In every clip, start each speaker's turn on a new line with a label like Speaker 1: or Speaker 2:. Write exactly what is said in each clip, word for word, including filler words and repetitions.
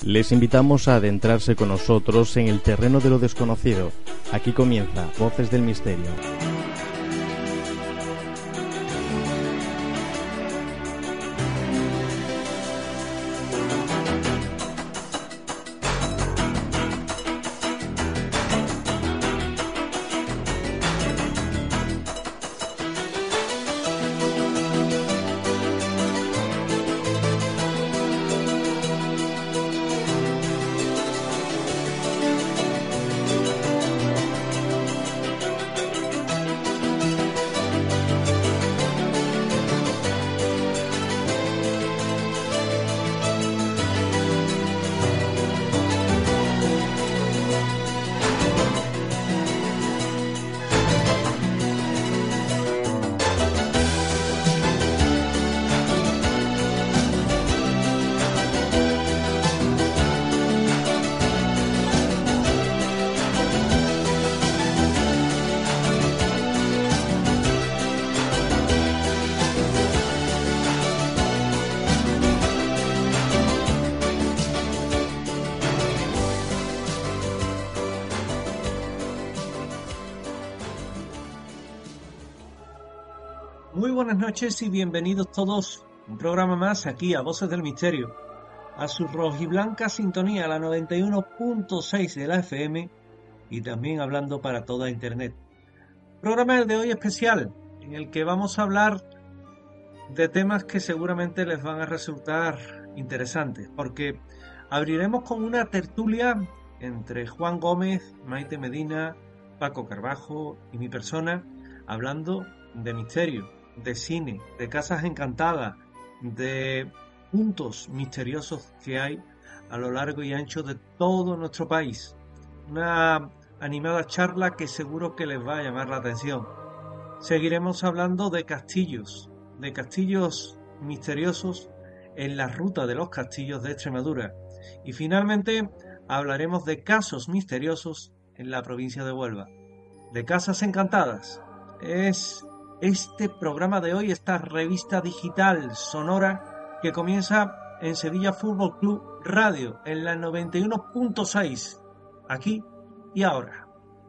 Speaker 1: Les invitamos a adentrarse con nosotros en el terreno de lo desconocido. Aquí comienza Voces del Misterio.
Speaker 2: Muy buenas noches y bienvenidos todos a un programa más aquí a Voces del Misterio, a su rojiblanca sintonía, la noventa y uno punto seis de la F M y también hablando para toda Internet. Programa de hoy especial en el que vamos a hablar de temas que seguramente les van a resultar interesantes, porque abriremos con una tertulia entre Juan Gómez, Maite Medina, Paco Carbajo y mi persona, hablando de misterio, de cine, de casas encantadas, de puntos misteriosos que hay a lo largo y ancho de todo nuestro país. Una animada charla que seguro que les va a llamar la atención. Seguiremos hablando de castillos, de castillos misteriosos en la ruta de los castillos de Extremadura. Y finalmente hablaremos de casos misteriosos en la provincia de Huelva. De casas encantadas. Es este programa de hoy, esta revista digital sonora que comienza en Sevilla Fútbol Club Radio, en la noventa y uno punto seis, aquí y ahora.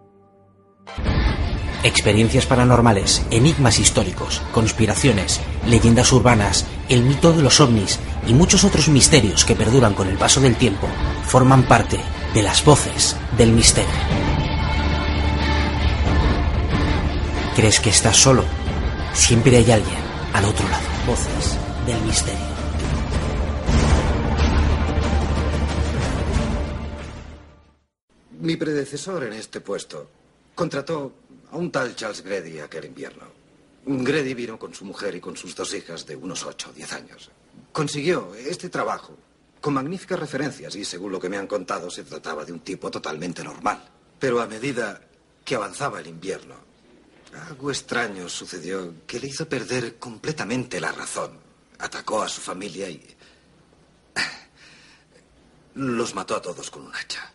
Speaker 3: Experiencias paranormales, enigmas históricos, conspiraciones, leyendas urbanas, el mito de los ovnis y muchos otros misterios que perduran con el paso del tiempo forman parte de las Voces del Misterio. ¿Crees que estás solo? Siempre hay alguien al otro lado. Voces del Misterio.
Speaker 4: Mi predecesor en este puesto contrató a un tal Charles Grady aquel invierno. Grady vino con su mujer y con sus dos hijas de unos ocho o diez años. Consiguió este trabajo con magníficas referencias y, según lo que me han contado, se trataba de un tipo totalmente normal. Pero a medida que avanzaba el invierno, algo extraño sucedió que le hizo perder completamente la razón. Atacó a su familia y los mató a todos con un hacha.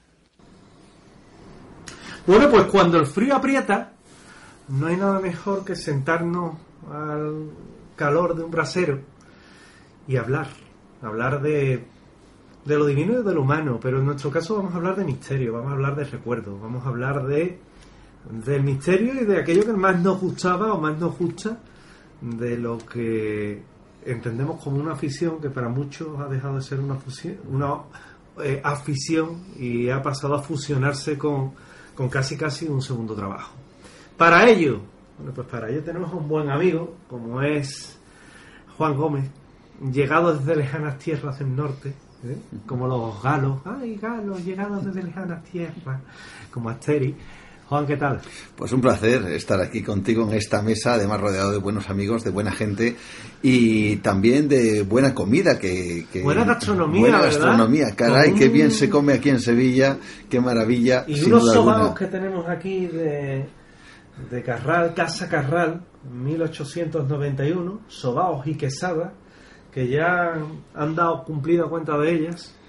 Speaker 2: Bueno, pues cuando el frío aprieta, no hay nada mejor que sentarnos al calor de un brasero y hablar. Hablar de, de lo divino y de lo humano, pero en nuestro caso vamos a hablar de misterio, vamos a hablar de recuerdos, vamos a hablar de del misterio y de aquello que más nos gustaba o más nos gusta de lo que entendemos como una afición que para muchos ha dejado de ser una fusión, una eh, afición y ha pasado a fusionarse con, con casi casi un segundo trabajo. Para ello, bueno, pues para ello tenemos a un buen amigo como es Juan Gómez, llegado desde lejanas tierras del norte, ¿eh? Como los galos, ay galos llegados desde lejanas tierras, como Asteri. Juan, ¿qué tal?
Speaker 5: Pues un placer estar aquí contigo en esta mesa, además rodeado de buenos amigos, de buena gente y también de buena comida. que, que
Speaker 2: Buena gastronomía,
Speaker 5: Buena
Speaker 2: ¿verdad?
Speaker 5: gastronomía, caray,
Speaker 2: Con
Speaker 5: qué
Speaker 2: un...
Speaker 5: bien se come aquí en Sevilla, qué maravilla.
Speaker 2: Y
Speaker 5: sin
Speaker 2: unos
Speaker 5: duda
Speaker 2: sobaos
Speaker 5: alguna.
Speaker 2: que tenemos aquí de, de Carral, Casa Carral, mil ochocientos noventa y uno, sobaos y quesada, que ya han dado cumplida cuenta de ellas.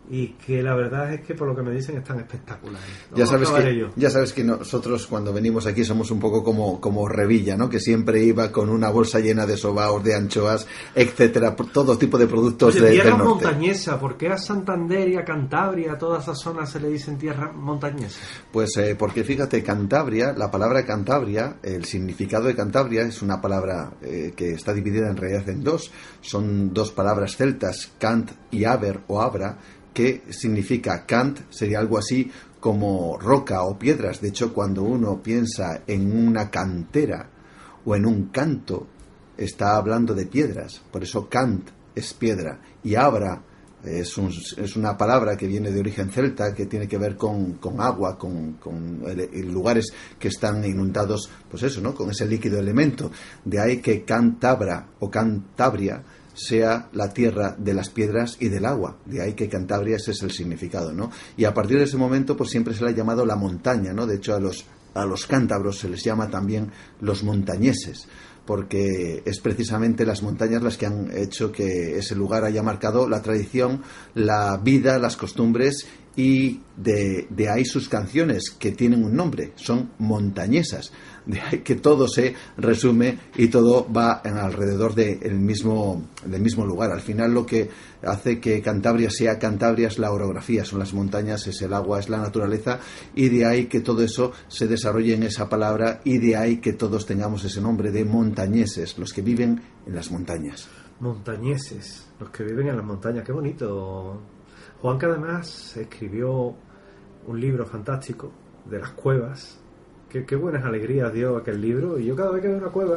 Speaker 2: y que la verdad es que por lo que me dicen están espectaculares.
Speaker 5: Ya sabes, que, ya sabes que nosotros cuando venimos aquí somos un poco como, como Revilla, ¿no? Que siempre iba con una bolsa llena de sobaos, de anchoas, etcétera, todo tipo de productos.
Speaker 2: Oye,
Speaker 5: de,
Speaker 2: tierra
Speaker 5: del norte.
Speaker 2: montañesa, ¿por qué a Santander y a Cantabria, a toda esa zona se le dicen tierra montañesa?
Speaker 5: Pues eh, porque fíjate, Cantabria, la palabra Cantabria, el significado de Cantabria es una palabra eh, que está dividida en realidad en dos. Son dos palabras celtas, cant y aber o abra, que significa cant, sería algo así como roca o piedras. De hecho, cuando uno piensa en una cantera o en un canto, está hablando de piedras. Por eso cant es piedra y abra es, un, es una palabra que viene de origen celta, que tiene que ver con, con agua, con, con lugares que están inundados, pues eso, ¿no? Con ese líquido elemento. De ahí que Cantabra o Cantabria sea la tierra de las piedras y del agua. De ahí que Cantabria, ese es el significado, ¿no? Y a partir de ese momento, pues siempre se le ha llamado la montaña, ¿no? De hecho, a los, a los cántabros se les llama también los montañeses, porque es precisamente las montañas las que han hecho que ese lugar haya marcado la tradición, la vida, las costumbres, y de, de ahí sus canciones, que tienen un nombre, son montañesas. De ahí que todo se resume y todo va en alrededor de el mismo, del mismo lugar. Al final lo que hace que Cantabria sea Cantabria es la orografía, son las montañas, es el agua, es la naturaleza, y de ahí que todo eso se desarrolle en esa palabra, y de ahí que todos tengamos ese nombre de montañeses, los que viven en las montañas.
Speaker 2: Montañeses, los que viven en las montañas, qué bonito. Juan, que además escribió un libro fantástico de las cuevas. Qué, qué buenas alegrías dio aquel libro, y yo cada vez que veo una cueva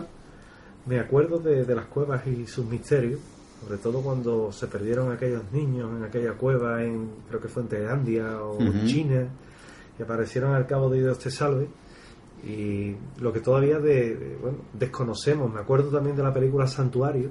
Speaker 2: me acuerdo de, de las cuevas y sus misterios, sobre todo cuando se perdieron aquellos niños en aquella cueva en, creo que fue en Tailandia o uh-huh. China, y aparecieron al cabo de Dios te salve, y lo que todavía de, de, bueno, desconocemos. Me acuerdo también de la película Santuario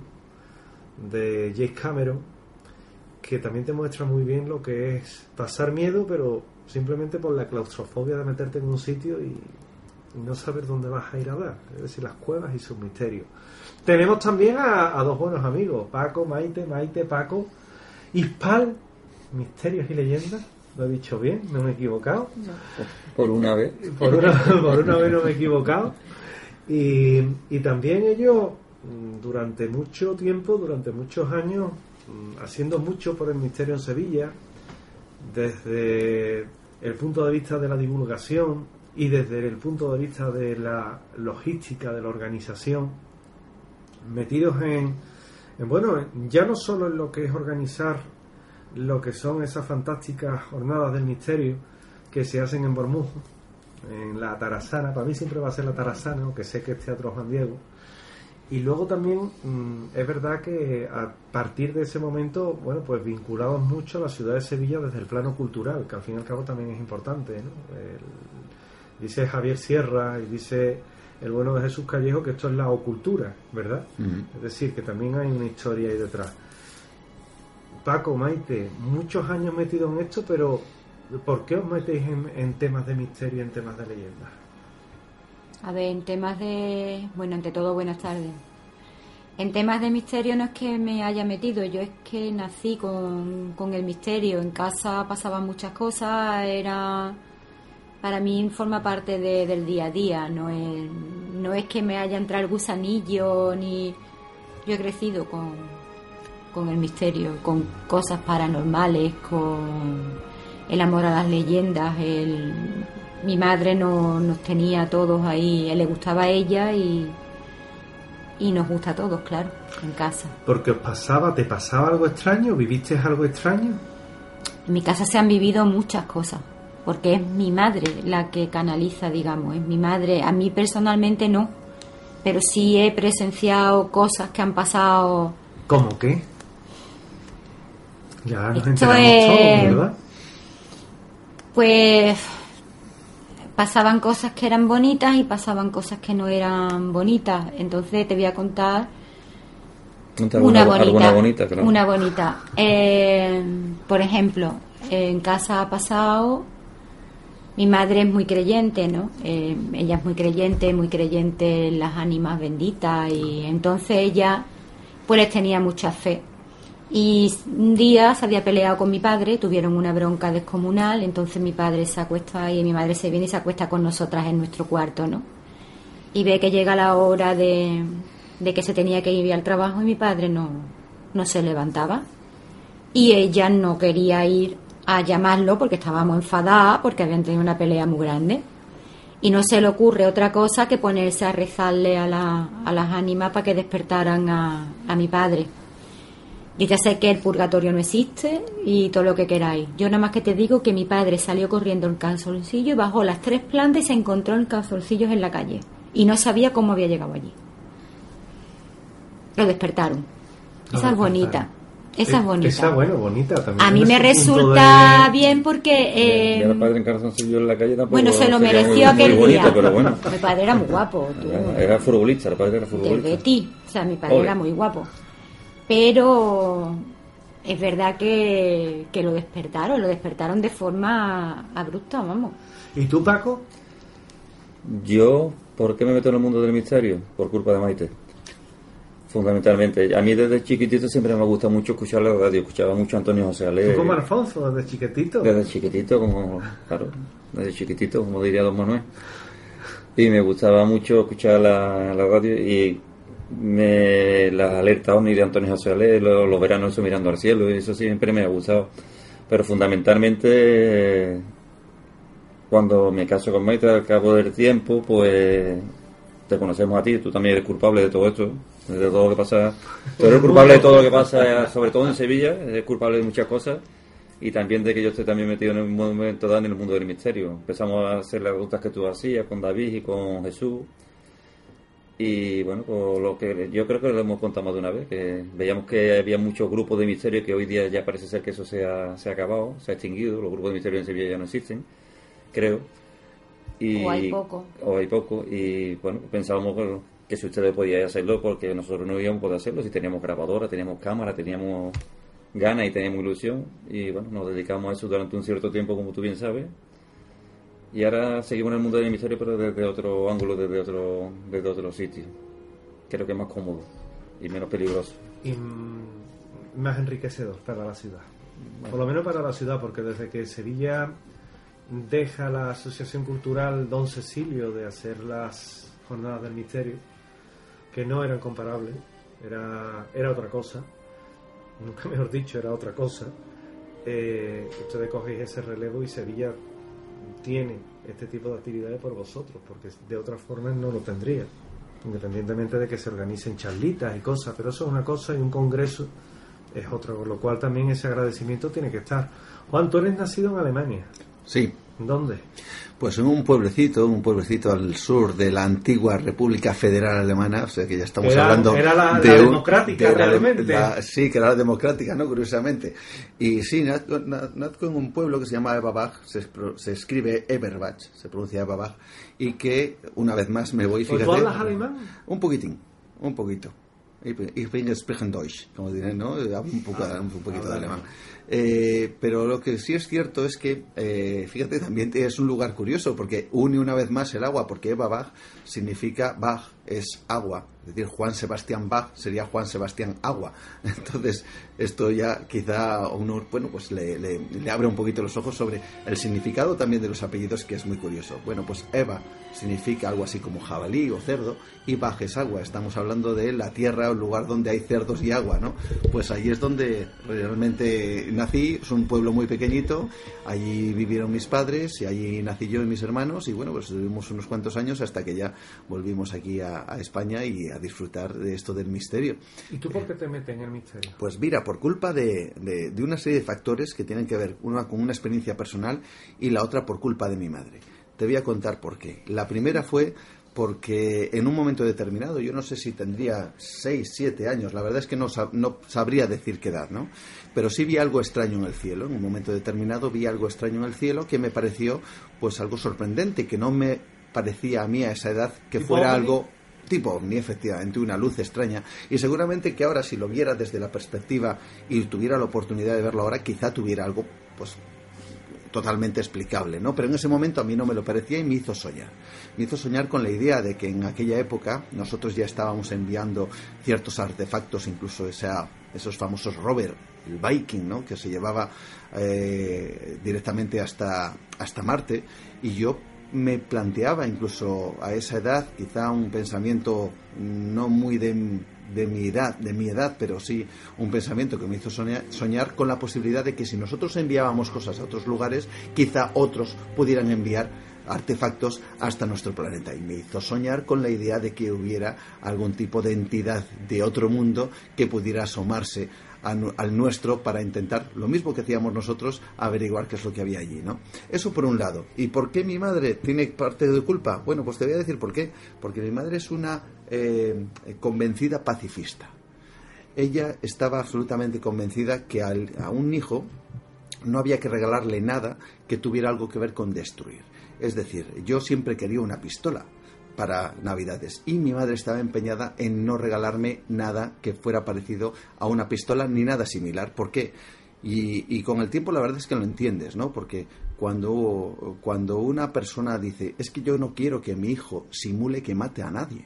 Speaker 2: de James Cameron, que también te muestra muy bien lo que es pasar miedo, pero simplemente por la claustrofobia de meterte en un sitio y y no saber dónde vas a ir a dar, es decir, las cuevas y sus misterios. Tenemos también a, a dos buenos amigos, Paco, Maite, Maite, Paco, Hispal, misterios y leyendas. Lo he dicho bien, no me he equivocado.
Speaker 6: No. Por una vez.
Speaker 2: Por una, por una vez no me he equivocado. Y, y también ellos, durante mucho tiempo, durante muchos años, haciendo mucho por el misterio en Sevilla, desde el punto de vista de la divulgación y desde el punto de vista de la logística de la organización, metidos en, en bueno, ya no solo en lo que es organizar lo que son esas fantásticas jornadas del misterio que se hacen en Bormujos, en la Tarasana. Para mí siempre va a ser la Tarasana, aunque sé que es Teatro Juan Diego. Y luego también mmm, es verdad que a partir de ese momento, bueno, pues vinculados mucho a la ciudad de Sevilla desde el plano cultural, que al fin y al cabo también es importante, ¿no? El, dice Javier Sierra y dice el bueno de Jesús Callejo que esto es la ocultura, ¿verdad? Uh-huh. Es decir, que también hay una historia ahí detrás. Paco, Maite, muchos años metidos en esto, pero ¿por qué os metéis en, en temas de misterio y en temas de leyendas?
Speaker 7: A ver, en temas de... Bueno, ante todo, buenas tardes. En temas de misterio no es que me haya metido, yo es que nací con, con el misterio. En casa pasaban muchas cosas, era... Para mí forma parte de, del día a día, no es, no es que me haya entrado el gusanillo, ni... Yo he crecido con, con el misterio, con cosas paranormales, con el amor a las leyendas. El, mi madre no, nos tenía a todos ahí, le gustaba a ella y, y nos gusta a todos, claro, en casa.
Speaker 2: ¿Porque os pasaba, te pasaba algo extraño? ¿Viviste algo extraño?
Speaker 7: En mi casa se han vivido muchas cosas, porque es mi madre la que canaliza, digamos, es mi madre. A mí personalmente no, pero sí he presenciado cosas que han pasado.
Speaker 2: ¿Cómo qué? Ya nos
Speaker 7: Esto
Speaker 2: enteramos
Speaker 7: es...
Speaker 2: todos, ¿verdad?
Speaker 7: Pues pasaban cosas que eran bonitas y pasaban cosas que no eran bonitas. Entonces te voy a contar una,
Speaker 6: alguna,
Speaker 7: bonita,
Speaker 6: alguna bonita, claro.
Speaker 7: Una bonita. Eh, por ejemplo, en casa ha pasado... Mi madre es muy creyente, ¿no? Eh, ella es muy creyente, muy creyente en las ánimas benditas, y entonces ella pues tenía mucha fe. Y un día se había peleado con mi padre, tuvieron una bronca descomunal, entonces mi padre se acuesta y mi madre se viene y se acuesta con nosotras en nuestro cuarto, ¿no? Y ve que llega la hora de, de que se tenía que ir al trabajo y mi padre no, no se levantaba. Y ella no quería ir a llamarlo porque estábamos enfadadas, porque habían tenido una pelea muy grande. Y no se le ocurre otra cosa que ponerse a rezarle a, la, a las ánimas para que despertaran a, a mi padre. Y ya sé que el purgatorio no existe y todo lo que queráis. Yo nada más que te digo que mi padre salió corriendo en calzoncillo, bajó las tres plantas y se encontró en calzoncillos en la calle. Y no sabía cómo había llegado allí. Lo despertaron. Lo esa despertaron. Es bonita. Esa es bonita.
Speaker 8: Esa, bueno, bonita también.
Speaker 7: A mí me resulta de... bien porque... Eh...
Speaker 6: Y el padre en calzoncillos en la calle tampoco...
Speaker 7: Bueno, se lo mereció aquel
Speaker 6: muy bonito,
Speaker 7: día.
Speaker 6: Pero bueno.
Speaker 7: Mi padre era muy guapo. Tú.
Speaker 6: Era, era futbolista, el padre era futbolista.
Speaker 7: Del Betis. O sea, mi padre
Speaker 6: Ole.
Speaker 7: era muy guapo. Pero es verdad que, que lo despertaron, lo despertaron de forma abrupta, vamos.
Speaker 8: ¿Y tú, Paco?
Speaker 6: Yo, ¿por qué me meto en el mundo del misterio? Por culpa de Maite. Fundamentalmente. A mí desde chiquitito siempre me ha gustado mucho escuchar la radio. Escuchaba mucho a Antonio José Ale.
Speaker 8: ¿Tú como Alfonso, desde chiquitito?
Speaker 6: Desde chiquitito, como, claro, desde chiquitito, como diría don Manuel. Y me gustaba mucho escuchar la, la radio y me, las alertas OVNI de Antonio José Ale, los, los veranos eso mirando al cielo, y eso siempre me ha gustado. Pero fundamentalmente, cuando me caso con Maite al cabo del tiempo, pues te conocemos a ti, tú también eres culpable de todo esto, de todo lo que pasa. Tú eres culpable de todo lo que pasa, sobre todo en Sevilla, eres culpable de muchas cosas. Y también de que yo esté también metido en un momento dado en el mundo del misterio. Empezamos a hacer las rutas que tú hacías con David y con Jesús. Y bueno, pues lo que yo creo que lo hemos contado más de una vez, que veíamos que había muchos grupos de misterio que hoy día ya parece ser que eso se ha, se ha acabado, se ha extinguido, los grupos de misterio en Sevilla ya no existen, creo. Y,
Speaker 7: o hay poco.
Speaker 6: O hay poco, y bueno, pensábamos bueno, que si ustedes podían hacerlo, porque nosotros no íbamos a poder hacerlo, si teníamos grabadora, teníamos cámara, teníamos ganas y teníamos ilusión, y bueno, nos dedicamos a eso durante un cierto tiempo, como tú bien sabes. Y ahora seguimos en el mundo del misterio, pero desde otro ángulo, desde otro desde otro sitio. Creo que es más cómodo y menos peligroso.
Speaker 8: Y mm, más enriquecedor para la ciudad. Bueno. Por lo menos para la ciudad, porque desde que Sevilla deja la Asociación Cultural Don Cecilio de hacer las Jornadas del Misterio, que no eran comparables, era, era otra cosa, nunca mejor dicho, era otra cosa. Eh, ustedes cogéis ese relevo y Sevilla tiene este tipo de actividades por vosotros, porque de otra forma no lo tendría, independientemente de que se organicen charlitas y cosas, pero eso es una cosa y un congreso es otra, con lo cual también ese agradecimiento tiene que estar. Juan, tú eres nacido en Alemania.
Speaker 5: Sí.
Speaker 8: ¿Dónde?
Speaker 5: Pues en un pueblecito, un pueblecito al sur de la antigua República Federal Alemana, o sea que ya estamos
Speaker 8: era,
Speaker 5: hablando
Speaker 8: era la,
Speaker 5: de
Speaker 8: la
Speaker 5: un,
Speaker 8: democrática
Speaker 5: de
Speaker 8: realmente.
Speaker 5: La, la, sí, que era la democrática, ¿no? Curiosamente. Y sí, nazco en un pueblo que se llama Eberbach, se, se escribe Eberbach, se pronuncia Eberbach, y que una vez más me voy, fíjate.
Speaker 8: ¿Tú hablas alemán?
Speaker 5: Un poquitín, un poquito. Ich bin sprechen Deutsch, como dirán, ¿no? Un, poco, un poquito de alemán. Eh, pero lo que sí es cierto es que, eh, fíjate, también es un lugar curioso porque une una vez más el agua, porque Eva Bach significa, Bach es agua, es decir, Juan Sebastián Bach sería Juan Sebastián Agua. Entonces, esto ya quizá uno, bueno, pues le, le, le abre un poquito los ojos sobre el significado también de los apellidos, que es muy curioso. Bueno, pues Eva significa algo así como jabalí o cerdo, y Bach es agua. Estamos hablando de la tierra, el lugar donde hay cerdos y agua, ¿no? Pues allí es donde realmente nací, es un pueblo muy pequeñito, allí vivieron mis padres y allí nací yo y mis hermanos, y bueno, pues vivimos unos cuantos años hasta que ya volvimos aquí a, a España y a disfrutar de esto del misterio.
Speaker 8: ¿Y tú por qué te metes en el misterio?
Speaker 5: Pues mira, por culpa de, de, de una serie de factores que tienen que ver, una con una experiencia personal y la otra por culpa de mi madre. Te voy a contar por qué. La primera fue porque en un momento determinado, yo no sé si tendría seis, siete años, la verdad es que no, sab- no sabría decir qué edad, ¿no? Pero sí vi algo extraño en el cielo, en un momento determinado vi algo extraño en el cielo que me pareció pues algo sorprendente, que no me parecía a mí a esa edad que fuera algo tipo ovni, efectivamente, una luz extraña, y seguramente que ahora si lo viera desde la perspectiva y tuviera la oportunidad de verlo ahora, quizá tuviera algo, pues totalmente explicable, ¿no? Pero en ese momento a mí no me lo parecía y me hizo soñar. Me hizo soñar con la idea de que en aquella época nosotros ya estábamos enviando ciertos artefactos, incluso esa, esos famosos rover, el Viking, ¿no? Que se llevaba eh, directamente hasta, hasta Marte, y yo me planteaba incluso a esa edad, quizá un pensamiento no muy de, de mi edad, de mi edad, pero sí un pensamiento que me hizo soñar, soñar con la posibilidad de que si nosotros enviábamos cosas a otros lugares, quizá otros pudieran enviar artefactos hasta nuestro planeta, y me hizo soñar con la idea de que hubiera algún tipo de entidad de otro mundo que pudiera asomarse al nuestro para intentar, lo mismo que hacíamos nosotros, averiguar qué es lo que había allí, ¿no? Eso por un lado. ¿Y por qué mi madre tiene parte de culpa? Bueno, pues te voy a decir por qué. Porque mi madre es una eh, convencida pacifista. Ella estaba absolutamente convencida que al, a un hijo no había que regalarle nada que tuviera algo que ver con destruir. Es decir, yo siempre quería una pistola para Navidades, y mi madre estaba empeñada en no regalarme nada que fuera parecido a una pistola ni nada similar. ¿Por qué? Y, y con el tiempo la verdad es que lo entiendes, ¿no? Porque cuando, cuando una persona dice, es que yo no quiero que mi hijo simule que mate a nadie,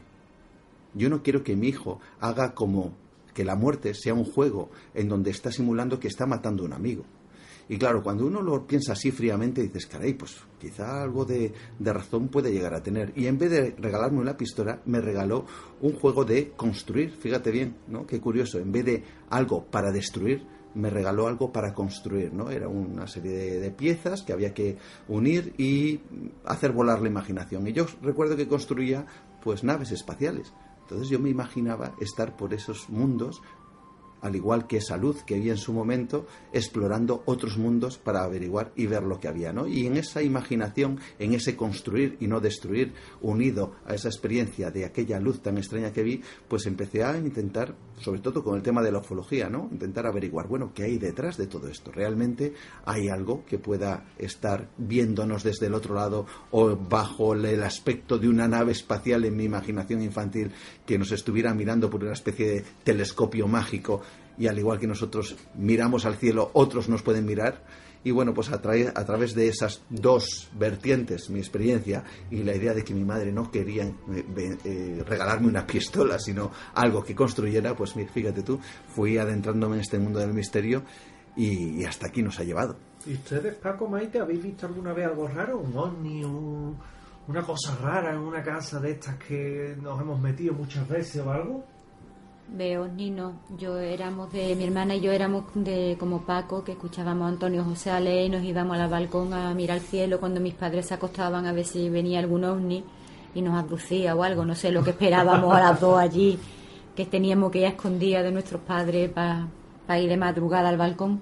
Speaker 5: yo no quiero que mi hijo haga como que la muerte sea un juego en donde está simulando que está matando a un amigo. Y claro, cuando uno lo piensa así fríamente, dices, caray, pues quizá algo de, de razón puede llegar a tener. Y en vez de regalarme una pistola, me regaló un juego de construir. Fíjate bien, ¿no? Qué curioso. En vez de algo para destruir, me regaló algo para construir, ¿no? Era una serie de, de piezas que había que unir y hacer volar la imaginación. Y yo recuerdo que construía, pues, naves espaciales. Entonces yo me imaginaba estar por esos mundos, al igual que esa luz que vi en su momento, explorando otros mundos para averiguar y ver lo que había, ¿no? Y en esa imaginación, en ese construir y no destruir, unido a esa experiencia de aquella luz tan extraña que vi, pues empecé a intentar, sobre todo con el tema de la ufología, ¿no? Intentar averiguar, bueno, ¿qué hay detrás de todo esto? ¿Realmente hay algo que pueda estar viéndonos desde el otro lado o bajo el aspecto de una nave espacial en mi imaginación infantil que nos estuviera mirando por una especie de telescopio mágico? Y al igual que nosotros miramos al cielo, otros nos pueden mirar. Y bueno, pues a, tra- a través de esas dos vertientes, mi experiencia y la idea de que mi madre no quería eh, eh, regalarme una pistola, sino algo que construyera, pues mira, fíjate tú, fui adentrándome en este mundo del misterio y, y hasta aquí nos ha llevado.
Speaker 8: ¿Y ustedes, Paco, Maite, habéis visto alguna vez algo raro? ¿Un ovni, un, una cosa rara en una casa de estas que nos hemos metido muchas veces o algo?
Speaker 7: Veo ni no, yo éramos de, mi hermana y yo éramos de como Paco, que escuchábamos a Antonio José Ale y nos íbamos al balcón a mirar al cielo cuando mis padres se acostaban a ver si venía algún ovni y nos abducía o algo, no sé lo que esperábamos a las dos allí, que teníamos que ir a escondidas de nuestros padres para pa ir de madrugada al balcón.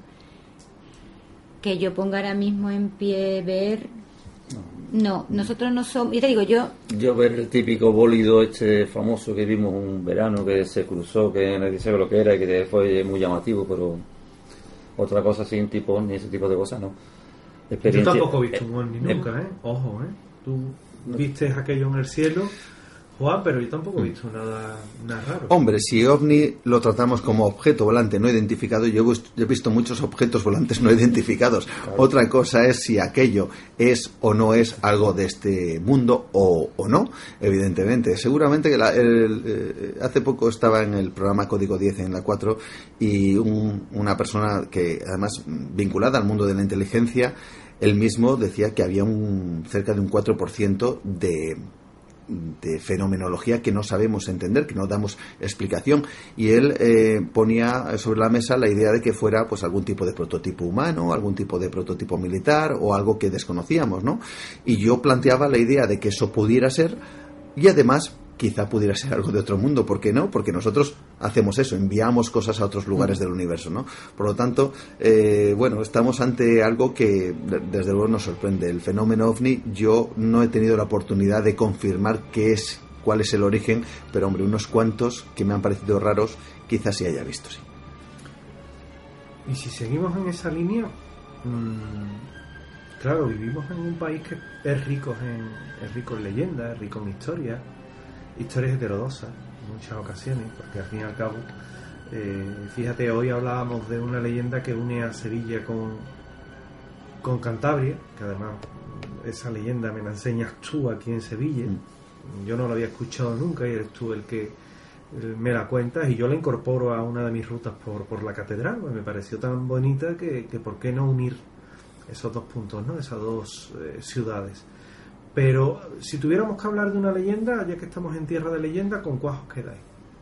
Speaker 7: Que yo ponga ahora mismo en pie ver... No, nosotros no somos... Y te digo, yo...
Speaker 6: Yo ver el típico bólido este famoso que vimos un verano que se cruzó, que nadie sabe lo que era y que fue muy llamativo, pero otra cosa sin tipo ni ese tipo de cosas, ¿no.
Speaker 8: Experiencia... Yo tampoco he visto un ovni nunca, ¿eh? Ojo, ¿eh? Tú viste aquello en el cielo, Juan, pero yo tampoco he visto nada, nada raro.
Speaker 5: Hombre, si ovni lo tratamos como objeto volante no identificado, yo he visto muchos objetos volantes no identificados. Claro. Otra cosa es si aquello es o no es algo de este mundo o, o no, evidentemente. Seguramente que la, el, eh, hace poco estaba en el programa Código diez en la cuatro y un, una persona que además vinculada al mundo de la inteligencia, él mismo decía que había un cerca de un cuatro por ciento de... de fenomenología que no sabemos entender, que no damos explicación, y él eh, ponía sobre la mesa la idea de que fuera pues algún tipo de prototipo humano, algún tipo de prototipo militar o algo que desconocíamos, ¿no? Y yo planteaba la idea de que eso pudiera ser, y además quizá pudiera ser algo de otro mundo. ¿Por qué no? Porque nosotros hacemos eso, enviamos cosas a otros lugares del universo, ¿no? Por lo tanto, eh, bueno, estamos ante algo que desde luego nos sorprende. El fenómeno ovni, yo no he tenido la oportunidad de confirmar qué es, cuál es el origen, pero hombre, unos cuantos que me han parecido raros, quizás sí haya visto, sí.
Speaker 8: Y si seguimos en esa línea, mmm, claro, vivimos en un país que es rico en, es rico en leyendas, es rico en historias, historias heterodosas en muchas ocasiones, porque al fin y al cabo, eh, fíjate, hoy hablábamos de una leyenda que une a Sevilla con con Cantabria, que además esa leyenda me la enseñas tú aquí en Sevilla. Mm. Yo no la había escuchado nunca y eres tú el que me la cuentas, y yo la incorporo a una de mis rutas por, por la catedral. Me pareció tan bonita que, que por qué no unir esos dos puntos, ¿no? Esas dos eh, ciudades. Pero si tuviéramos que hablar de una leyenda, ya que estamos en tierra de leyenda, ¿con cuál os quedáis?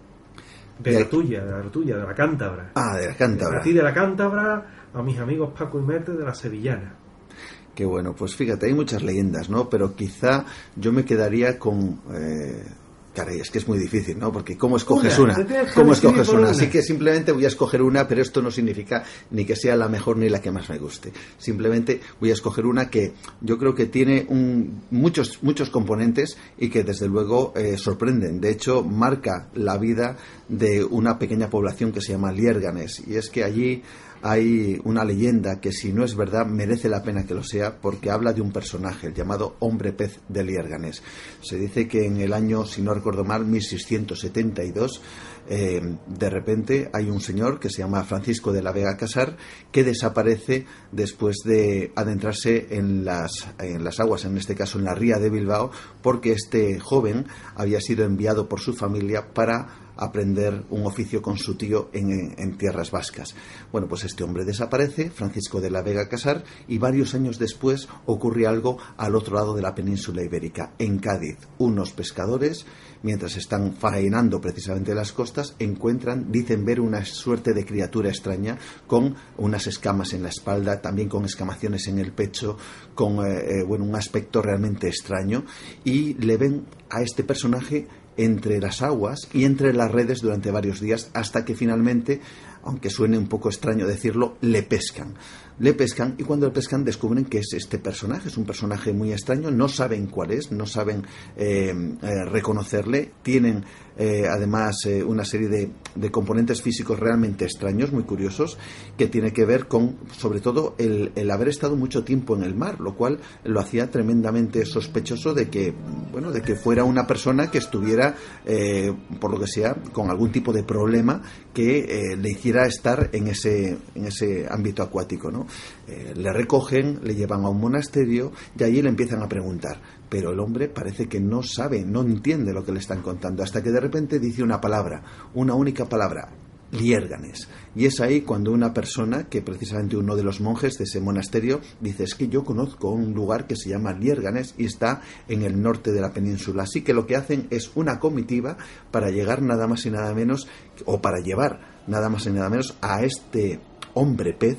Speaker 8: De la tuya, de la tuya, de la cántabra.
Speaker 5: Ah, de la cántabra.
Speaker 8: A ti de la cántabra, a mis amigos Paco y Merte de la sevillana.
Speaker 5: Qué bueno, pues fíjate, hay muchas leyendas, ¿no? Pero quizá yo me quedaría con... Eh... Caray, es que es muy difícil, ¿no? Porque ¿cómo escoges una? una? ¿Cómo escoges una? una? Así que simplemente voy a escoger una, pero esto no significa ni que sea la mejor ni la que más me guste. Simplemente voy a escoger una que yo creo que tiene un, muchos muchos componentes y que desde luego eh, sorprenden. De hecho, marca la vida de una pequeña población que se llama Liérganes. Y es que allí hay una leyenda que, si no es verdad, merece la pena que lo sea, porque habla de un personaje, el llamado hombre pez de Liérganes. Se dice que en el año, si no recuerdo mal, mil seiscientos setenta y dos, eh, de repente hay un señor que se llama Francisco de la Vega Casar, que desaparece después de adentrarse en las, en las aguas, en este caso en la ría de Bilbao, porque este joven había sido enviado por su familia para aprender un oficio con su tío en, en tierras vascas. Bueno, pues este hombre desaparece, Francisco de la Vega Casar, y varios años después ocurre algo al otro lado de la península ibérica, en Cádiz. Unos pescadores, mientras están faenando precisamente las costas, encuentran, dicen ver una suerte de criatura extraña con unas escamas en la espalda, también con escamaciones en el pecho, con eh, bueno, un aspecto realmente extraño, y le ven a este personaje entre las aguas y entre las redes durante varios días, hasta que finalmente, aunque suene un poco extraño decirlo, le pescan. Le pescan y cuando le pescan descubren que es este personaje. Es un personaje muy extraño, no saben cuál es, no saben eh, eh, reconocerle. Tienen eh, además eh, una serie de, de componentes físicos realmente extraños, muy curiosos, que tiene que ver con, sobre todo, el, el haber estado mucho tiempo en el mar, lo cual lo hacía tremendamente sospechoso de que, bueno, de que fuera una persona que estuviera, eh, por lo que sea, con algún tipo de problema que eh, le hiciera estar en ese, en ese ámbito acuático, ¿no? Eh, le recogen, le llevan a un monasterio y allí le empiezan a preguntar, pero el hombre parece que no sabe, no entiende lo que le están contando, hasta que de repente dice una palabra, una única palabra: Liérganes. Y es ahí cuando una persona, que precisamente uno de los monjes de ese monasterio, dice: es que yo conozco un lugar que se llama Liérganes y está en el norte de la península. Así que lo que hacen es una comitiva para llegar nada más y nada menos, o para llevar nada más y nada menos a este hombre pez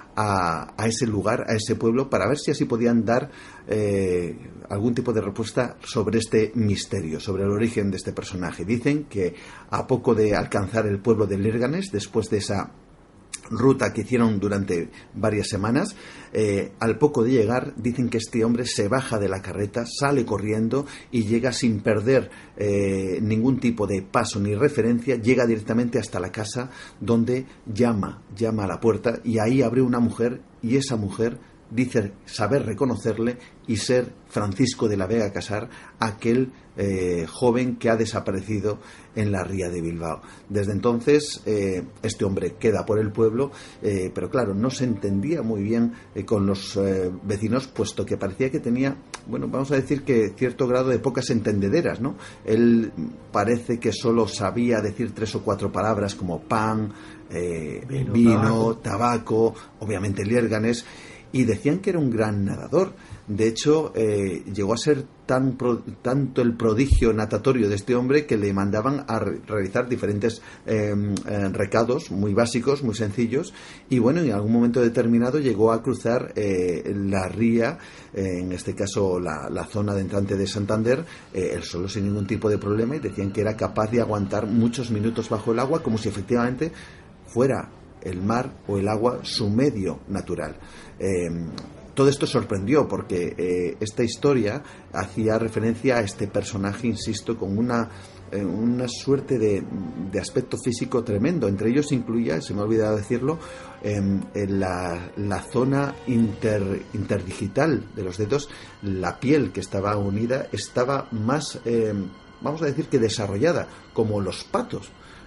Speaker 5: A, a ese lugar, a ese pueblo, para ver si así podían dar eh, algún tipo de respuesta sobre este misterio, sobre el origen de este personaje. Dicen que a poco de alcanzar el pueblo de Liérganes, después de esa ruta que hicieron durante varias semanas, eh, al poco de llegar, dicen que este hombre se baja de la carreta, sale corriendo y llega sin perder eh, ningún tipo de paso ni referencia, llega directamente hasta la casa, donde llama, llama a la puerta, y ahí abre una mujer, y esa mujer dice saber reconocerle y ser Francisco de la Vega Casar, aquel eh, joven que ha desaparecido en la ría de Bilbao. Desde entonces eh, este hombre queda por el pueblo, eh, pero claro, no se entendía muy bien eh, con los eh, vecinos, puesto que parecía que tenía, bueno, vamos a decir que cierto grado de pocas entendederas, ¿no? Él parece que solo sabía decir tres o cuatro palabras como pan, eh, vino, vino tabaco. tabaco, obviamente Liérganes, y decían que era un gran nadador. De hecho, eh, llegó a ser tan pro, tanto el prodigio natatorio de este hombre que le mandaban a re, realizar diferentes eh, eh, recados muy básicos, muy sencillos, y bueno, en algún momento determinado llegó a cruzar eh, la ría, eh, en este caso la, la zona de entrante de Santander, eh, él solo, sin ningún tipo de problema, y decían que era capaz de aguantar muchos minutos bajo el agua, como si efectivamente fuera el mar o el agua su medio natural. Eh, todo esto sorprendió porque eh, esta historia hacía referencia a este personaje, insisto, con una, eh, una suerte de, de aspecto físico tremendo. Entre ellos incluía, se me ha olvidado decirlo, eh, en la, la zona inter, interdigital de los dedos, la piel que estaba unida estaba más, eh, vamos a decir que desarrollada, como los patos.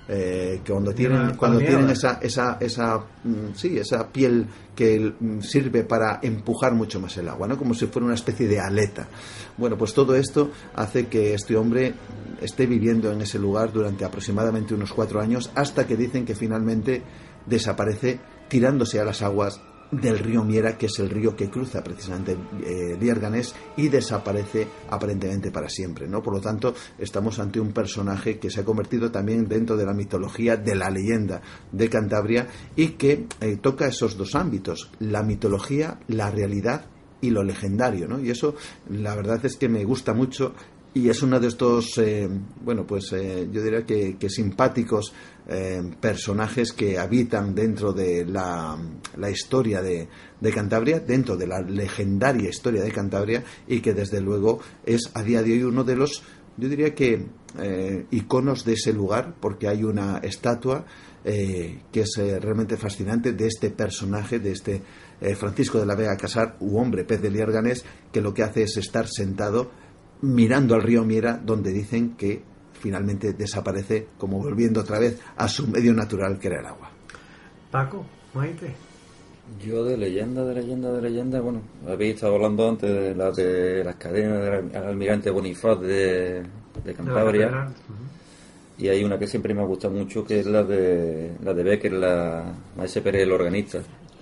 Speaker 5: Eh, que cuando tienen cuando tienen esa esa esa mm, sí esa piel que mm, sirve para empujar mucho más el agua, ¿no? Como si fuera una especie de aleta. Bueno, pues todo esto hace que este hombre esté viviendo en ese lugar durante aproximadamente unos cuatro años, hasta que dicen que finalmente desaparece tirándose a las aguas del río Miera, que es el río que cruza precisamente eh, Liérganes, y desaparece aparentemente para siempre, ¿no? Por lo tanto, estamos ante un personaje que se ha convertido también dentro de la mitología, de la leyenda de Cantabria, y que eh, toca esos dos ámbitos, la mitología, la realidad y lo legendario, ¿no? Y eso, la verdad es que me gusta mucho. Y es uno de estos, eh, bueno, pues eh, yo diría que, que simpáticos eh, personajes que habitan dentro de la, la historia de, de Cantabria, dentro de la legendaria historia de Cantabria, y que desde luego es a día de hoy uno de los, yo diría que, eh, iconos de ese lugar, porque hay una estatua eh, que es eh, realmente fascinante de este personaje, de este eh, Francisco de la Vega Casar, u hombre pez de Liérganes, que lo que hace es estar sentado mirando al río Miera, donde dicen que finalmente desaparece, como volviendo otra vez a su medio natural, que era el agua.
Speaker 8: Paco, Maite.
Speaker 6: Yo de leyenda, de leyenda, de leyenda, bueno, habéis estado hablando antes de las de las cadenas del almirante Bonifaz de, de Cantabria, de uh-huh. Y hay una que siempre me ha gustado mucho, que es la de la de Becker, la Maese Pérez, el organista.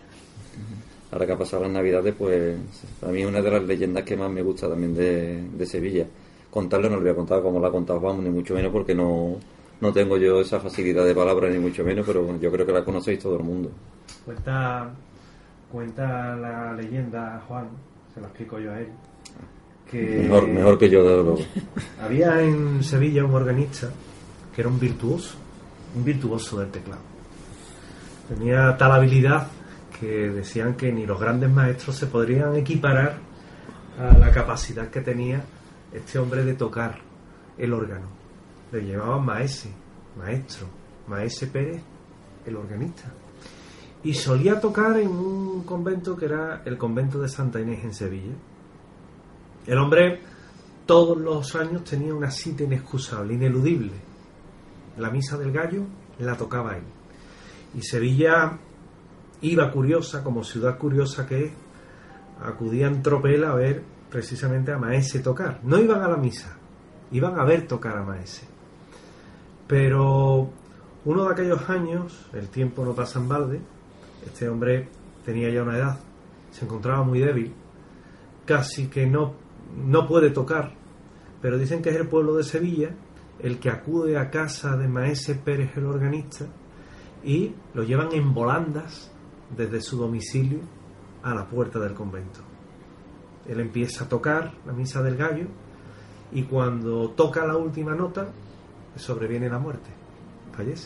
Speaker 6: Ahora que ha pasado las navidades, pues a mí es una de las leyendas que más me gusta también de, de Sevilla. Contarlo no lo voy a contar como la ha contado Juan, ni mucho menos, porque no, no tengo yo esa facilidad de palabras, ni mucho menos, pero yo creo que la conocéis todo el mundo.
Speaker 8: Cuenta, cuenta la leyenda, Juan, se la explico yo a él. Que
Speaker 6: mejor, mejor que yo, desde luego.
Speaker 8: Había en Sevilla un organista que era un virtuoso, un virtuoso del teclado. Tenía tal habilidad que decían que ni los grandes maestros se podrían equiparar a la capacidad que tenía este hombre de tocar el órgano. Le llamaban maese, maestro, Maese Pérez, el organista. Y solía tocar en un convento que era el convento de Santa Inés en Sevilla. El hombre todos los años tenía una cita inexcusable, ineludible. La misa del gallo la tocaba él. Y Sevilla iba curiosa, como ciudad curiosa que es, acudía en tropel a ver precisamente a Maese tocar. No iban a la misa, iban a ver tocar a Maese. Pero uno de aquellos años, el tiempo no pasa en balde, este hombre tenía ya una edad, se encontraba muy débil, casi que no, no puede tocar, pero dicen que es el pueblo de Sevilla el que acude a casa de Maese Pérez, el organista, y lo llevan en volandas desde su domicilio a la puerta del convento. Él empieza a tocar la misa del gallo, y cuando toca la última nota le sobreviene la muerte, fallece.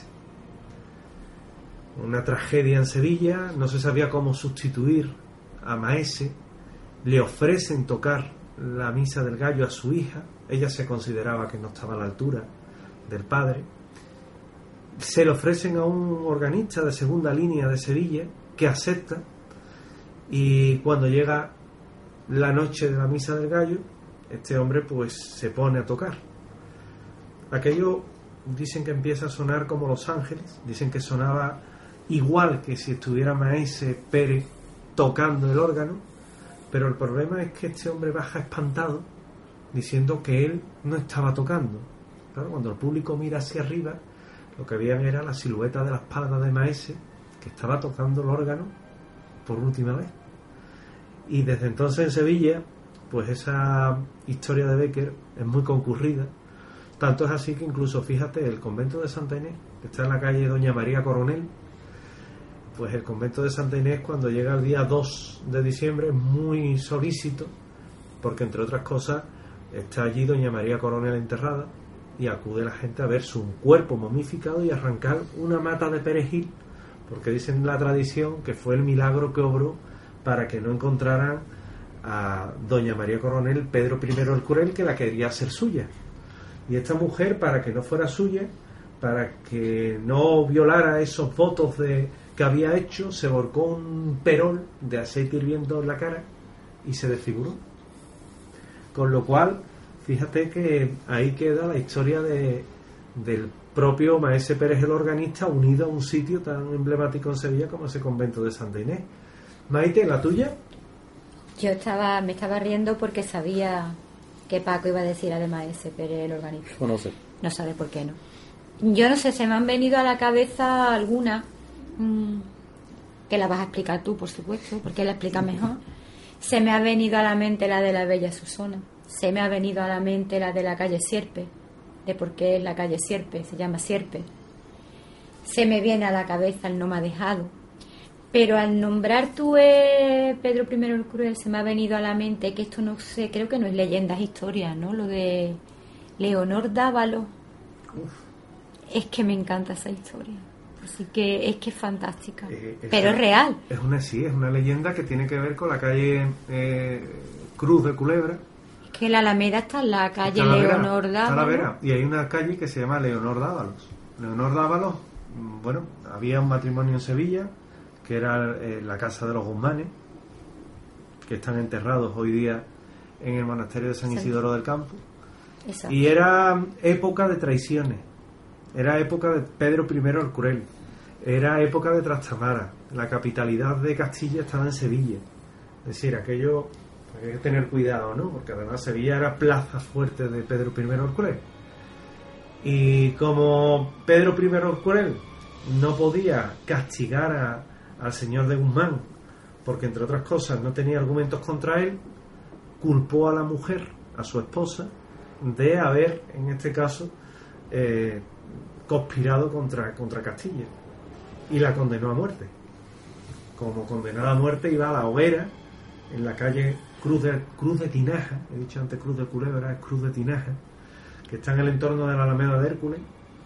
Speaker 8: Una tragedia en Sevilla, no se sabía cómo sustituir a Maese. Le ofrecen tocar la misa del gallo a su hija, ella se consideraba que no estaba a la altura del padre. Se le ofrecen a un organista de segunda línea de Sevilla, que acepta, y cuando llega la noche de la misa del gallo, este hombre pues se pone a tocar. Aquello dicen que empieza a sonar como Los Ángeles, dicen que sonaba igual que si estuviera Maese Pérez tocando el órgano, pero el problema es que este hombre baja espantado diciendo que él no estaba tocando. Claro, cuando el público mira hacia arriba, lo que veían era la silueta de la espalda de Maese, que estaba tocando el órgano por última vez. Y desde entonces en Sevilla, pues esa historia de Becker es muy concurrida. Tanto es así que incluso, fíjate, el convento de Santa Inés, que está en la calle Doña María Coronel, pues el convento de Santa Inés, cuando llega el día dos de diciembre, es muy solícito, porque entre otras cosas está allí Doña María Coronel enterrada, y acude la gente a ver su cuerpo momificado y arrancar una mata de perejil, porque dicen la tradición que fue el milagro que obró para que no encontraran a Doña María Coronel Pedro primero el Cruel, que la quería hacer suya. Y esta mujer, para que no fuera suya, para que no violara esos votos de, que había hecho, se volcó un perol de aceite hirviendo en la cara y se desfiguró. Con lo cual, fíjate que ahí queda la historia de, del propio Maese Pérez el organista, unido a un sitio tan emblemático en Sevilla como ese convento de Santa Inés. Maite, ¿la tuya?
Speaker 7: Yo estaba me estaba riendo porque sabía que Paco iba a decir además ese Pérez el organista.
Speaker 6: O no sé.
Speaker 7: No sabe por qué no. Yo no sé, se me han venido a la cabeza algunas, mmm, que la vas a explicar tú, por supuesto, porque la explicas mejor. Se me ha venido a la mente la de la Bella Susana. Se me ha venido a la mente la de la calle Sierpe, de por qué es la calle Sierpe, se llama Sierpe. Se me viene a la cabeza el No me ha dejado. Pero al nombrar tú eh, Pedro primero el Cruel, se me ha venido a la mente que esto no sé, creo que no es leyenda, es historia, ¿no? Lo de Leonor Dávalos. Es que me encanta esa historia. Así que es que es fantástica.
Speaker 8: Eh,
Speaker 7: pero es real.
Speaker 8: Es una, sí, es una leyenda que tiene que ver con la calle eh, Cruz de Culebra.
Speaker 7: Es que la Alameda está en la calle
Speaker 8: Está la vera,
Speaker 7: Leonor
Speaker 8: está la
Speaker 7: Dávalos.
Speaker 8: vera, y hay una calle que se llama Leonor Dávalos. Leonor Dávalos, bueno, había un matrimonio en Sevilla, que era eh, la casa de los Guzmanes, que están enterrados hoy día en el monasterio de San Isidoro del Campo.
Speaker 7: Exacto.
Speaker 8: Y era época de traiciones, era época de Pedro primero el Cruel, era época de Trastamara, la capitalidad de Castilla estaba en Sevilla. Es decir, aquello hay que tener cuidado, ¿no? Porque además Sevilla era plaza fuerte de Pedro primero el Cruel. Y como Pedro primero el Cruel no podía castigar a, al señor de Guzmán, porque entre otras cosas no tenía argumentos contra él, culpó a la mujer, a su esposa, de haber, en este caso, eh, conspirado contra, contra Castilla, y la condenó a muerte. Como condenada a muerte, iba a la hoguera en la calle Cruz de, Cruz de Tinaja, he dicho antes Cruz de Culebra, es Cruz de Tinaja, que está en el entorno de la Alameda de Hércules,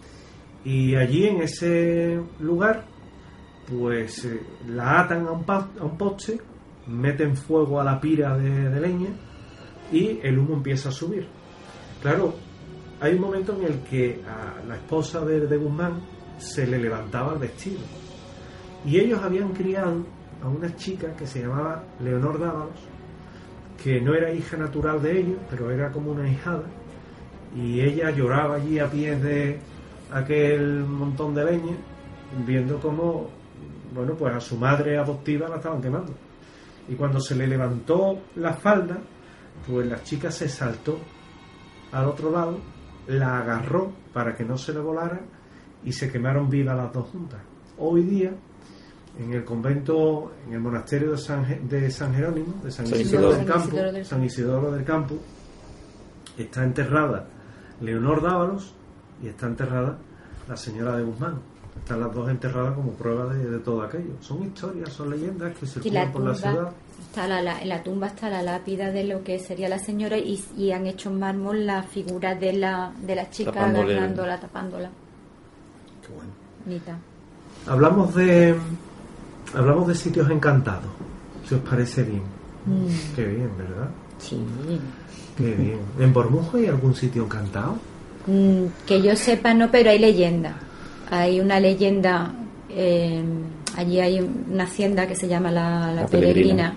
Speaker 8: y allí en ese lugar pues eh, la atan a un, pa- a un poste, meten fuego a la pira de, de leña y el humo empieza a subir. Claro, hay un momento en el que a la esposa de, de Guzmán se le levantaba el vestido, y ellos habían criado a una chica que se llamaba Leonor Dávalos, que no era hija natural de ellos, pero era como una hijada, y ella lloraba allí a pies de aquel montón de leña, viendo cómo, bueno, pues a su madre adoptiva la estaban quemando. Y cuando se le levantó la falda, pues la chica se saltó al otro lado, la agarró para que no se le volara, y se quemaron vivas las dos juntas. Hoy día, en el convento, en el monasterio de San, de San Jerónimo, de San, San Isidoro, Isidoro del Campo, Isidoro del San Isidoro del Campo, está enterrada Leonor Dávalos y está enterrada la señora de Guzmán. Están las dos enterradas como prueba de, de todo aquello. Son historias, son leyendas que circulan por la ciudad.
Speaker 7: Está la, la, en la tumba está la lápida de lo que sería la señora, y, y han hecho en mármol la figura de la, de la chica
Speaker 6: Tapándole.
Speaker 7: agarrándola, tapándola.
Speaker 5: Qué bueno.
Speaker 7: Bonita.
Speaker 8: Hablamos de hablamos de sitios encantados, si os parece bien.
Speaker 7: Mm.
Speaker 8: Qué bien, ¿verdad?
Speaker 7: Sí.
Speaker 8: Qué bien. ¿En Bormujos hay algún sitio encantado?
Speaker 7: Mm, que yo sepa no, pero hay leyenda. Hay una leyenda, eh, allí hay una hacienda que se llama La, la, la Peregrina,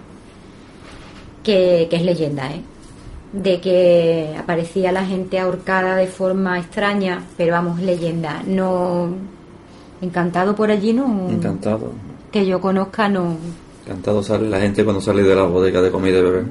Speaker 7: que, que es leyenda, ¿eh? De que aparecía la gente ahorcada de forma extraña, pero vamos, leyenda. No, encantado por allí no.
Speaker 6: Encantado.
Speaker 7: Que yo conozca no.
Speaker 6: Encantado sale la gente cuando sale de la bodega de comida y beber.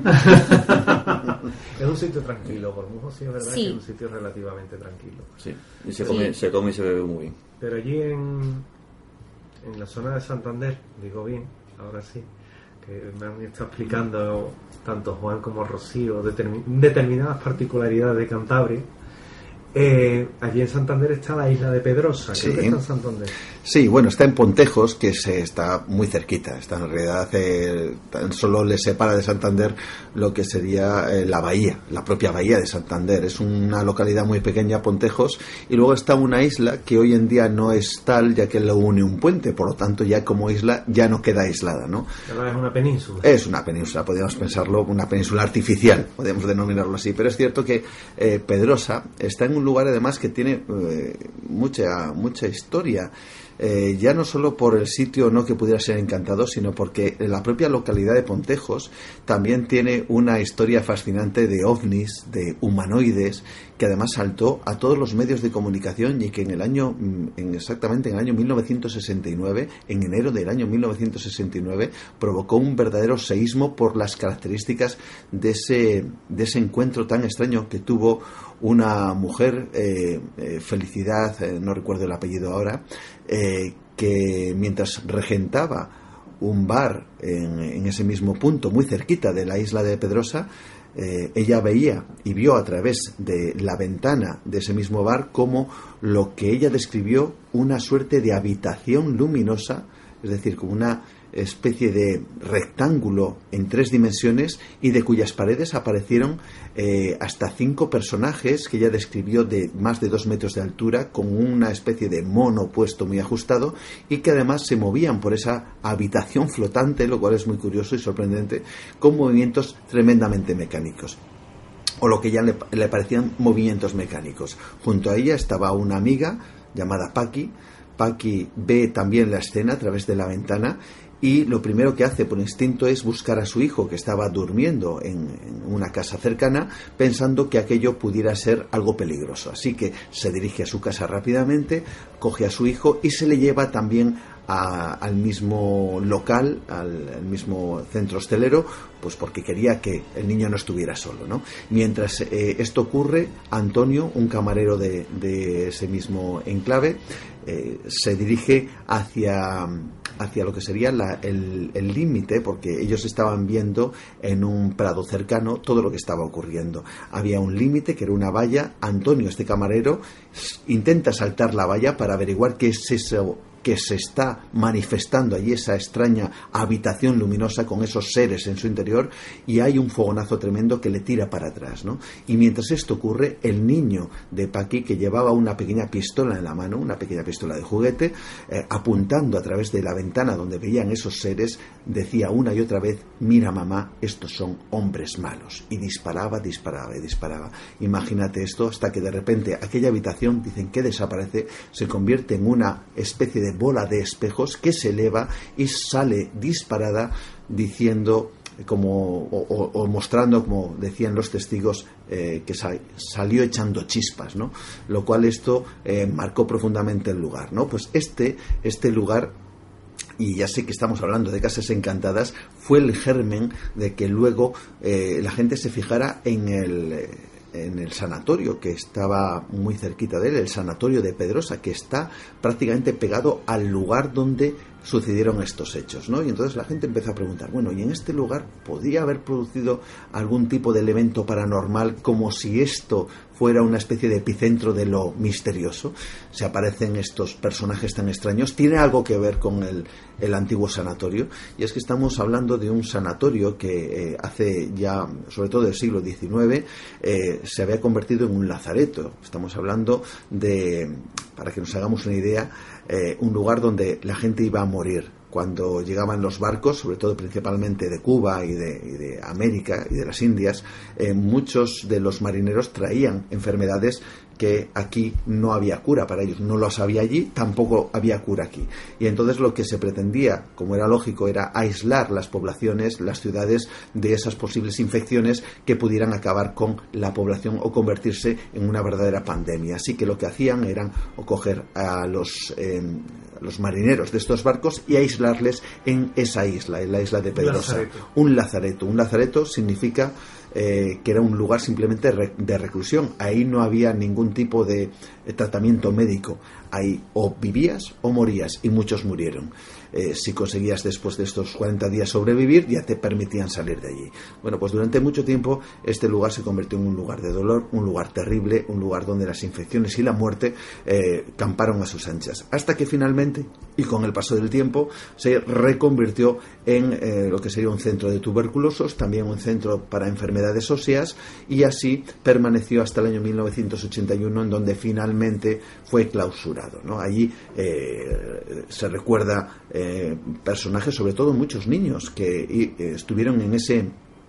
Speaker 8: Es un sitio tranquilo, Bormujos sí es verdad,
Speaker 7: Sí.
Speaker 8: que es un sitio relativamente tranquilo.
Speaker 6: Sí, y se come,
Speaker 7: Sí.
Speaker 6: se come y se bebe muy bien.
Speaker 8: Pero allí en, en la zona de Santander, digo bien, ahora sí, que me han estado explicando tanto Juan como Rocío determin- determinadas particularidades de Cantabria. Eh, allí en Santander está la isla de Pedrosa, creo
Speaker 5: Sí.
Speaker 8: que está en Santander.
Speaker 5: Sí, bueno, está en Pontejos, que se está muy cerquita. Está en realidad, eh, tan solo le separa de Santander lo que sería eh, la bahía, la propia bahía de Santander. Es una localidad muy pequeña, Pontejos, y luego está una isla que hoy en día no es tal, ya que lo une un puente, por lo tanto ya como isla ya no queda aislada, ¿no?
Speaker 8: Ahora es una península.
Speaker 5: Es una península, podríamos pensarlo, una península artificial, podemos denominarlo así, pero es cierto que eh, Pedrosa está en un lugar además que tiene eh, mucha mucha historia. eh, ya no solo por el sitio no que pudiera ser encantado, sino porque la propia localidad de Pontejos también tiene una historia fascinante de ovnis, de humanoides, que además saltó a todos los medios de comunicación y que en el año, en exactamente en el año mil novecientos sesenta y nueve, en enero del año mil novecientos sesenta y nueve, provocó un verdadero seísmo por las características de ese, de ese encuentro tan extraño que tuvo una mujer, eh, eh, Felicidad, eh, no recuerdo el apellido ahora, eh, que mientras regentaba un bar en, en ese mismo punto, muy cerquita de la isla de Pedrosa, eh, ella veía y vio a través de la ventana de ese mismo bar como lo que ella describió una suerte de habitación luminosa, es decir, como una especie de rectángulo en tres dimensiones y de cuyas paredes aparecieron eh, hasta cinco personajes que ella describió de más de dos metros de altura, con una especie de mono puesto muy ajustado y que además se movían por esa habitación flotante, lo cual es muy curioso y sorprendente, con movimientos tremendamente mecánicos, o lo que ya le, le parecían movimientos mecánicos. Junto a ella estaba una amiga llamada Paqui. Paqui ve también la escena a través de la ventana y lo primero que hace por instinto es buscar a su hijo, que estaba durmiendo en, en una casa cercana, pensando que aquello pudiera ser algo peligroso. Así que se dirige a su casa rápidamente, coge a su hijo y se le lleva también a, al mismo local, al, al mismo centro hostelero, pues porque quería que el niño no estuviera solo, ¿no? Mientras eh, esto ocurre, Antonio, un camarero de, de ese mismo enclave, eh, se dirige hacia, hacia lo que sería la, el límite, porque ellos estaban viendo en un prado cercano todo lo que estaba ocurriendo. Había un límite que era una valla. Antonio, este camarero, intenta saltar la valla para averiguar qué es eso que se está manifestando allí, esa extraña habitación luminosa con esos seres en su interior, y hay un fogonazo tremendo que le tira para atrás, ¿no? Y mientras esto ocurre, el niño de Paqui, que llevaba una pequeña pistola en la mano, una pequeña pistola de juguete, eh, apuntando a través de la ventana donde veían esos seres, decía una y otra vez: mira mamá, estos son hombres malos, y disparaba, disparaba y disparaba. Imagínate esto, hasta que de repente aquella habitación, dicen que desaparece, se convierte en una especie de bola de espejos que se eleva y sale disparada, diciendo como o, o, o mostrando, como decían los testigos, eh, que sal, salió echando chispas, ¿no? Lo cual esto eh, marcó profundamente el lugar, ¿no? Pues este este lugar, y ya sé que estamos hablando de casas encantadas, fue el germen de que luego eh, la gente se fijara en el eh, en el sanatorio que estaba muy cerquita de él, el sanatorio de Pedrosa, que está prácticamente pegado al lugar donde sucedieron estos hechos, ¿no? Y entonces la gente empezó a preguntar, bueno, ¿y en este lugar podría haber producido algún tipo de elemento paranormal, como si esto fuera una especie de epicentro de lo misterioso? Se aparecen estos personajes tan extraños. ¿Tiene algo que ver con el, el antiguo sanatorio? Y es que estamos hablando de un sanatorio que eh, hace ya, sobre todo del siglo diecinueve, eh, se había convertido en un lazareto. Estamos hablando de, para que nos hagamos una idea, eh, un lugar donde la gente iba a morir. Cuando llegaban los barcos, sobre todo principalmente de Cuba y de, y de América y de las Indias, eh, muchos de los marineros traían enfermedades que aquí no había cura para ellos, no las había allí, tampoco había cura aquí. Y entonces lo que se pretendía, como era lógico, era aislar las poblaciones, las ciudades, de esas posibles infecciones que pudieran acabar con la población o convertirse en una verdadera pandemia. Así que lo que hacían era o coger a los, eh, los marineros de estos barcos y aislarles en esa isla, en la isla de Pedrosa. Lazareto. Un lazareto. Un lazareto significa Eh, que era un lugar simplemente de reclusión. Ahí no había ningún tipo de tratamiento médico. Ahí o vivías o morías, y muchos murieron. Eh, si conseguías después de estos cuarenta días sobrevivir, ya te permitían salir de allí. Bueno, pues durante mucho tiempo este lugar se convirtió en un lugar de dolor, un lugar terrible, un lugar donde las infecciones y la muerte eh, camparon a sus anchas, hasta que finalmente, y con el paso del tiempo, se reconvirtió en eh, lo que sería un centro de tuberculosos, también un centro para enfermedades óseas, y así permaneció hasta el año mil novecientos ochenta y uno, en donde finalmente fue clausurado, ¿no? Allí eh, se recuerda eh, personajes, sobre todo muchos niños, que eh, estuvieron en ese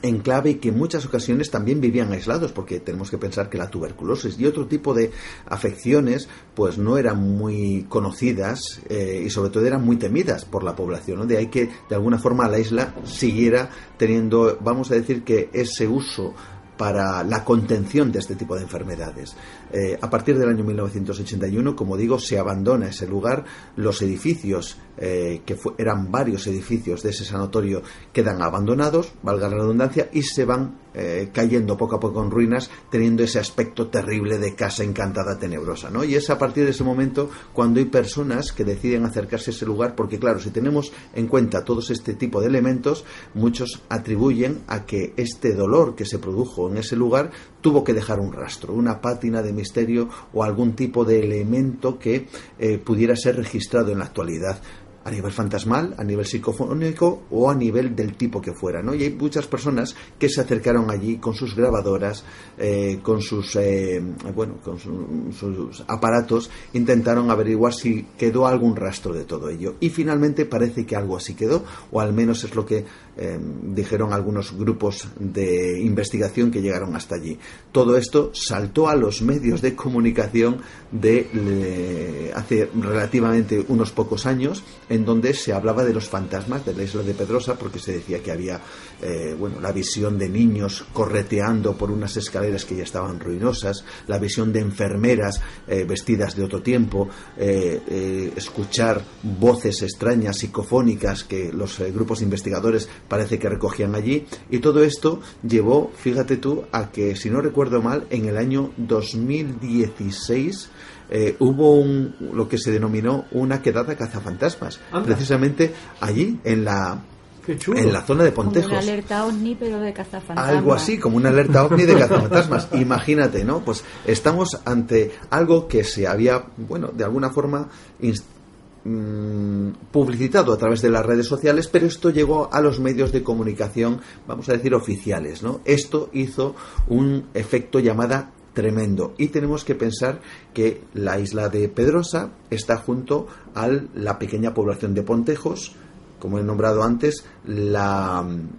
Speaker 5: enclave y que en muchas ocasiones también vivían aislados, porque tenemos que pensar que la tuberculosis y otro tipo de afecciones pues no eran muy conocidas eh, y sobre todo eran muy temidas por la población, ¿no? De ahí que de alguna forma la isla siguiera teniendo, vamos a decir, que ese uso para la contención de este tipo de enfermedades. Eh, a partir del año mil novecientos ochenta y uno, como digo, se abandona ese lugar, los edificios, eh, que fue, eran varios edificios de ese sanatorio, quedan abandonados, valga la redundancia, y se van eh, cayendo poco a poco en ruinas, teniendo ese aspecto terrible de casa encantada tenebrosa, ¿no? Y es a partir de ese momento cuando hay personas que deciden acercarse a ese lugar, porque claro, si tenemos en cuenta todos este tipo de elementos, muchos atribuyen a que este dolor que se produjo en ese lugar tuvo que dejar un rastro, una pátina de misterio o algún tipo de elemento que eh, pudiera ser registrado en la actualidad, a nivel fantasmal, a nivel psicofónico o a nivel del tipo que fuera, ¿no? Y hay muchas personas que se acercaron allí con sus grabadoras, eh, con sus eh, bueno, con su, sus aparatos, intentaron averiguar si quedó algún rastro de todo ello. Y finalmente parece que algo así quedó, o al menos es lo que eh, dijeron algunos grupos de investigación que llegaron hasta allí. Todo esto saltó a los medios de comunicación de eh, hace relativamente unos pocos años, en donde se hablaba de los fantasmas de la isla de Pedrosa, porque se decía que había eh, bueno, la visión de niños correteando por unas escaleras que ya estaban ruinosas, la visión de enfermeras eh, vestidas de otro tiempo, eh, eh, escuchar voces extrañas, psicofónicas, que los eh, grupos investigadores parece que recogían allí, y todo esto llevó, fíjate tú, a que, si no recuerdo mal, en el año dos mil dieciséis Eh, hubo un, lo que se denominó una quedada cazafantasmas. Anda. Precisamente allí en la en la zona de Pontejos,
Speaker 7: como una alerta ovni pero de cazafantasmas,
Speaker 5: algo así como una alerta ovni de cazafantasmas. Imagínate, ¿no? Pues estamos ante algo que se había, bueno, de alguna forma inst- mmm, publicitado a través de las redes sociales, pero esto llegó a los medios de comunicación, vamos a decir, oficiales, ¿no? Esto hizo un efecto llamada tremendo, y tenemos que pensar que la isla de Pedrosa está junto a la pequeña población de Pontejos, como he nombrado antes, la,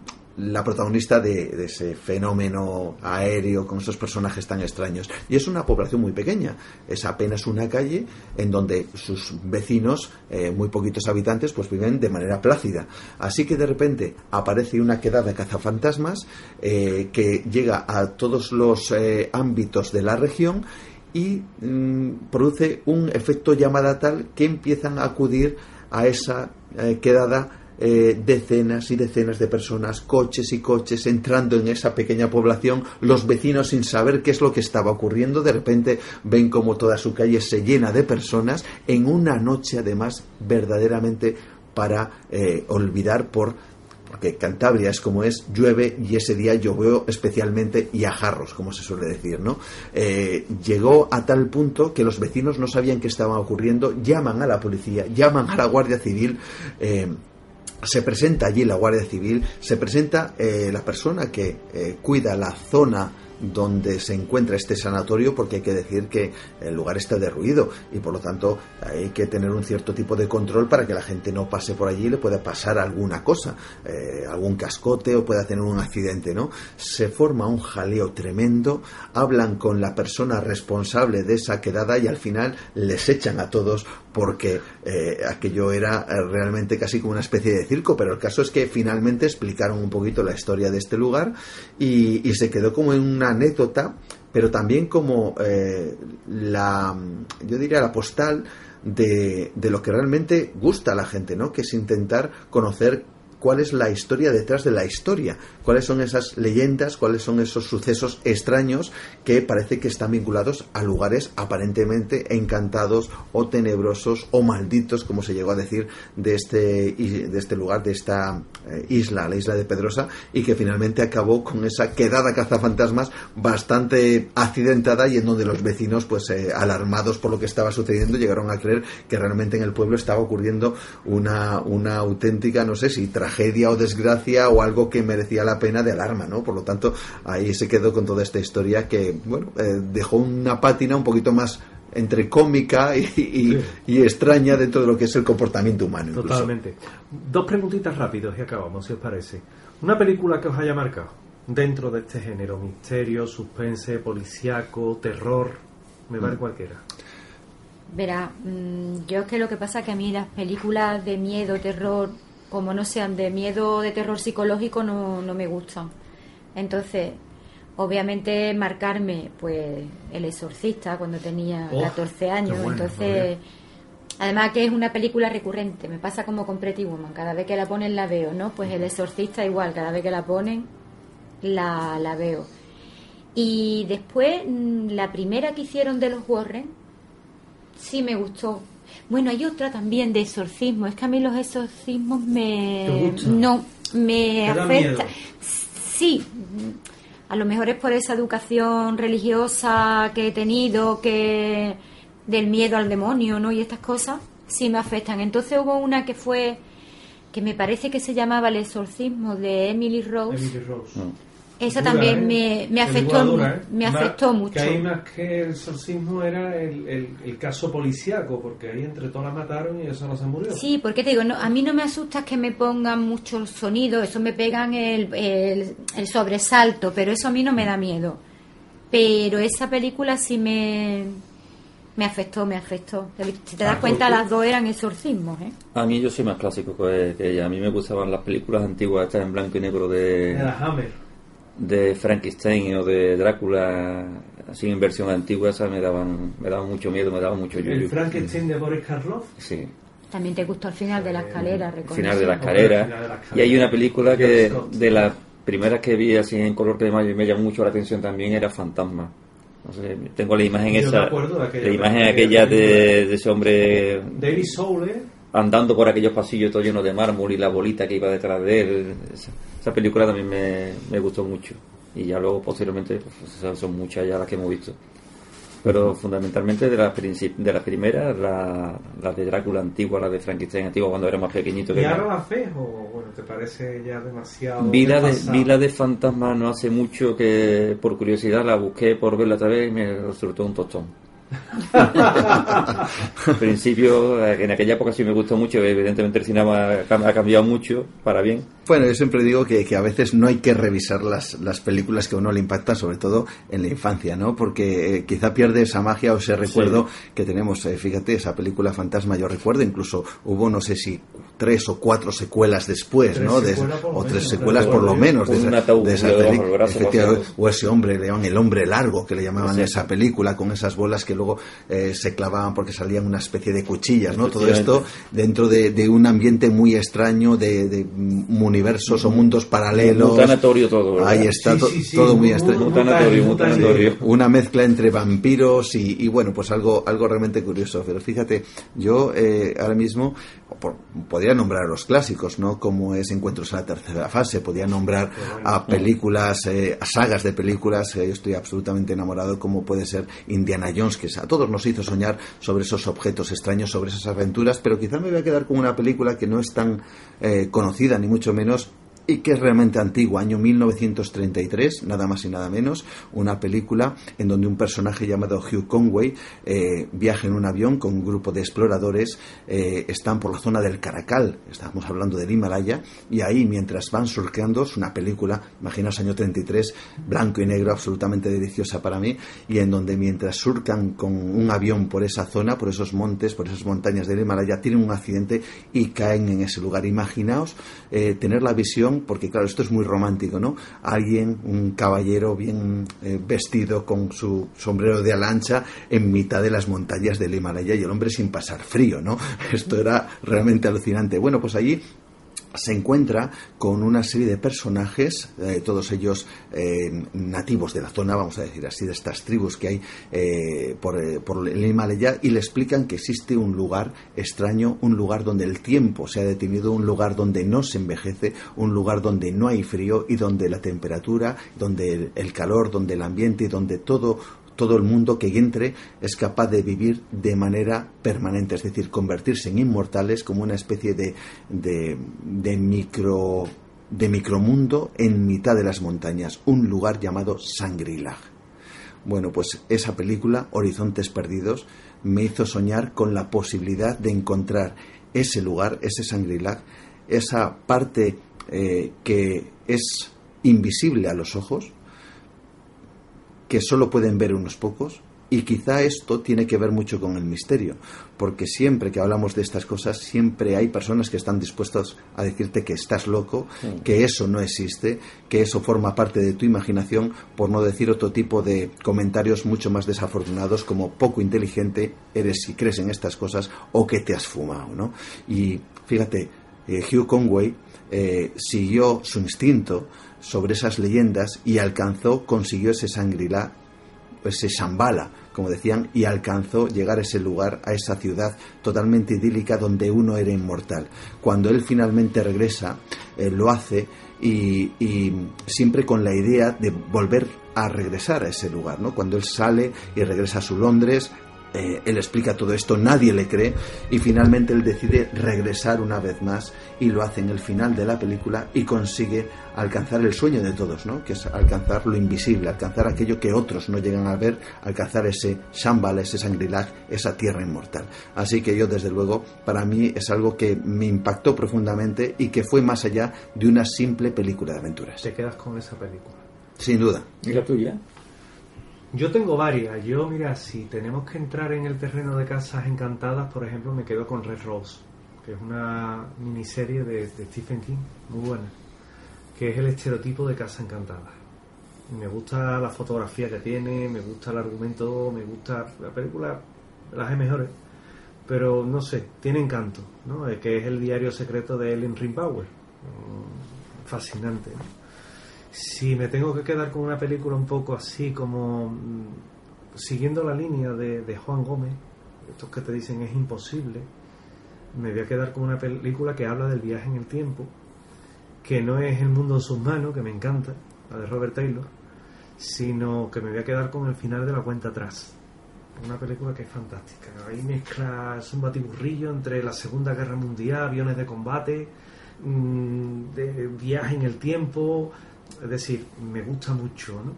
Speaker 5: la protagonista de, de ese fenómeno aéreo con esos personajes tan extraños. Y es una población muy pequeña, es apenas una calle en donde sus vecinos, eh, muy poquitos habitantes, pues viven de manera plácida. Así que de repente aparece una quedada de cazafantasmas eh, que llega a todos los eh, ámbitos de la región y mmm, produce un efecto llamada tal que empiezan a acudir a esa eh, quedada Eh, decenas y decenas de personas, coches y coches entrando en esa pequeña población. Los vecinos, sin saber qué es lo que estaba ocurriendo, de repente ven como toda su calle se llena de personas en una noche, además, verdaderamente para eh, olvidar, por porque Cantabria es como es, llueve, y ese día llovió especialmente y a jarros, como se suele decir, ¿no? Eh, llegó a tal punto que los vecinos no sabían qué estaba ocurriendo, llaman a la policía, llaman a la Guardia Civil. eh, Se presenta allí la Guardia Civil, se presenta eh, la persona que eh, cuida la zona donde se encuentra este sanatorio, porque hay que decir que el lugar está derruido y por lo tanto hay que tener un cierto tipo de control para que la gente no pase por allí y le pueda pasar alguna cosa, eh, algún cascote, o pueda tener un accidente, ¿no? Se forma un jaleo tremendo, hablan con la persona responsable de esa quedada y al final les echan a todos, porque eh, aquello era realmente casi como una especie de circo. Pero el caso es que finalmente explicaron un poquito la historia de este lugar y, y se quedó como en una anécdota, pero también como eh, la, yo diría, la postal de, de lo que realmente gusta a la gente, ¿no? Que es intentar conocer cuál es la historia detrás de la historia, cuáles son esas leyendas, cuáles son esos sucesos extraños que parece que están vinculados a lugares aparentemente encantados o tenebrosos o malditos, como se llegó a decir de este, de este lugar, de esta eh, isla, la isla de Pedrosa, y que finalmente acabó con esa quedada cazafantasmas bastante accidentada, y en donde los vecinos, pues eh, alarmados por lo que estaba sucediendo, llegaron a creer que realmente en el pueblo estaba ocurriendo una, una auténtica, no sé si tragedia o desgracia o algo que merecía la pena de alarma, ¿no? Por lo tanto, ahí se quedó con toda esta historia que, bueno, eh, dejó una pátina un poquito más entre cómica y, y, sí. y extraña dentro de lo que es el comportamiento humano.
Speaker 8: Totalmente. Incluso. Dos preguntitas rápidas y acabamos, si os parece. Una película que os haya marcado. dentro de este género, misterio, suspense, policíaco, terror, me vale cualquiera.
Speaker 7: Verá, mmm, yo es que lo que pasa es que a mí las películas de miedo, terror, como no sean de miedo, de terror psicológico, no, no me gustan. Entonces, obviamente marcarme, pues, El Exorcista cuando tenía oh, catorce años, bueno, entonces... Además que es una película recurrente, me pasa como con Pretty Woman, cada vez que la ponen la veo, ¿no? Pues El Exorcista igual, cada vez que la ponen la, la veo. Y después, la primera que hicieron de los Warren, sí me gustó. Bueno, hay otra también de exorcismo, es que a mí los exorcismos me... No, me afecta. Sí, a lo mejor es por esa educación religiosa que he tenido, que... del miedo al demonio, ¿no? Y estas cosas sí me afectan. Entonces hubo una que fue, que me parece que se llamaba El Exorcismo de Emily Rose. Emily Rose. No. Esa dura, también ¿eh? me, me afectó, dura, ¿eh? me afectó
Speaker 8: Más,
Speaker 7: mucho.
Speaker 8: Que hay unas que el exorcismo era el, el, el caso policíaco, porque ahí entre todas la mataron y eso no se murió.
Speaker 7: Sí, porque te digo, no, a mí no me asusta que me pongan mucho sonido, eso me pegan el, el, el sobresalto, pero eso a mí no me da miedo. Pero esa película sí me... Me afectó, me afectó. Si te das cuenta, las dos eran exorcismos, ¿eh?
Speaker 6: A mí yo soy más clásico que ella. A mí me gustaban las películas antiguas, estas en blanco y negro de...
Speaker 8: De la Hammer.
Speaker 6: De Frankenstein o de Drácula, así en versión antigua, esas me daban, me daban mucho miedo, me daban mucho yuyu.
Speaker 8: ¿El Frankenstein de Boris Karloff?
Speaker 6: Sí.
Speaker 7: También te gustó el final de la escalera,
Speaker 6: El final de la escalera. Y hay una película que, de las primeras que vi así en color que me, me llamó mucho la atención también, era Fantasma. No sé, tengo la imagen
Speaker 8: Yo
Speaker 6: esa, la imagen aquella de, de ese hombre
Speaker 8: David Soule
Speaker 6: andando por aquellos pasillos todo llenos de mármol y la bolita que iba detrás de él. Esa, esa película también me, me gustó mucho. Y ya luego posteriormente pues, son muchas ya las que hemos visto. Pero fundamentalmente de las de las primeras, la, la de Drácula antigua, la de Frankenstein antigua cuando era más pequeñito.
Speaker 8: ¿Y ahora la fe o bueno, te parece ya demasiado?
Speaker 6: Vi la, de, vi la de Fantasma no hace mucho, que por curiosidad la busqué por verla otra vez y me resultó un tostón. Al principio, en aquella época sí me gustó mucho, evidentemente el cine ha cambiado mucho para bien.
Speaker 5: Bueno, yo siempre digo que, que a veces no hay que revisar las, las películas que a uno le impactan, sobre todo en la infancia, ¿no? Porque eh, quizá pierde esa magia o ese recuerdo sí. que tenemos. Eh, fíjate, esa película Fantasma, yo recuerdo, incluso hubo, no sé si tres o cuatro secuelas después, ¿no? De, o tres menos, secuelas por lo menos de esa, de esa película. O ese hombre, León, el hombre largo, que le llamaban a esa película, con esas bolas que luego eh, se clavaban porque salían una especie de cuchillas, ¿no? Todo esto dentro de, de un ambiente muy extraño de, de universos o mundos paralelos.
Speaker 6: Mutanatorio todo, ¿verdad?
Speaker 5: Ahí está, sí, to, sí, sí, todo sí, muy extraño.
Speaker 6: Mutanatorio, mutanatorio.
Speaker 5: Sí, una mezcla entre vampiros y, y bueno, pues algo algo realmente curioso. Pero fíjate, yo eh, ahora mismo por, podría nombrar a los clásicos, ¿no? Como es Encuentros en la tercera fase, podría nombrar a películas, eh, a sagas de películas, eh, yo estoy absolutamente enamorado, como puede ser Indiana Jones, que a todos nos hizo soñar sobre esos objetos extraños, sobre esas aventuras, pero quizá me voy a quedar con una película que no es tan eh, conocida, ni mucho menos, y que es realmente antigua, año mil novecientos treinta y tres, nada más y nada menos, una película en donde un personaje llamado Hugh Conway eh, viaja en un avión con un grupo de exploradores, eh, están por la zona del Caracal, estamos hablando del Himalaya, y ahí mientras van surfeando, es una película, imaginaos año treinta y tres, blanco y negro, absolutamente deliciosa para mí, y en donde mientras surcan con un avión por esa zona, por esos montes, por esas montañas del Himalaya, tienen un accidente y caen en ese lugar. Imaginaos eh, tener la visión, porque claro, esto es muy romántico, ¿no? Alguien, un caballero bien eh, vestido con su sombrero de ala ancha en mitad de las montañas del Himalaya y el hombre sin pasar frío, ¿no? Esto era realmente alucinante. Bueno, pues allí se encuentra con una serie de personajes, eh, todos ellos eh, nativos de la zona, vamos a decir así, de estas tribus que hay eh, por, eh, por el Himalaya, y le explican que existe un lugar extraño, un lugar donde el tiempo se ha detenido, un lugar donde no se envejece, un lugar donde no hay frío y donde la temperatura, donde el, el calor, donde el ambiente y donde todo todo el mundo que entre es capaz de vivir de manera permanente, es decir, convertirse en inmortales como una especie de, de, de micro de micromundo en mitad de las montañas, un lugar llamado Shangri-La. Bueno, pues esa película, Horizontes Perdidos, me hizo soñar con la posibilidad de encontrar ese lugar, ese Shangri-La, esa parte eh, que es invisible a los ojos, que solo pueden ver unos pocos. Y quizá esto tiene que ver mucho con el misterio, porque siempre que hablamos de estas cosas, siempre hay personas que están dispuestas a decirte que estás loco, sí, que eso no existe, que eso forma parte de tu imaginación, por no decir otro tipo de comentarios mucho más desafortunados, como poco inteligente eres si crees en estas cosas, o que te has fumado, ¿no? Y fíjate, eh, Hugh Conway eh, siguió su instinto sobre esas leyendas y alcanzó, consiguió ese Shangri-La, ese Shambhala, como decían, y alcanzó llegar a ese lugar, a esa ciudad totalmente idílica donde uno era inmortal. Cuando él finalmente regresa, eh, lo hace y, y siempre con la idea de volver a regresar a ese lugar, ¿no? Cuando él sale y regresa a su Londres, eh, él explica todo esto, nadie le cree, y finalmente él decide regresar una vez más, y lo hace en el final de la película y consigue alcanzar el sueño de todos, ¿no? Que es alcanzar lo invisible, alcanzar aquello que otros no llegan a ver, alcanzar ese Shambhala, ese Shangri-La, esa tierra inmortal. Así que yo, desde luego, para mí es algo que me impactó profundamente y que fue más allá de una simple película de aventuras.
Speaker 8: Te quedas con esa película.
Speaker 5: Sin duda.
Speaker 6: ¿Y la tuya?
Speaker 8: Yo tengo varias. Yo, mira, si tenemos que entrar en el terreno de Casas Encantadas, por ejemplo, me quedo con Red Rose, que es una miniserie de, de Stephen King, muy buena, que es el estereotipo de Casa Encantada. Me gusta la fotografía que tiene, me gusta el argumento, me gusta la película, las hay mejores, pero no sé, tiene encanto, ¿no? Que es el diario secreto de Ellen Rimbauer. Fascinante, ¿no? Si me tengo que quedar con una película un poco así como mmm, siguiendo la línea de, de Juan Gómez, estos que te dicen es imposible, me voy a quedar con una película que habla del viaje en el tiempo, que no es El mundo en sus manos, que me encanta, la de Robert Taylor, sino que me voy a quedar con El final de la cuenta atrás. Una película que es fantástica. Ahí mezcla, es un batiburrillo entre la Segunda Guerra Mundial, aviones de combate, mmm, de viaje en el tiempo. Es decir, me gusta mucho, ¿no?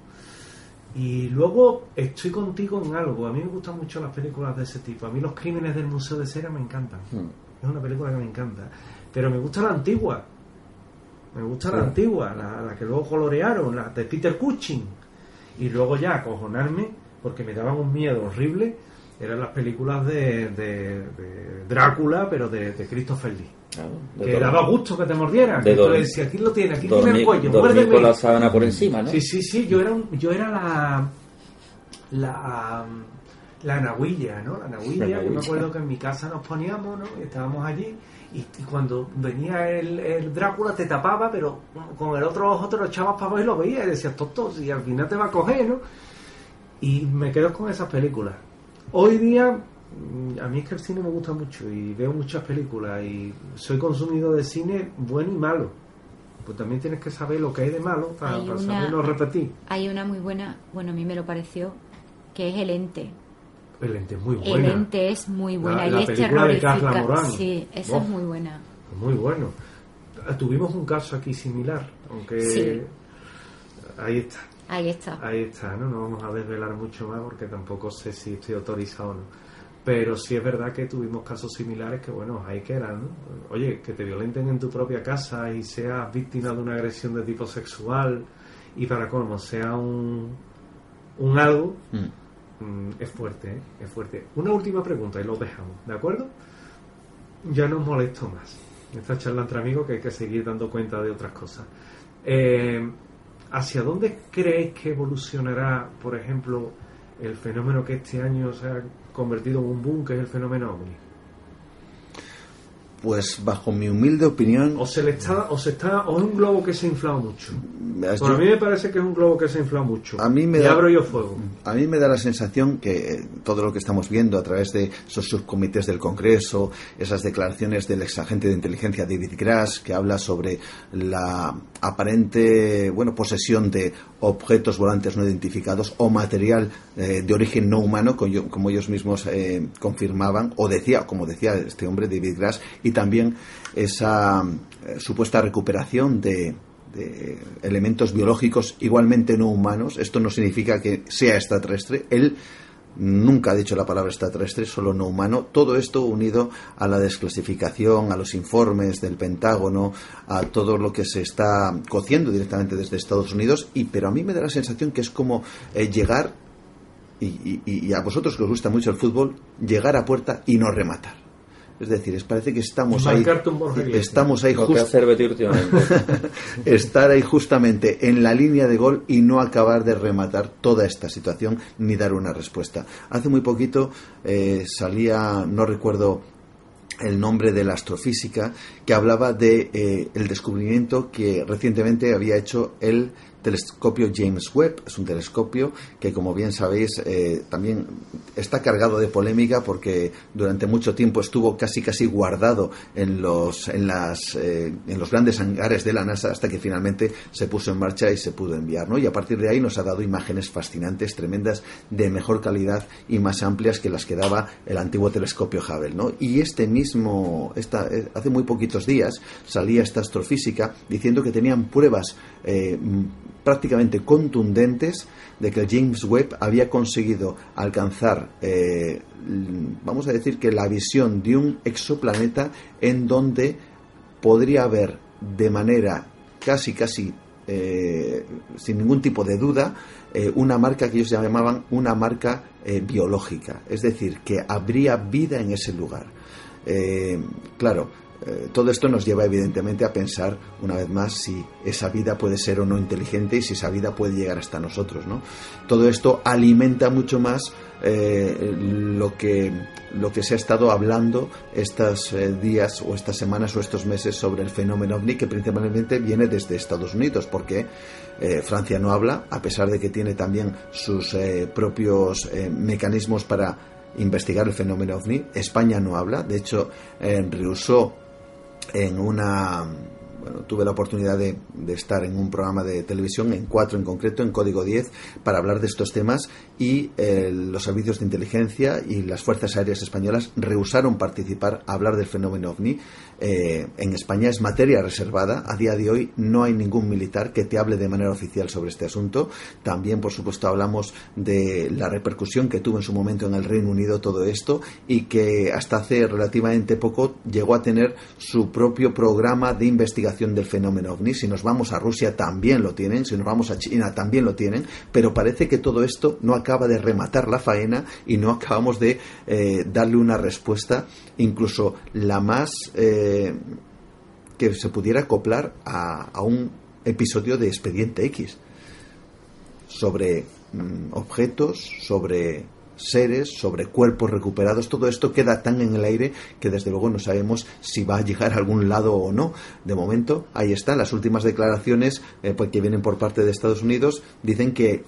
Speaker 8: Y luego estoy contigo en algo. A mí me gustan mucho las películas de ese tipo. A mí Los crímenes del Museo de Cera me encantan. Mm. Es una película que me encanta. Pero me gusta la antigua. Me gusta sí. la antigua, la, la que luego colorearon, la de Peter Cushing. Y luego ya acojonarme, porque me daban un miedo horrible, eran las películas de, de, de Drácula, pero de, de Christopher Lee. Claro, que todo, daba gusto que te mordieran, que tú le decías, aquí lo tiene, aquí dormir, tiene el cuello, muérdeme
Speaker 6: con la sábana por encima, ¿no?
Speaker 8: Sí, sí, sí, yo era un, yo era la la la nahuilla, ¿no? La nahuilla, la yo me acuerdo que en mi casa nos poníamos, ¿no? Y estábamos allí y, y cuando venía el, el Drácula te tapaba, pero con el otro ojo te lo echabas para abajo y lo veías y decías, tonto, y al final te va a coger, ¿no? Y me quedo con esas películas. Hoy día a mí es que el cine me gusta mucho y veo muchas películas y soy consumido de cine bueno y malo, pues también tienes que saber lo que hay de malo para, para una, saberlo repetir.
Speaker 7: Hay una muy buena, bueno, a mí me lo pareció, que es El Ente.
Speaker 8: El Ente es muy buena.
Speaker 7: El Ente es muy buena
Speaker 8: la,
Speaker 7: y
Speaker 8: la
Speaker 7: es terrorífica.
Speaker 8: De Carla Morán.
Speaker 7: Sí, esa oh, es muy buena.
Speaker 8: Muy bueno. Tuvimos un caso aquí similar, aunque
Speaker 7: sí.
Speaker 8: Ahí está.
Speaker 7: Ahí está.
Speaker 8: Ahí está, ¿no? No vamos a desvelar mucho más porque tampoco sé si estoy autorizado o no. Pero sí es verdad que tuvimos casos similares que, bueno, ahí que eran, ¿no? Oye, que te violenten en tu propia casa y seas víctima de una agresión de tipo sexual y para colmo sea un, un algo, mm. Mm, es fuerte, ¿eh? Es fuerte. Una última pregunta y lo dejamos, ¿de acuerdo? Ya no os molesto más. Esta charla entre amigos que hay que seguir dando cuenta de otras cosas. Eh, ¿Hacia dónde creéis que evolucionará, por ejemplo, el fenómeno que este año se ha convertido en un boom, que es el fenómeno ovni?
Speaker 5: Pues bajo mi humilde opinión,
Speaker 8: o se le está o se está o es un globo que se ha inflado mucho. Yo, a mí me parece que es un globo que se ha inflado mucho.
Speaker 5: A mí me
Speaker 8: y
Speaker 5: da,
Speaker 8: abro yo fuego.
Speaker 5: A mí me da la sensación que eh, todo lo que estamos viendo a través de esos subcomités del Congreso, esas declaraciones del exagente de inteligencia David Grass, que habla sobre la aparente, bueno, posesión de objetos volantes no identificados o material eh, de origen no humano, como, como ellos mismos eh, confirmaban, o decía, como decía este hombre David Grass, y también esa eh, supuesta recuperación de, de elementos biológicos igualmente no humanos. Esto no significa que sea extraterrestre. Él nunca ha dicho la palabra extraterrestre, solo no humano. Todo esto unido a la desclasificación, a los informes del Pentágono, a todo lo que se está cociendo directamente desde Estados Unidos, y pero a mí me da la sensación que es como eh, llegar, y, y, y a vosotros que os gusta mucho el fútbol, llegar a puerta y no rematar. Es decir, es, parece que estamos ahí, estamos ahí just... estar ahí justamente en la línea de gol y no acabar de rematar toda esta situación ni dar una respuesta. Hace muy poquito eh, salía, no recuerdo el nombre de la astrofísica, que hablaba de eh, el descubrimiento que recientemente había hecho el telescopio James Webb. Es un telescopio que, como bien sabéis, eh, también está cargado de polémica porque durante mucho tiempo estuvo casi casi guardado en los en las eh, en los grandes hangares de la NASA hasta que finalmente se puso en marcha y se pudo enviar, ¿no? Y a partir de ahí nos ha dado imágenes fascinantes, tremendas, de mejor calidad y más amplias que las que daba el antiguo telescopio Hubble, ¿no? Y este mismo esta, hace muy poquitos días salía esta astrofísica diciendo que tenían pruebas eh, prácticamente contundentes de que el James Webb había conseguido alcanzar, eh, vamos a decir que la visión de un exoplaneta en donde podría haber de manera casi casi eh, sin ningún tipo de duda eh, una marca que ellos llamaban una marca eh, biológica, es decir, que habría vida en ese lugar. Eh, claro, Eh, todo esto nos lleva evidentemente a pensar una vez más si esa vida puede ser o no inteligente y si esa vida puede llegar hasta nosotros, ¿no? Todo esto alimenta mucho más eh, lo que lo que se ha estado hablando estos eh, días o estas semanas o estos meses sobre el fenómeno ovni, que principalmente viene desde Estados Unidos, porque eh, Francia no habla, a pesar de que tiene también sus eh, propios eh, mecanismos para investigar el fenómeno ovni. España no habla. De hecho, eh, rehusó en una... Bueno, tuve la oportunidad de, de estar en un programa de televisión, en cuatro en concreto, en Código diez, para hablar de estos temas, y eh, los servicios de inteligencia y las fuerzas aéreas españolas rehusaron participar a hablar del fenómeno ovni. Eh, en España es materia reservada. A día de hoy no hay ningún militar que te hable de manera oficial sobre este asunto. También, por supuesto, hablamos de la repercusión que tuvo en su momento en el Reino Unido todo esto, y que hasta hace relativamente poco llegó a tener su propio programa de investigación del fenómeno ovni. Si nos vamos a Rusia también lo tienen, si nos vamos a China también lo tienen, pero parece que todo esto no acaba de rematar la faena y no acabamos de eh, darle una respuesta, incluso la más eh, que se pudiera acoplar a, a un episodio de Expediente X sobre mm, objetos, sobre seres, sobre cuerpos recuperados. Todo esto queda tan en el aire que desde luego no sabemos si va a llegar a algún lado o no. De momento, ahí están las últimas declaraciones eh, pues, que vienen por parte de Estados Unidos. Dicen que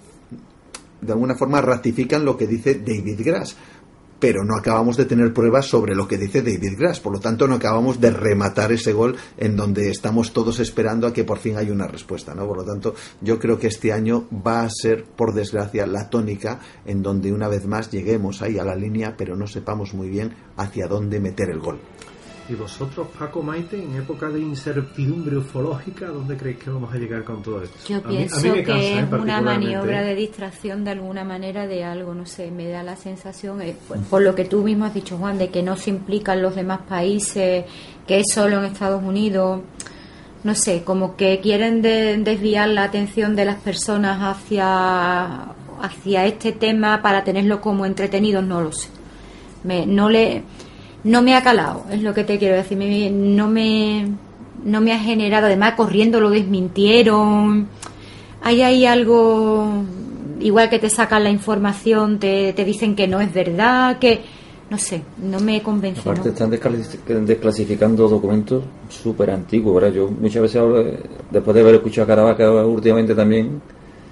Speaker 5: de alguna forma ratifican lo que dice David Grass, pero no acabamos de tener pruebas sobre lo que dice David Grass. Por lo tanto, no acabamos de rematar ese gol en donde estamos todos esperando a que por fin haya una respuesta, ¿no? Por lo tanto, yo creo que este año va a ser, por desgracia, la tónica en donde una vez más lleguemos ahí a la línea, pero no sepamos muy bien hacia dónde meter el gol.
Speaker 8: ¿Y vosotros, Paco, Maite, en época de incertidumbre ufológica, dónde creéis que vamos a llegar con todo esto?
Speaker 7: Yo
Speaker 8: a
Speaker 7: pienso
Speaker 8: mí, a mí me cansa,
Speaker 7: que
Speaker 8: ¿eh?
Speaker 7: es una maniobra de distracción de alguna manera de algo, no sé, me da la sensación, eh, por, por lo que tú mismo has dicho, Juan, de que no se implican los demás países, que es solo en Estados Unidos, no sé, como que quieren de, desviar la atención de las personas hacia, hacia este tema para tenerlo como entretenidos, no lo sé. Me, no le... No me ha calado, es lo que te quiero decir. Me, no me no me ha generado, además corriendo lo desmintieron. Hay ahí algo, igual que te sacan la información, te, te dicen que no es verdad, que no sé, no me convence.
Speaker 6: Aparte,
Speaker 7: ¿no?
Speaker 6: están desclasificando documentos súper antiguos, ¿verdad? Yo muchas veces hablo, después de haber escuchado a Caravaca últimamente también,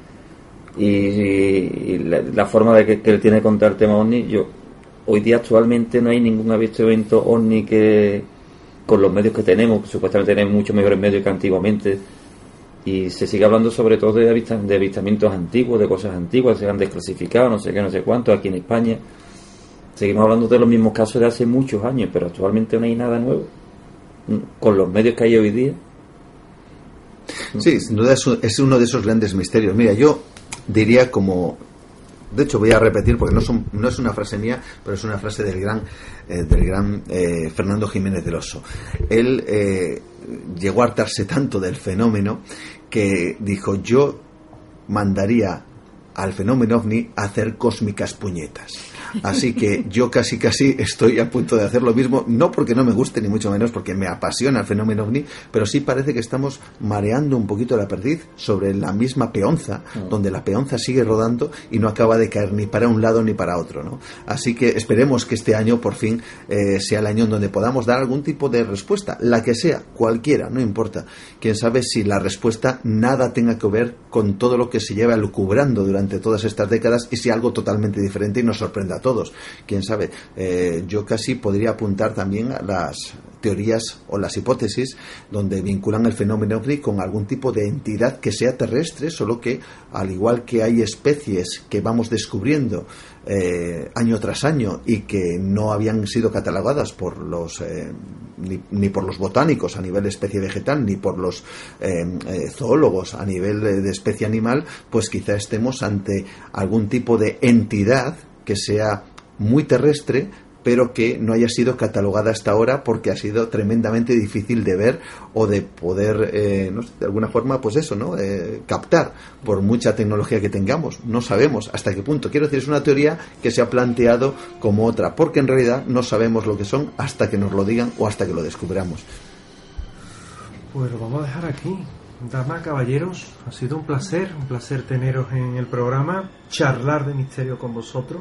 Speaker 6: y, y la, la forma de que, que él tiene de contar el tema OVNI, yo hoy día actualmente no hay ningún avistamiento ovni que, con los medios que tenemos, que supuestamente tenemos muchos mejores medios que antiguamente, y se sigue hablando sobre todo de, avista, de avistamientos antiguos, de cosas antiguas, se han desclasificado, no sé qué, no sé cuánto, aquí en España. Seguimos hablando de los mismos casos de hace muchos años, pero actualmente no hay nada nuevo, con los medios que hay hoy día.
Speaker 5: Sí, sin duda es uno de esos grandes misterios. Mira, yo diría como... De hecho, voy a repetir, porque no, son, no es una frase mía, pero es una frase del gran, eh, del gran eh, Fernando Jiménez del Oso. Él eh, llegó a hartarse tanto del fenómeno que dijo: yo mandaría al fenómeno ovni a hacer cósmicas puñetas. Así que yo casi casi estoy a punto de hacer lo mismo, no porque no me guste ni mucho menos, porque me apasiona el fenómeno ovni, pero sí parece que estamos mareando un poquito la perdiz sobre la misma peonza, mm. donde la peonza sigue rodando y no acaba de caer ni para un lado ni para otro, ¿no? Así que esperemos que este año por fin eh, sea el año en donde podamos dar algún tipo de respuesta, la que sea, cualquiera, no importa. Quién sabe si la respuesta nada tenga que ver con todo lo que se lleva lucubrando durante todas estas décadas y sea algo totalmente diferente y nos sorprenda a todos. Quién sabe, eh, yo casi podría apuntar también a las teorías o las hipótesis donde vinculan el fenómeno ovni con algún tipo de entidad que sea terrestre, solo que al igual que hay especies que vamos descubriendo eh, año tras año y que no habían sido catalogadas por los eh, ni, ni por los botánicos a nivel especie vegetal ni por los eh, eh, zoólogos a nivel de especie animal, pues quizá estemos ante algún tipo de entidad que sea muy terrestre, pero que no haya sido catalogada hasta ahora porque ha sido tremendamente difícil de ver o de poder, eh, no sé, de alguna forma, pues eso, ¿no? Eh, captar por mucha tecnología que tengamos. No sabemos hasta qué punto. Quiero decir, es una teoría que se ha planteado como otra, porque en realidad no sabemos lo que son hasta que nos lo digan o hasta que lo descubramos.
Speaker 8: Pues lo vamos a dejar aquí. Damas, caballeros, ha sido un placer, un placer teneros en el programa, charlar de misterio con vosotros,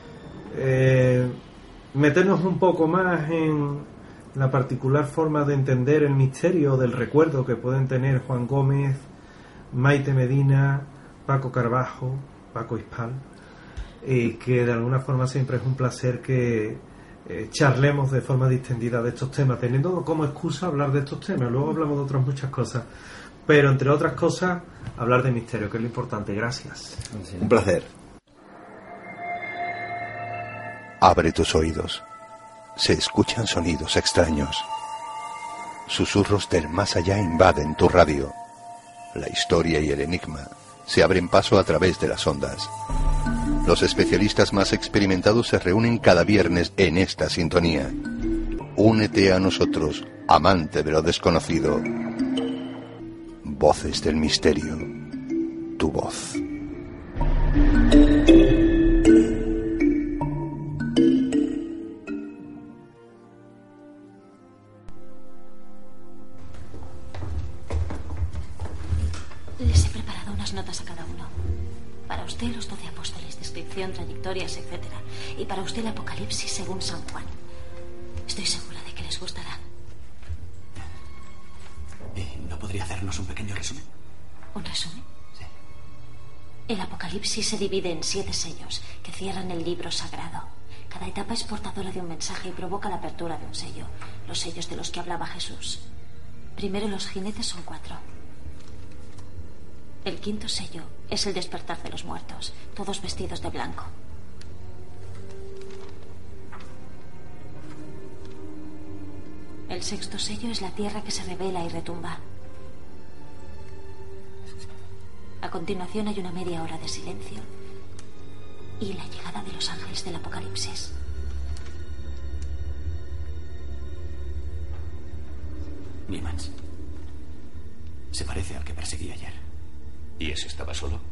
Speaker 8: eh, meternos un poco más en la particular forma de entender el misterio del recuerdo que pueden tener Juan Gómez, Maite Medina, Paco Carbajo, Paco Hispal, y que de alguna forma siempre es un placer que eh, charlemos de forma distendida de estos temas, teniendo como excusa hablar de estos temas. Luego hablamos de otras muchas cosas, pero entre otras cosas hablar de misterio, que es lo importante. Gracias.
Speaker 5: Un placer.
Speaker 9: Abre tus oídos. Se escuchan sonidos extraños. Susurros del más allá invaden tu radio. La historia y el enigma se abren paso a través de las ondas. Los especialistas más experimentados se reúnen cada viernes en esta sintonía. Únete a nosotros, amante de lo desconocido. Voces del misterio. Tu voz.
Speaker 10: Les he preparado unas notas a cada uno. Para usted los doce apóstoles, descripción, trayectorias, etcétera. Y para usted el Apocalipsis según San Juan. Estoy segura de que les gustará.
Speaker 11: ¿Y no podría hacernos un pequeño resumen?
Speaker 10: ¿Un resumen?
Speaker 11: Sí.
Speaker 10: El Apocalipsis se divide en siete sellos que cierran el libro sagrado. Cada etapa es portadora de un mensaje y provoca la apertura de un sello. Los sellos de los que hablaba Jesús. Primero, los jinetes son cuatro. El quinto sello es el despertar de los muertos, todos vestidos de blanco. El sexto sello es la tierra que se revela y retumba. A continuación hay una media hora de silencio y la llegada de los ángeles del Apocalipsis.
Speaker 11: Niemans. Se parece al que perseguí ayer.
Speaker 12: ¿Y ese estaba solo?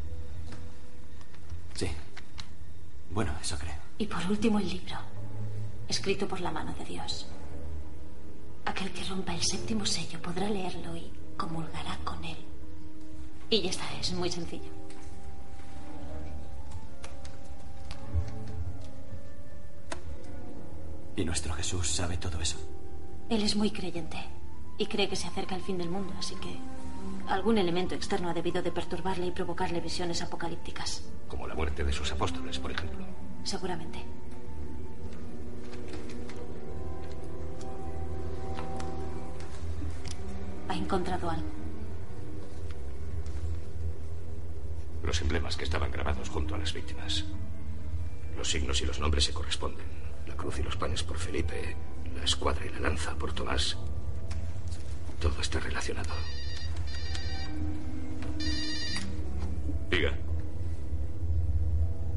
Speaker 11: Sí. Bueno, eso creo.
Speaker 10: Y por último el libro, escrito por la mano de Dios. Aquel que rompa el séptimo sello podrá leerlo y comulgará con él. Y ya está, es muy sencillo.
Speaker 11: ¿Y nuestro Jesús sabe todo eso?
Speaker 10: Él es muy creyente y cree que se acerca el fin del mundo, así que algún elemento externo ha debido de perturbarle y provocarle visiones apocalípticas.
Speaker 12: Como la muerte de sus apóstoles, por ejemplo.
Speaker 10: Seguramente. ¿Ha encontrado algo?
Speaker 12: Los emblemas que estaban grabados junto a las víctimas. Los signos y los nombres se corresponden. La cruz y los panes por Felipe, la escuadra y la lanza por Tomás. Todo está relacionado. Diga.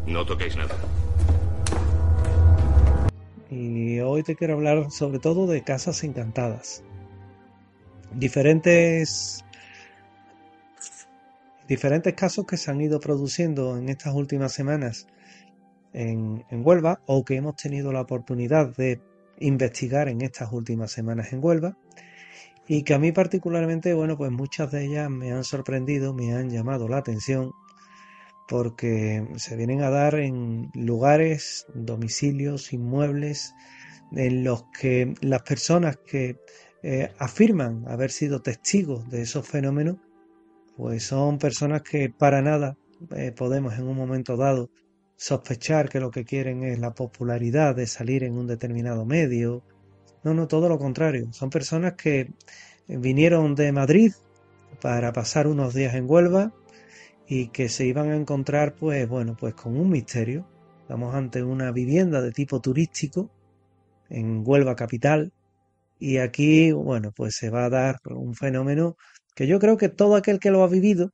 Speaker 12: No toquéis nada.
Speaker 2: Y hoy te quiero hablar sobre todo de casas encantadas. Diferentes, diferentes casos que se han ido produciendo en estas últimas semanas en, en Huelva, o que hemos tenido la oportunidad de investigar en estas últimas semanas en Huelva, y que a mí particularmente, bueno, pues muchas de ellas me han sorprendido, me han llamado la atención, porque se vienen a dar en lugares, domicilios, inmuebles, en los que las personas que eh, afirman haber sido testigos de esos fenómenos, pues son personas que para nada eh, podemos en un momento dado sospechar que lo que quieren es la popularidad de salir en un determinado medio. No, no, todo lo contrario. Son personas que vinieron de Madrid para pasar unos días en Huelva y que se iban a encontrar, pues bueno, pues con un misterio. Estamos ante una vivienda de tipo turístico en Huelva capital, y aquí, bueno, pues se va a dar un fenómeno que yo creo que todo aquel que lo ha vivido,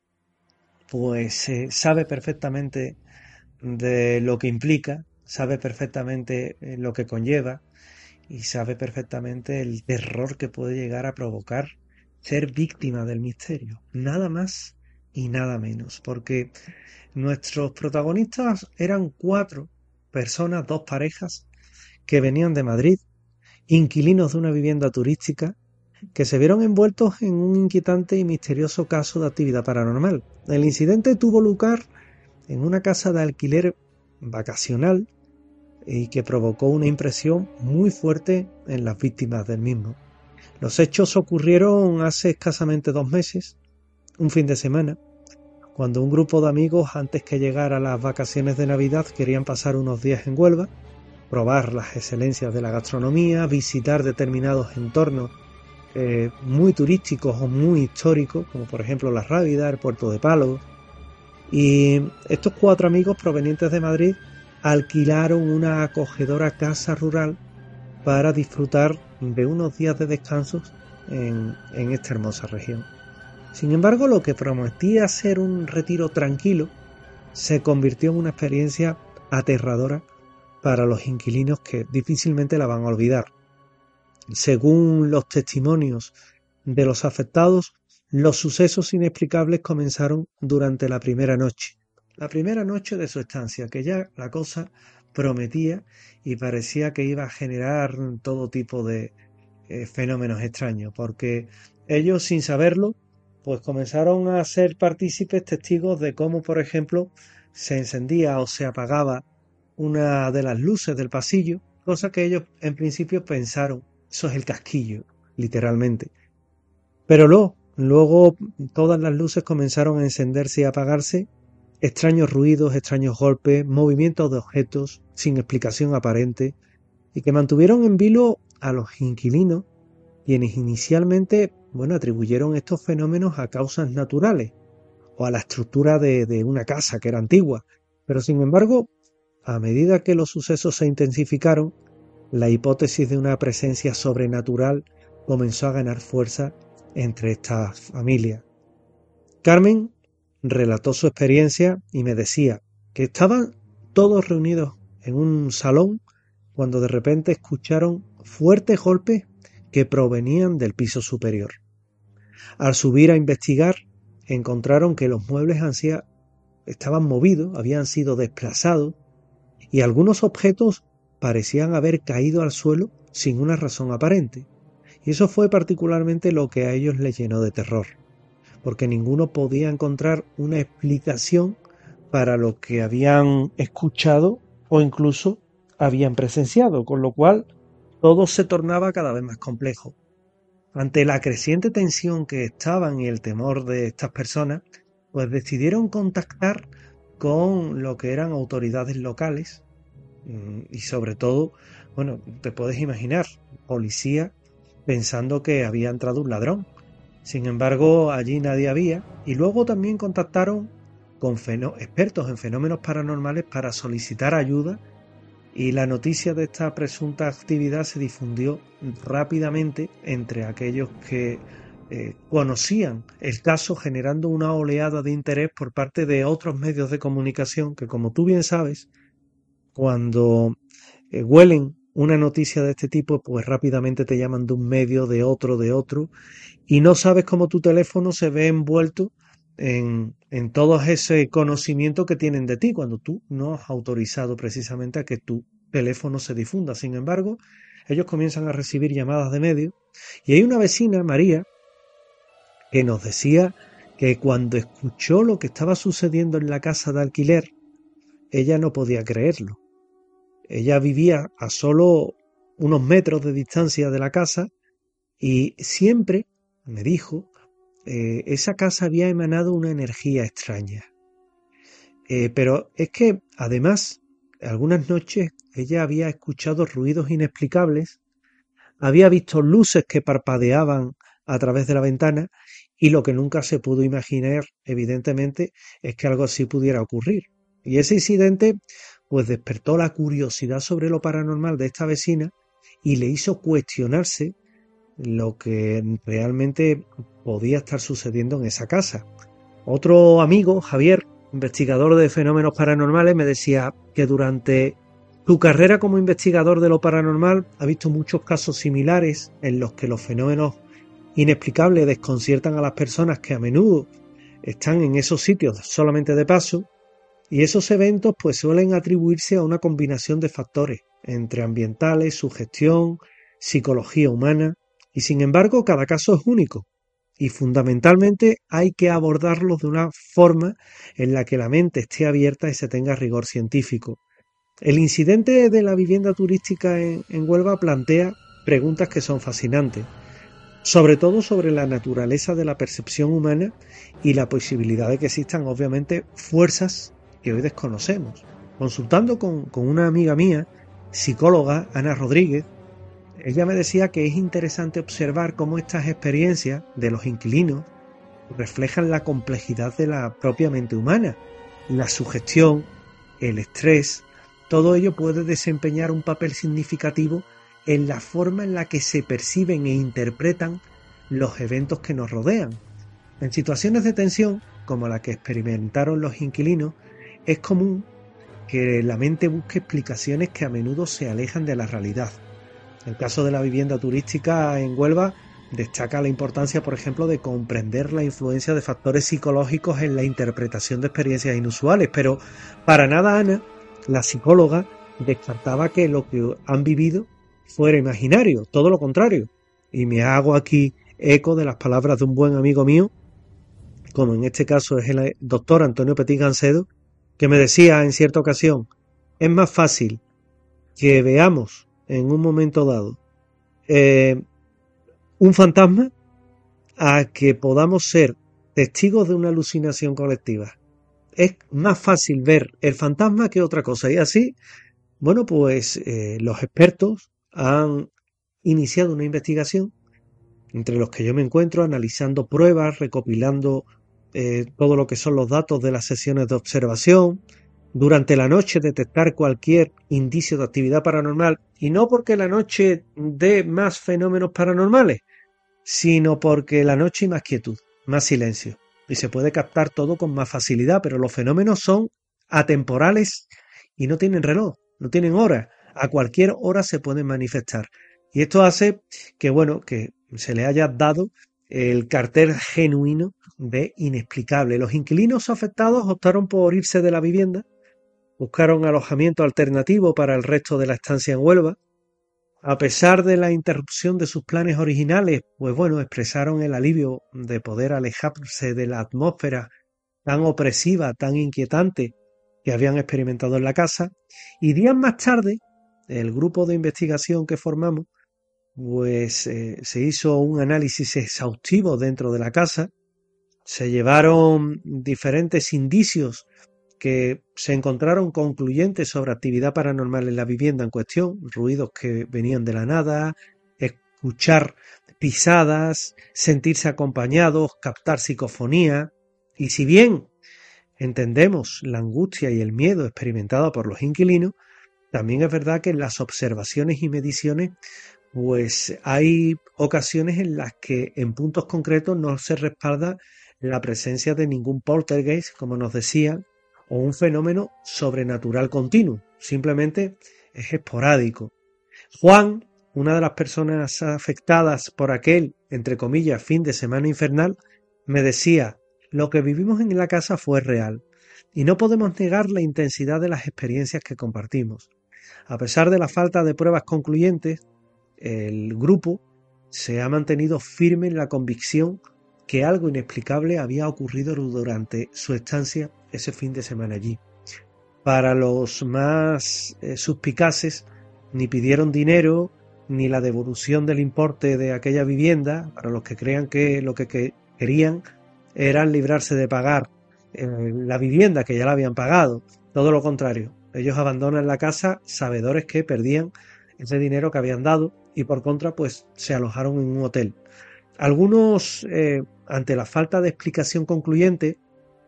Speaker 2: pues eh, sabe perfectamente de lo que implica, sabe perfectamente eh, lo que conlleva, y sabe perfectamente el terror que puede llegar a provocar ser víctima del misterio. Nada más y nada menos, porque nuestros protagonistas eran cuatro personas, dos parejas, que venían de Madrid, inquilinos de una vivienda turística, que se vieron envueltos en un inquietante y misterioso caso de actividad paranormal. El incidente tuvo lugar en una casa de alquiler vacacional y que provocó una impresión muy fuerte en las víctimas del mismo. Los hechos ocurrieron hace escasamente dos meses, un fin de semana, cuando un grupo de amigos, antes que llegara las vacaciones de Navidad, querían pasar unos días en Huelva, probar las excelencias de la gastronomía, visitar determinados entornos eh, muy turísticos o muy históricos, como por ejemplo La Rábida, el Puerto de Palos. Y estos cuatro amigos provenientes de Madrid alquilaron una acogedora casa rural para disfrutar de unos días de descanso en, en esta hermosa región. Sin embargo, lo que prometía ser un retiro tranquilo se convirtió en una experiencia aterradora para los inquilinos que difícilmente la van a olvidar. Según los testimonios de los afectados, los sucesos inexplicables comenzaron durante la primera noche. La primera noche de su estancia, que ya la cosa prometía y parecía que iba a generar todo tipo de eh, fenómenos extraños, porque ellos, sin saberlo, pues comenzaron a ser partícipes, testigos de cómo, por ejemplo, se encendía o se apagaba una de las luces del pasillo, cosa que ellos en principio pensaron, eso es el casquillo, literalmente. Pero luego, luego todas las luces comenzaron a encenderse y a apagarse, extraños ruidos, extraños golpes, movimientos de objetos sin explicación aparente, y que mantuvieron en vilo a los inquilinos, quienes inicialmente, bueno, atribuyeron estos fenómenos a causas naturales o a la estructura de, de una casa que era antigua. Pero sin embargo, a medida que los sucesos se intensificaron, la hipótesis de una presencia sobrenatural comenzó a ganar fuerza entre estas familias. Carmen relató su experiencia y me decía que estaban todos reunidos en un salón cuando de repente escucharon fuertes golpes que provenían del piso superior. Al subir a investigar, encontraron que los muebles ansía estaban movidos, habían sido desplazados, y algunos objetos parecían haber caído al suelo sin una razón aparente. Y eso fue particularmente lo que a ellos les llenó de terror, porque ninguno podía encontrar una explicación para lo que habían escuchado o incluso habían presenciado, con lo cual todo se tornaba cada vez más complejo. Ante la creciente tensión que estaban y el temor de estas personas, pues decidieron contactar con lo que eran autoridades locales y sobre todo, bueno, te puedes imaginar, policía pensando que había entrado un ladrón. Sin embargo, allí nadie había, y luego también contactaron con expertos en fenómenos paranormales para solicitar ayuda, y la noticia de esta presunta actividad se difundió rápidamente entre aquellos que eh, conocían el caso, generando una oleada de interés por parte de otros medios de comunicación que, como tú bien sabes, cuando eh, huelen una noticia de este tipo, pues rápidamente te llaman de un medio, de otro, de otro, y no sabes cómo tu teléfono se ve envuelto en, en todo ese conocimiento que tienen de ti, cuando tú no has autorizado precisamente a que tu teléfono se difunda. Sin embargo, ellos comienzan a recibir llamadas de medios, y hay una vecina, María, que nos decía que cuando escuchó lo que estaba sucediendo en la casa de alquiler, ella no podía creerlo. Ella vivía a solo unos metros de distancia de la casa y siempre, me dijo, eh, esa casa había emanado una energía extraña. Eh, pero es que, además, algunas noches ella había escuchado ruidos inexplicables, había visto luces que parpadeaban a través de la ventana, y lo que nunca se pudo imaginar, evidentemente, es que algo así pudiera ocurrir. Y ese incidente pues despertó la curiosidad sobre lo paranormal de esta vecina y le hizo cuestionarse lo que realmente podía estar sucediendo en esa casa. Otro amigo, Javier, investigador de fenómenos paranormales, me decía que durante su carrera como investigador de lo paranormal ha visto muchos casos similares en los que los fenómenos inexplicables desconciertan a las personas que a menudo están en esos sitios solamente de paso, y esos eventos pues suelen atribuirse a una combinación de factores entre ambientales, sugestión, psicología humana, y sin embargo cada caso es único y fundamentalmente hay que abordarlos de una forma en la que la mente esté abierta y se tenga rigor científico. El incidente de la vivienda turística en, en Huelva plantea preguntas que son fascinantes, sobre todo sobre la naturaleza de la percepción humana y la posibilidad de que existan obviamente fuerzas que hoy desconocemos. Consultando con, con una amiga mía, psicóloga, Ana Rodríguez, ella me decía que es interesante observar cómo estas experiencias de los inquilinos reflejan la complejidad de la propia mente humana, la sugestión, el estrés, todo ello puede desempeñar un papel significativo en la forma en la que se perciben e interpretan los eventos que nos rodean. En situaciones de tensión, como la que experimentaron los inquilinos, es común que la mente busque explicaciones que a menudo se alejan de la realidad. El caso de la vivienda turística en Huelva destaca la importancia, por ejemplo, de comprender la influencia de factores psicológicos en la interpretación de experiencias inusuales, pero para nada Ana, la psicóloga, descartaba que lo que han vivido fuera imaginario, todo lo contrario. Y me hago aquí eco de las palabras de un buen amigo mío, como en este caso es el doctor Antonio Petit Gancedo, que me decía en cierta ocasión, es más fácil que veamos en un momento dado eh, un fantasma a que podamos ser testigos de una alucinación colectiva. Es más fácil ver el fantasma que otra cosa. Y así, bueno, pues eh, los expertos han iniciado una investigación, entre los que yo me encuentro, analizando pruebas, recopilando eh, todo lo que son los datos de las sesiones de observación, durante la noche detectar cualquier indicio de actividad paranormal, y no porque la noche dé más fenómenos paranormales, sino porque la noche hay más quietud, más silencio, y se puede captar todo con más facilidad, pero los fenómenos son atemporales y no tienen reloj, no tienen hora, a cualquier hora se pueden manifestar. Y esto hace que, bueno, que se le haya dado el cartel genuino de inexplicable. Los inquilinos afectados optaron por irse de la vivienda, buscaron alojamiento alternativo para el resto de la estancia en Huelva. A pesar de la interrupción de sus planes originales, pues bueno, expresaron el alivio de poder alejarse de la atmósfera tan opresiva, tan inquietante que habían experimentado en la casa. Y días más tarde, el grupo de investigación que formamos, pues eh, se hizo un análisis exhaustivo dentro de la casa, se llevaron diferentes indicios que se encontraron concluyentes sobre actividad paranormal en la vivienda en cuestión, ruidos que venían de la nada, escuchar pisadas, sentirse acompañados, captar psicofonía. Y si bien entendemos la angustia y el miedo experimentado por los inquilinos, también es verdad que en las observaciones y mediciones pues hay ocasiones en las que en puntos concretos no se respalda la presencia de ningún poltergeist, como nos decían, o un fenómeno sobrenatural continuo, simplemente es esporádico. Juan, una de las personas afectadas por aquel, entre comillas, fin de semana infernal, me decía: lo que vivimos en la casa fue real, y no podemos negar la intensidad de las experiencias que compartimos. A pesar de la falta de pruebas concluyentes, el grupo se ha mantenido firme en la convicción que algo inexplicable había ocurrido durante su estancia ese fin de semana allí. Para los más eh, suspicaces, ni pidieron dinero ni la devolución del importe de aquella vivienda. Para los que crean que lo que, que querían era librarse de pagar eh, la vivienda, que ya la habían pagado. Todo lo contrario, ellos abandonan la casa sabedores que perdían ese dinero que habían dado y por contra pues se alojaron en un hotel. Algunos, eh, ante la falta de explicación concluyente,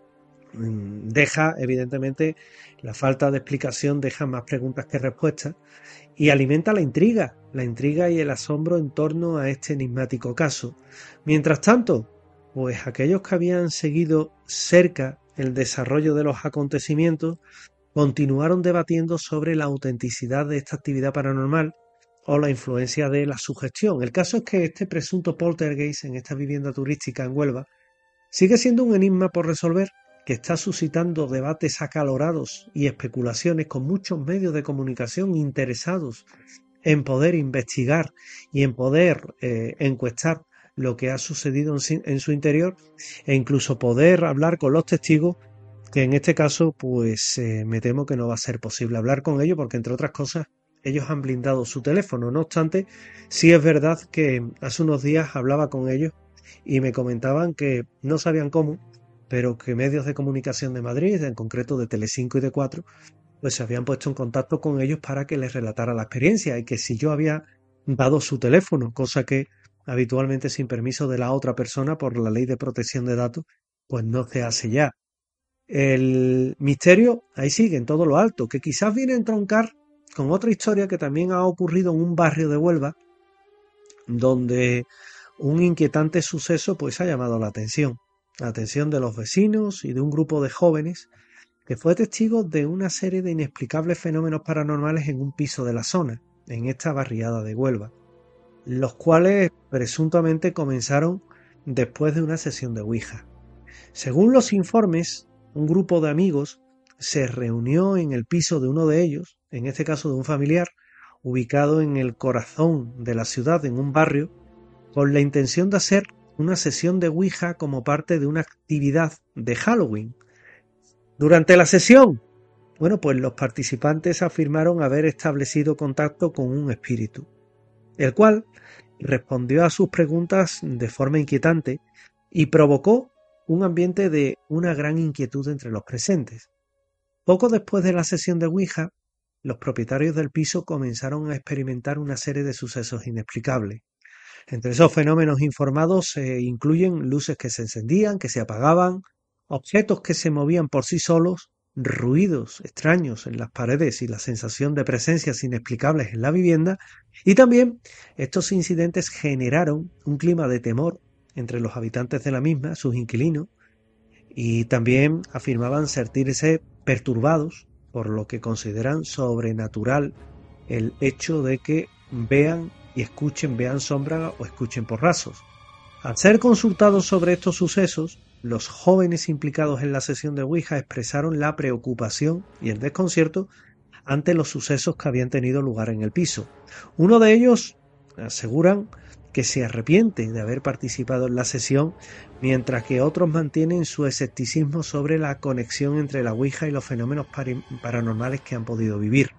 Speaker 2: deja, evidentemente, la falta de explicación deja más preguntas que respuestas y alimenta la intriga, la intriga y el asombro en torno a este enigmático caso. Mientras tanto, pues aquellos que habían seguido cerca el desarrollo de los acontecimientos continuaron debatiendo sobre la autenticidad de esta actividad paranormal o la influencia de la sugestión. El caso es que este presunto poltergeist en esta vivienda turística en Huelva sigue siendo un enigma por resolver, que está suscitando debates acalorados y especulaciones con muchos medios de comunicación interesados en poder investigar y en poder eh, encuestar lo que ha sucedido en, en su interior e incluso poder hablar con los testigos, que en este caso pues eh, me temo que no va a ser posible hablar con ellos porque, entre otras cosas, ellos han blindado su teléfono. No obstante, sí es verdad que hace unos días hablaba con ellos y me comentaban que no sabían cómo, pero que medios de comunicación de Madrid, en concreto de Telecinco y de Cuatro, pues se habían puesto en contacto con ellos para que les relatara la experiencia y que si yo había dado su teléfono, cosa que habitualmente sin permiso de la otra persona por la ley de protección de datos, pues no se hace ya. El misterio ahí sigue en todo lo alto, que quizás viene a entroncar con otra historia que también ha ocurrido en un barrio de Huelva, donde un inquietante suceso pues ha llamado la atención. La atención de los vecinos y de un grupo de jóvenes que fue testigo de una serie de inexplicables fenómenos paranormales en un piso de la zona, en esta barriada de Huelva, los cuales presuntamente comenzaron después de una sesión de Ouija. Según los informes, un grupo de amigos se reunió en el piso de uno de ellos, en este caso de un familiar, ubicado en el corazón de la ciudad, en un barrio, con la intención de hacer una sesión de Ouija como parte de una actividad de Halloween. Durante la sesión, bueno, pues los participantes afirmaron haber establecido contacto con un espíritu, el cual respondió a sus preguntas de forma inquietante y provocó un ambiente de una gran inquietud entre los presentes. Poco después de la sesión de Ouija, los propietarios del piso comenzaron a experimentar una serie de sucesos inexplicables. Entre esos fenómenos informados se incluyen luces que se encendían, que se apagaban, objetos que se movían por sí solos, ruidos extraños en las paredes y la sensación de presencias inexplicables en la vivienda, y también estos incidentes generaron un clima de temor entre los habitantes de la misma, sus inquilinos, y también afirmaban sentirse perturbados por lo que consideran sobrenatural el hecho de que vean y escuchen, vean sombras o escuchen porrazos. Al ser consultados sobre estos sucesos, los jóvenes implicados en la sesión de Ouija expresaron la preocupación y el desconcierto ante los sucesos que habían tenido lugar en el piso. Uno de ellos aseguran que se arrepiente de haber participado en la sesión, mientras que otros mantienen su escepticismo sobre la conexión entre la Ouija y los fenómenos paranormales que han podido vivir.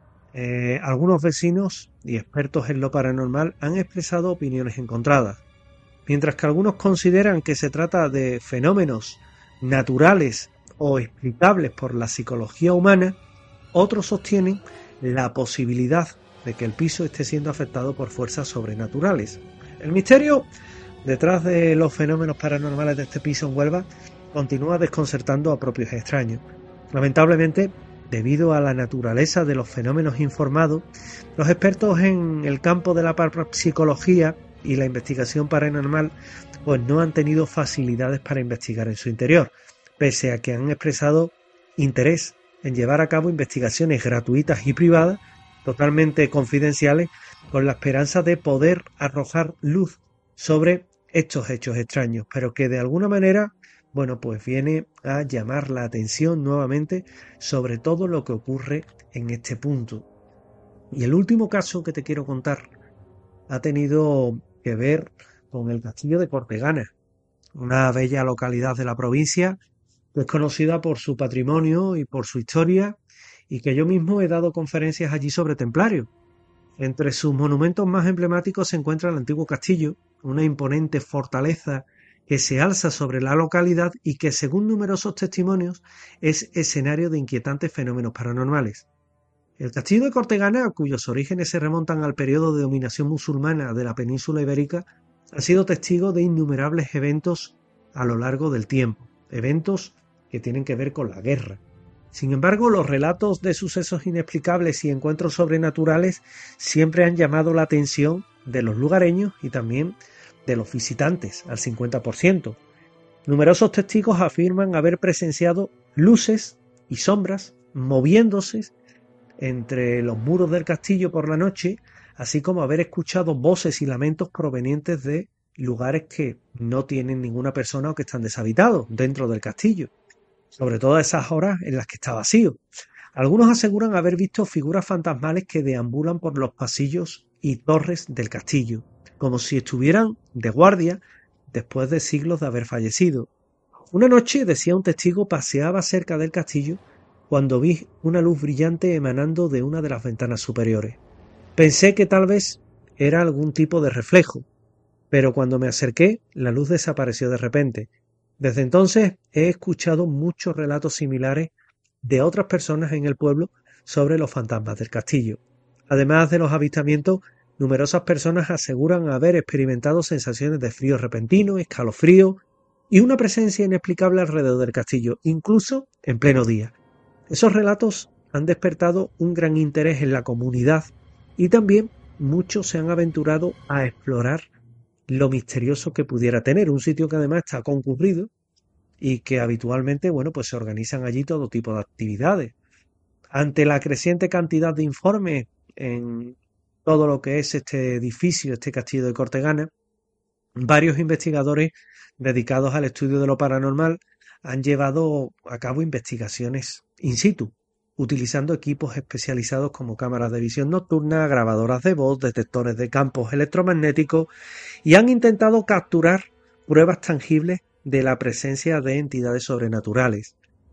Speaker 2: Eh, algunos vecinos y expertos en lo paranormal han expresado opiniones encontradas. Mientras que algunos consideran que se trata de fenómenos naturales o explicables por la psicología humana, otros sostienen la posibilidad de que el piso esté siendo afectado por fuerzas sobrenaturales. El misterio detrás de los fenómenos paranormales de este piso en Huelva continúa desconcertando a propios extraños. Lamentablemente, debido a la naturaleza de los fenómenos informados, los expertos en el campo de la parapsicología y la investigación paranormal pues no han tenido facilidades para investigar en su interior, pese a que han expresado interés en llevar a cabo investigaciones gratuitas y privadas, totalmente confidenciales, con la esperanza de poder arrojar luz sobre estos hechos extraños, pero que de alguna manera, bueno, pues viene a llamar la atención nuevamente sobre todo lo que ocurre en este punto. Y el último caso que te quiero contar ha tenido que ver con el castillo de Cortegana, una bella localidad de la provincia que es conocida por su patrimonio y por su historia, y que yo mismo he dado conferencias allí sobre templarios. Entre sus monumentos más emblemáticos se encuentra el antiguo castillo, una imponente fortaleza que se alza sobre la localidad y que, según numerosos testimonios, es escenario de inquietantes fenómenos paranormales. El castillo de Cortegana, cuyos orígenes se remontan al periodo de dominación musulmana de la península ibérica, ha sido testigo de innumerables eventos a lo largo del tiempo, eventos que tienen que ver con la guerra. Sin embargo, los relatos de sucesos inexplicables y encuentros sobrenaturales siempre han llamado la atención de los lugareños y también de los visitantes, al cincuenta por ciento. Numerosos testigos afirman haber presenciado luces y sombras moviéndose entre los muros del castillo por la noche, así como haber escuchado voces y lamentos provenientes de lugares que no tienen ninguna persona o que están deshabitados dentro del castillo, sobre todo a esas horas en las que está vacío. Algunos aseguran haber visto figuras fantasmales que deambulan por los pasillos y torres del castillo, como si estuvieran de guardia después de siglos de haber fallecido. Una noche, decía un testigo, paseaba cerca del castillo cuando vi una luz brillante emanando de una de las ventanas superiores. Pensé que tal vez era algún tipo de reflejo, pero cuando me acerqué, la luz desapareció de repente. Desde entonces he escuchado muchos relatos similares de otras personas en el pueblo sobre los fantasmas del castillo. Además de los avistamientos, numerosas personas aseguran haber experimentado sensaciones de frío repentino, escalofrío y una presencia inexplicable alrededor del castillo, incluso en pleno día. Esos relatos han despertado un gran interés en la comunidad y también muchos se han aventurado a explorar lo misterioso que pudiera tener, un sitio que además está concurrido y que habitualmente, bueno, pues se organizan allí todo tipo de actividades. Ante la creciente cantidad de informes en todo lo que es este edificio, este castillo de Cortegana, varios investigadores dedicados al estudio de lo paranormal han llevado a cabo investigaciones in situ, utilizando equipos especializados como cámaras de visión nocturna, grabadoras de voz, detectores de campos electromagnéticos, y han intentado capturar pruebas tangibles de la presencia de entidades sobrenaturales.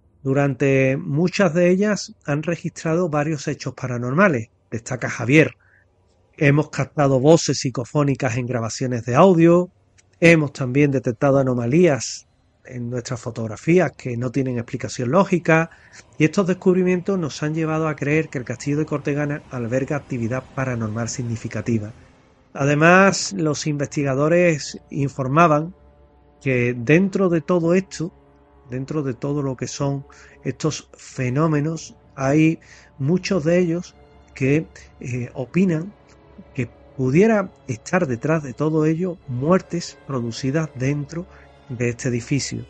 Speaker 2: Durante muchas de ellas han registrado varios hechos paranormales, destaca Javier. Hemos captado voces psicofónicas en grabaciones de audio, hemos también detectado anomalías en nuestras fotografías que no tienen explicación lógica, y estos descubrimientos nos han llevado a creer que el castillo de Cortegana alberga actividad paranormal significativa. Además, los investigadores informaban que dentro de todo esto, dentro de todo lo que son estos fenómenos, hay muchos de ellos que eh, opinan que pudiera estar detrás de todo ello muertes producidas dentro de este edificio,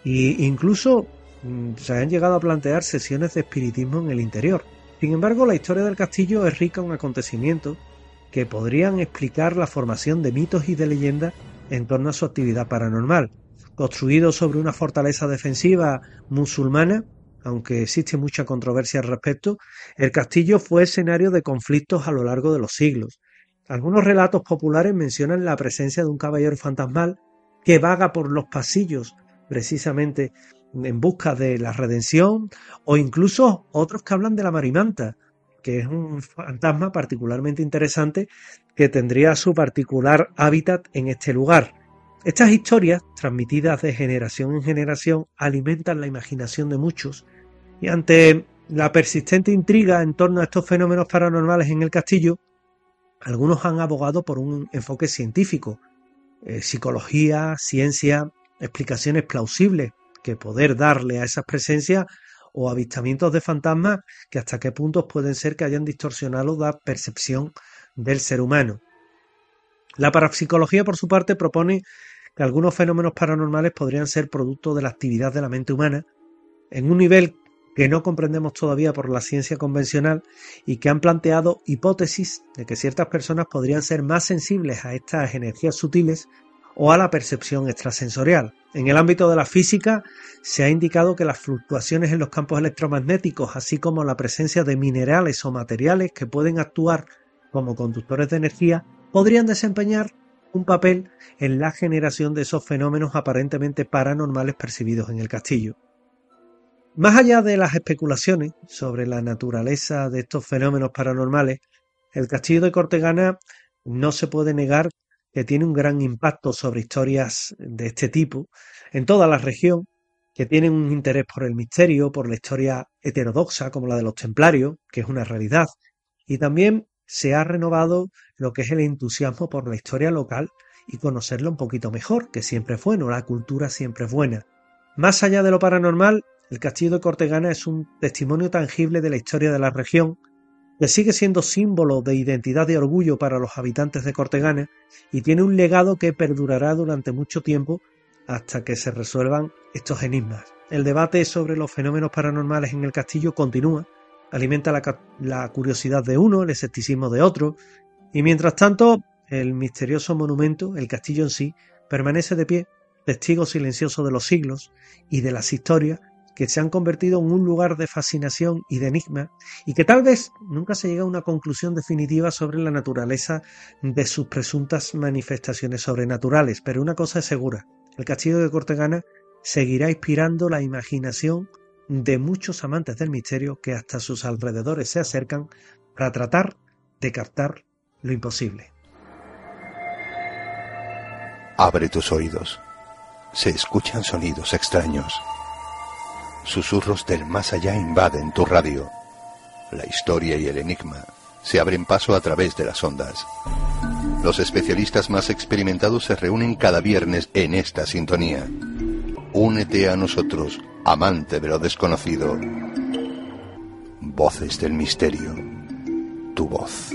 Speaker 2: y incluso mmm, se han llegado a plantear sesiones de espiritismo en el interior. Sin embargo, la historia del castillo es rica en acontecimientos que podrían explicar la formación de mitos y de leyendas en torno a su actividad paranormal. Construido sobre una fortaleza defensiva musulmana, aunque existe mucha controversia al respecto, el castillo fue escenario de conflictos a lo largo de los siglos. Algunos relatos populares mencionan la presencia de un caballero fantasmal que vaga por los pasillos precisamente en busca de la redención, o incluso otros que hablan de la marimanta, que es un fantasma particularmente interesante que tendría su particular hábitat en este lugar. Estas historias, transmitidas de generación en generación, alimentan la imaginación de muchos, y ante la persistente intriga en torno a estos fenómenos paranormales en el castillo, algunos han abogado por un enfoque científico, Eh, psicología, ciencia, explicaciones plausibles que poder darle a esas presencias, o avistamientos de fantasmas que hasta qué puntos pueden ser que hayan distorsionado la percepción del ser humano. La parapsicología, por su parte, propone que algunos fenómenos paranormales podrían ser producto de la actividad de la mente humana en un nivel que no comprendemos todavía por la ciencia convencional y que han planteado hipótesis de que ciertas personas podrían ser más sensibles a estas energías sutiles o a la percepción extrasensorial. En el ámbito de la física se ha indicado que las fluctuaciones en los campos electromagnéticos, así como la presencia de minerales o materiales que pueden actuar como conductores de energía, podrían desempeñar un papel en la generación de esos fenómenos aparentemente paranormales percibidos en el castillo. Más allá de las especulaciones sobre la naturaleza de estos fenómenos paranormales, el castillo de Cortegana no se puede negar que tiene un gran impacto sobre historias de este tipo en toda la región, que tienen un interés por el misterio, por la historia heterodoxa como la de los templarios, que es una realidad, y también se ha renovado lo que es el entusiasmo por la historia local y conocerla un poquito mejor, que siempre es bueno, la cultura siempre es buena. Más allá de lo paranormal, el castillo de Cortegana es un testimonio tangible de la historia de la región, que sigue siendo símbolo de identidad y orgullo para los habitantes de Cortegana y tiene un legado que perdurará durante mucho tiempo hasta que se resuelvan estos enigmas. El debate sobre los fenómenos paranormales en el castillo continúa, alimenta la, la curiosidad de uno, el escepticismo de otro, y mientras tanto el misterioso monumento, el castillo en sí, permanece de pie, testigo silencioso de los siglos y de las historias que se han convertido en un lugar de fascinación y de enigma, y que tal vez nunca se llegue a una conclusión definitiva sobre la naturaleza de sus presuntas manifestaciones sobrenaturales. Pero una cosa es segura, el castillo de Cortegana seguirá inspirando la imaginación de muchos amantes del misterio que hasta sus alrededores se acercan para tratar de captar lo imposible.
Speaker 9: Abre tus oídos. Se escuchan sonidos extraños. Susurros del más allá invaden tu radio. La historia y el enigma se abren paso a través de las ondas. Los especialistas más experimentados se reúnen cada viernes en esta sintonía. Únete a nosotros, amante de lo desconocido. Voces del misterio. Tu voz.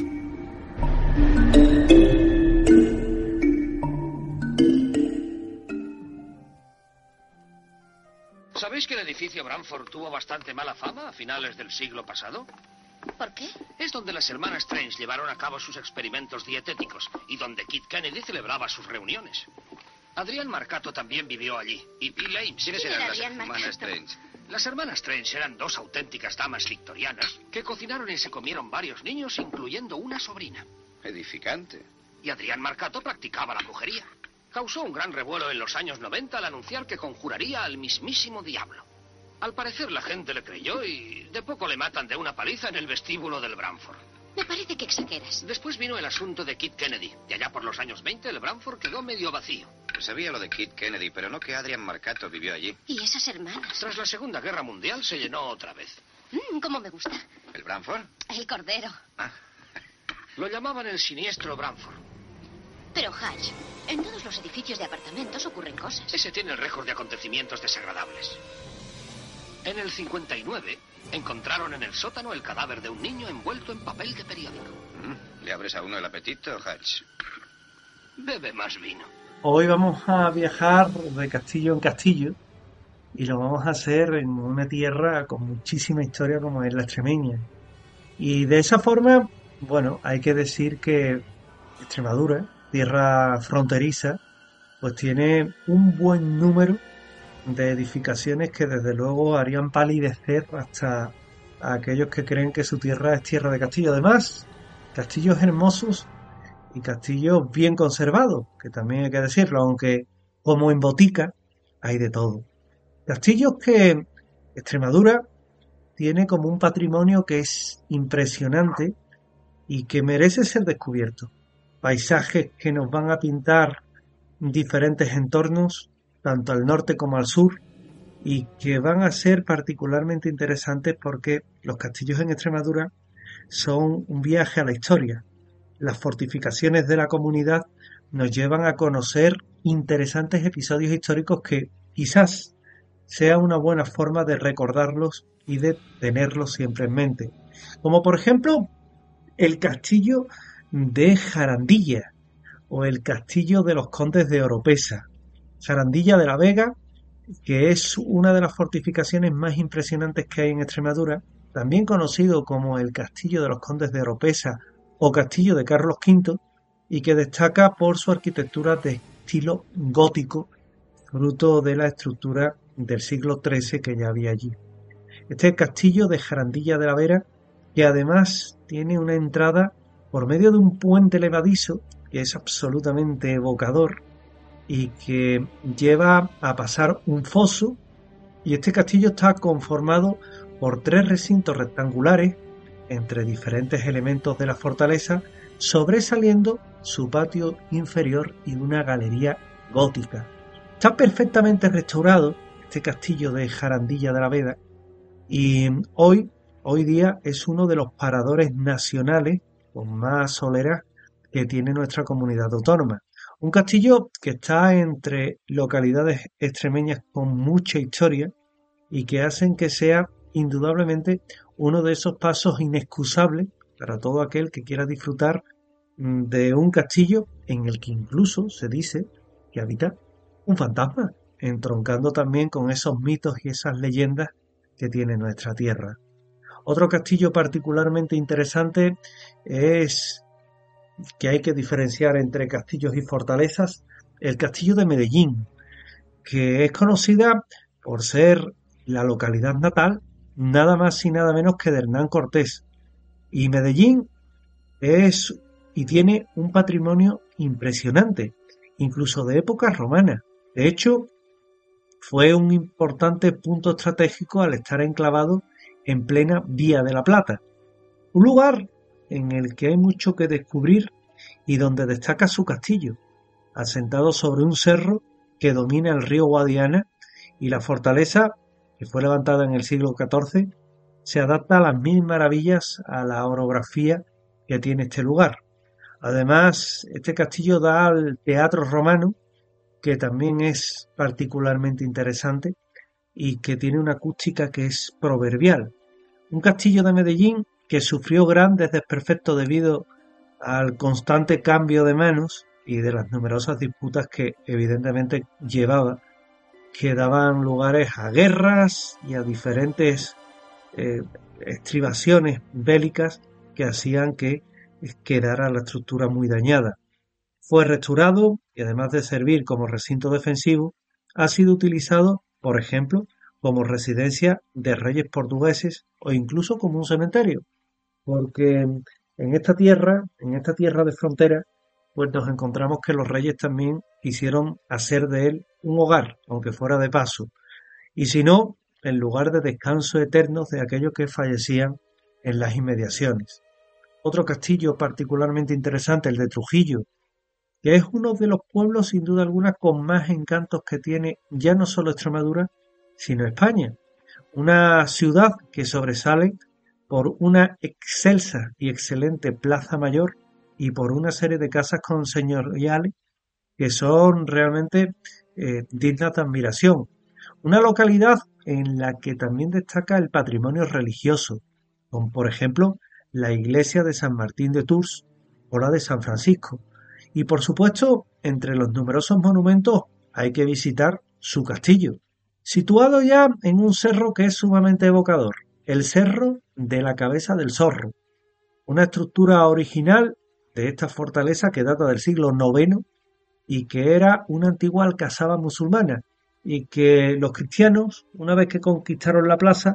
Speaker 13: ¿Sabéis que el edificio Bramford tuvo bastante mala fama a finales del siglo pasado?
Speaker 10: ¿Por qué?
Speaker 13: Es donde las hermanas Strange llevaron a cabo sus experimentos dietéticos y donde Kit Kennedy celebraba sus reuniones. Adrián Marcato también vivió allí, y Bill Ames.
Speaker 10: ¿Quiénes eran las hermanas Strange?
Speaker 13: Las hermanas Strange eran dos auténticas damas victorianas que cocinaron y se comieron varios niños, incluyendo una sobrina.
Speaker 14: Edificante.
Speaker 13: Y Adrián Marcato practicaba la brujería. Causó un gran revuelo en los años noventa al anunciar que conjuraría al mismísimo diablo. Al parecer la gente le creyó y de poco le matan de una paliza en el vestíbulo del Bramford.
Speaker 10: Me parece que exageras.
Speaker 13: Después vino el asunto de Kit Kennedy. Y allá por los años veinte el Bramford quedó medio vacío.
Speaker 14: Sabía lo de Kit Kennedy, pero no que Adrián Marcato vivió allí.
Speaker 10: ¿Y esas hermanas?
Speaker 13: Tras la Segunda Guerra Mundial se llenó otra vez.
Speaker 10: Mm, ¿Cómo me gusta?
Speaker 14: ¿El Bramford?
Speaker 10: El cordero.
Speaker 14: Ah.
Speaker 13: Lo llamaban el siniestro Bramford.
Speaker 10: Pero, Hatch, en todos los edificios de apartamentos ocurren cosas.
Speaker 13: Ese tiene el récord de acontecimientos desagradables. En el cincuenta y nueve, encontraron en el sótano el cadáver de un niño envuelto en papel de periódico.
Speaker 14: Mm, ¿Le abres a uno el apetito, Hatch?
Speaker 13: Bebe más vino.
Speaker 2: Hoy vamos a viajar de castillo en castillo y lo vamos a hacer en una tierra con muchísima historia como es la extremeña. Y de esa forma, bueno, hay que decir que Extremadura, tierra fronteriza, pues tiene un buen número de edificaciones que desde luego harían palidecer hasta a aquellos que creen que su tierra es tierra de castillo. Además, castillos hermosos y castillos bien conservados, que también hay que decirlo, aunque como en botica hay de todo. Castillos que Extremadura tiene como un patrimonio que es impresionante y que merece ser descubierto. Paisajes que nos van a pintar diferentes entornos, tanto al norte como al sur, y que van a ser particularmente interesantes porque los castillos en Extremadura son un viaje a la historia. Las fortificaciones de la comunidad nos llevan a conocer interesantes episodios históricos que quizás sea una buena forma de recordarlos y de tenerlos siempre en mente. Como por ejemplo el castillo de Jarandilla o el castillo de los condes de Oropesa. Jarandilla de la Vega, que es una de las fortificaciones más impresionantes que hay en Extremadura, también conocido como el castillo de los condes de Oropesa o castillo de Carlos quinto, y que destaca por su arquitectura de estilo gótico, fruto de la estructura del siglo trece que ya había allí. Este castillo de Jarandilla de la Vera, que además tiene una entrada por medio de un puente levadizo que es absolutamente evocador y que lleva a pasar un foso, y este castillo está conformado por tres recintos rectangulares entre diferentes elementos de la fortaleza, sobresaliendo su patio inferior y una galería gótica. Está perfectamente restaurado este castillo de Jarandilla de la Vega y hoy, hoy día es uno de los paradores nacionales con más soleras que tiene nuestra comunidad autónoma. Un castillo que está entre localidades extremeñas con mucha historia y que hacen que sea indudablemente uno de esos pasos inexcusables para todo aquel que quiera disfrutar de un castillo en el que incluso se dice que habita un fantasma, entroncando también con esos mitos y esas leyendas que tiene nuestra tierra. Otro castillo particularmente interesante es que hay que diferenciar entre castillos y fortalezas, el castillo de Medellín, que es conocida por ser la localidad natal nada más y nada menos que de Hernán Cortés. Y Medellín es y tiene un patrimonio impresionante, incluso de época romana. De hecho, fue un importante punto estratégico al estar enclavado en plena Vía de la Plata. Un lugar en el que hay mucho que descubrir y donde destaca su castillo, asentado sobre un cerro que domina el río Guadiana, y la fortaleza, que fue levantada en el siglo catorce, se adapta a las mil maravillas a la orografía que tiene este lugar. Además, este castillo da al teatro romano, que también es particularmente interesante y que tiene una acústica que es proverbial. Un castillo de Medellín que sufrió grandes desperfectos debido al constante cambio de manos y de las numerosas disputas que evidentemente llevaba, que daban lugares a guerras y a diferentes eh, estribaciones bélicas que hacían que quedara la estructura muy dañada. Fue restaurado y además de servir como recinto defensivo, ha sido utilizado, por ejemplo, como residencia de reyes portugueses o incluso como un cementerio, porque en esta tierra, en esta tierra de frontera, pues nos encontramos que los reyes también quisieron hacer de él un hogar, aunque fuera de paso, y si no, el lugar de descanso eterno de aquellos que fallecían en las inmediaciones. Otro castillo particularmente interesante, el de Trujillo, que es uno de los pueblos sin duda alguna con más encantos que tiene ya no solo Extremadura, sino España. Una ciudad que sobresale por una excelsa y excelente plaza mayor y por una serie de casas señoriales que son realmente eh, dignas de admiración. Una localidad en la que también destaca el patrimonio religioso, como por ejemplo la iglesia de San Martín de Tours o la de San Francisco. Y por supuesto, entre los numerosos monumentos hay que visitar su castillo, situado ya en un cerro que es sumamente evocador, el Cerro de la Cabeza del Zorro, una estructura original de esta fortaleza que data del siglo noveno y que era una antigua alcazaba musulmana, y que los cristianos, una vez que conquistaron la plaza,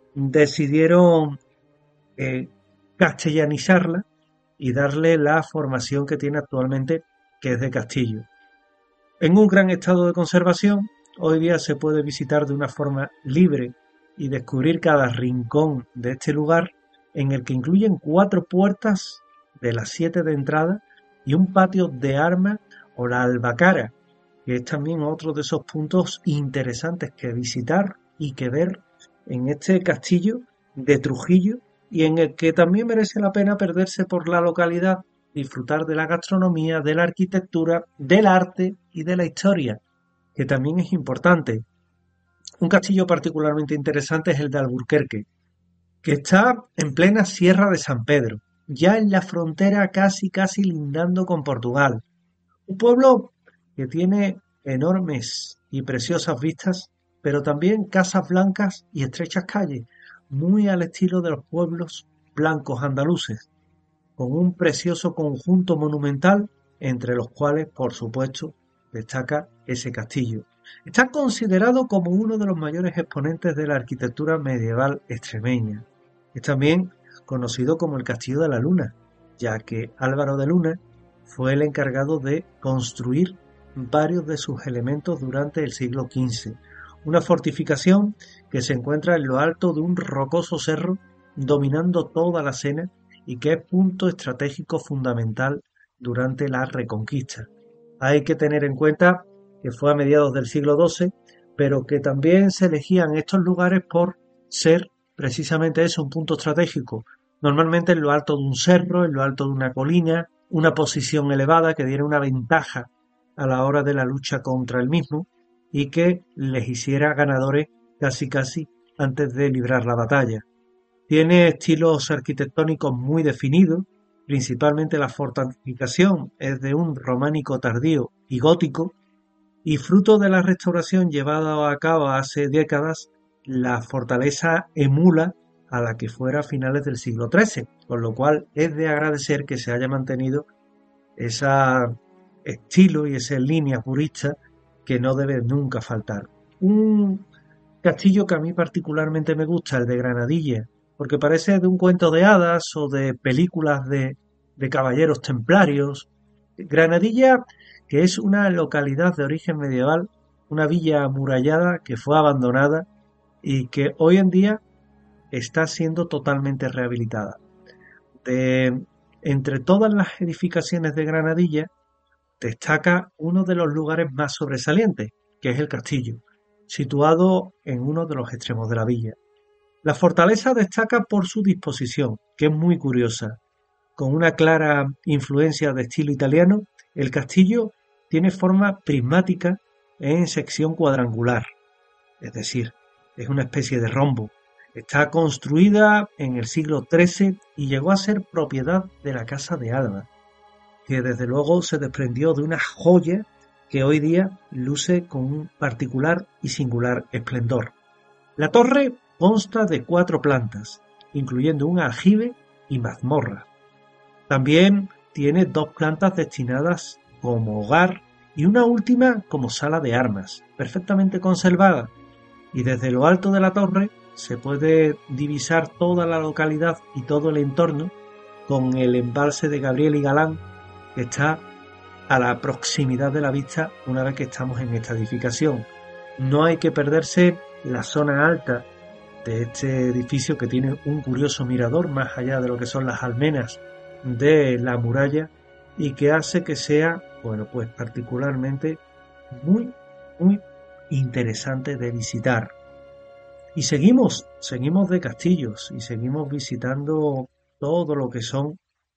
Speaker 2: decidieron eh, castellanizarla y darle la formación que tiene actualmente, que es de castillo. En un gran estado de conservación, hoy día se puede visitar de una forma libre y descubrir cada rincón de este lugar, en el que incluyen cuatro puertas de las siete de entrada y un patio de armas o la albacara, que es también otro de esos puntos interesantes que visitar y que ver en este castillo de Trujillo, y en el que también merece la pena perderse por la localidad, disfrutar de la gastronomía, de la arquitectura, del arte y de la historia, que también es importante. Un castillo particularmente interesante es el de Alburquerque, que está en plena Sierra de San Pedro, ya en la frontera casi casi lindando con Portugal. Un pueblo que tiene enormes y preciosas vistas, pero también casas blancas y estrechas calles, muy al estilo de los pueblos blancos andaluces, con un precioso conjunto monumental, entre los cuales, por supuesto, destaca ese castillo. Está considerado como uno de los mayores exponentes de la arquitectura medieval extremeña. Es también conocido como el Castillo de la Luna, ya que Álvaro de Luna fue el encargado de construir varios de sus elementos durante el siglo quince. Una fortificación que se encuentra en lo alto de un rocoso cerro, dominando toda la Sena y que es punto estratégico fundamental durante la Reconquista. Hay que tener en cuenta que fue a mediados del siglo doce, pero que también se elegían estos lugares por ser precisamente eso, un punto estratégico, normalmente en lo alto de un cerro, en lo alto de una colina, una posición elevada que diera una ventaja a la hora de la lucha contra el mismo y que les hiciera ganadores casi casi antes de librar la batalla. Tiene estilos arquitectónicos muy definidos, principalmente la fortificación es de un románico tardío y gótico, y fruto de la restauración llevada a cabo hace décadas, la fortaleza emula a la que fuera a finales del siglo trece, con lo cual es de agradecer que se haya mantenido ese estilo y esa línea purista que no debe nunca faltar. Un castillo que a mí particularmente me gusta, el de Granadilla, porque parece de un cuento de hadas o de películas de, de caballeros templarios. Granadilla, que es una localidad de origen medieval, una villa amurallada que fue abandonada y que hoy en día está siendo totalmente rehabilitada. De, entre todas las edificaciones de Granadilla, destaca uno de los lugares más sobresalientes, que es el castillo, situado en uno de los extremos de la villa. La fortaleza destaca por su disposición, que es muy curiosa. Con una clara influencia de estilo italiano, el castillo tiene forma prismática en sección cuadrangular, es decir, es una especie de rombo. Está construida en el siglo trece y llegó a ser propiedad de la Casa de Alba, que desde luego se desprendió de una joya que hoy día luce con un particular y singular esplendor. La torre consta de cuatro plantas, incluyendo un aljibe y mazmorra. También tiene dos plantas destinadas como hogar y una última como sala de armas, perfectamente conservada, y desde lo alto de la torre se puede divisar toda la localidad y todo el entorno con el embalse de Gabriel y Galán, que está a la proximidad de la vista una vez que estamos en esta edificación. No hay que perderse la zona alta de este edificio, que tiene un curioso mirador más allá de lo que son las almenas de la muralla y que hace que sea, bueno, pues particularmente muy, muy interesante de visitar. Y seguimos, seguimos de castillos y seguimos visitando todo lo que son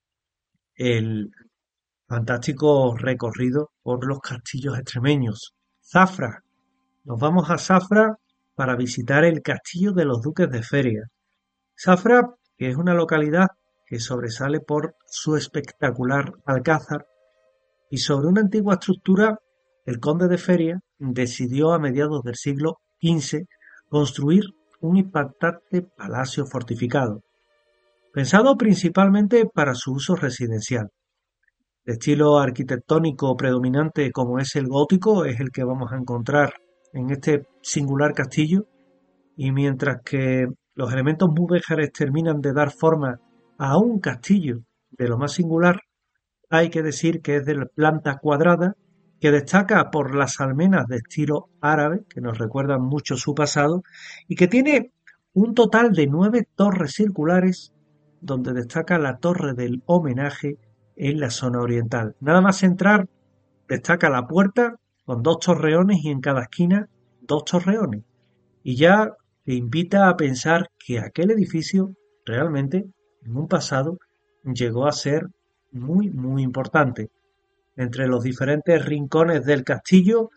Speaker 2: el fantástico recorrido por los castillos extremeños. Zafra. Nos vamos a Zafra para visitar el castillo de los duques de Feria. Zafra, que es una localidad que sobresale por su espectacular alcázar, y sobre una antigua estructura, el conde de Feria decidió a mediados del siglo quince construir un impactante palacio fortificado, pensado principalmente para su uso residencial. De estilo arquitectónico predominante como es el gótico es el que vamos a encontrar en este singular castillo, y mientras que los elementos mudéjares terminan de dar forma a un castillo de lo más singular, hay que decir que es de planta cuadrada, que destaca por las almenas de estilo árabe, que nos recuerdan mucho su pasado, y que tiene un total de nueve torres circulares, donde destaca la torre del homenaje en la zona oriental. Nada más entrar, destaca la puerta con dos torreones y en cada esquina dos torreones. Y ya te invita a pensar que aquel edificio realmente en un pasado llegó a ser muy muy importante. Entre los diferentes rincones del castillo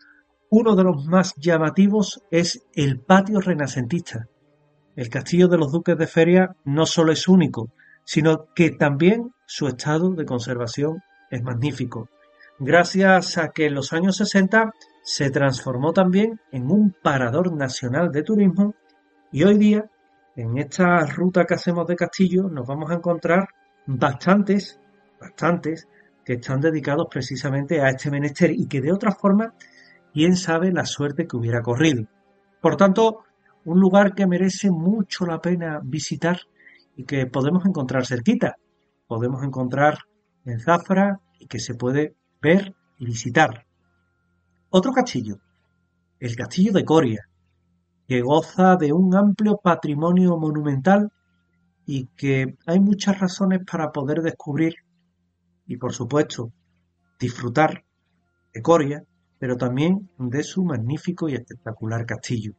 Speaker 2: Uno de los más llamativos es el patio renacentista. El castillo de los duques de Feria no solo es único, sino que también su estado de conservación es magnífico, gracias a que en los años sesenta se transformó también en un parador nacional de turismo y hoy día, en esta ruta que hacemos de castillo, nos vamos a encontrar bastantes, bastantes, que están dedicados precisamente a este menester y que de otra forma, quién sabe la suerte que hubiera corrido. Por tanto, un lugar que merece mucho la pena visitar y que podemos encontrar cerquita. Podemos encontrar en Zafra y que se puede ver y visitar. Otro castillo, el castillo de Coria, que goza de un amplio patrimonio monumental y que hay muchas razones para poder descubrir y, por supuesto, disfrutar de Coria, pero también de su magnífico y espectacular castillo.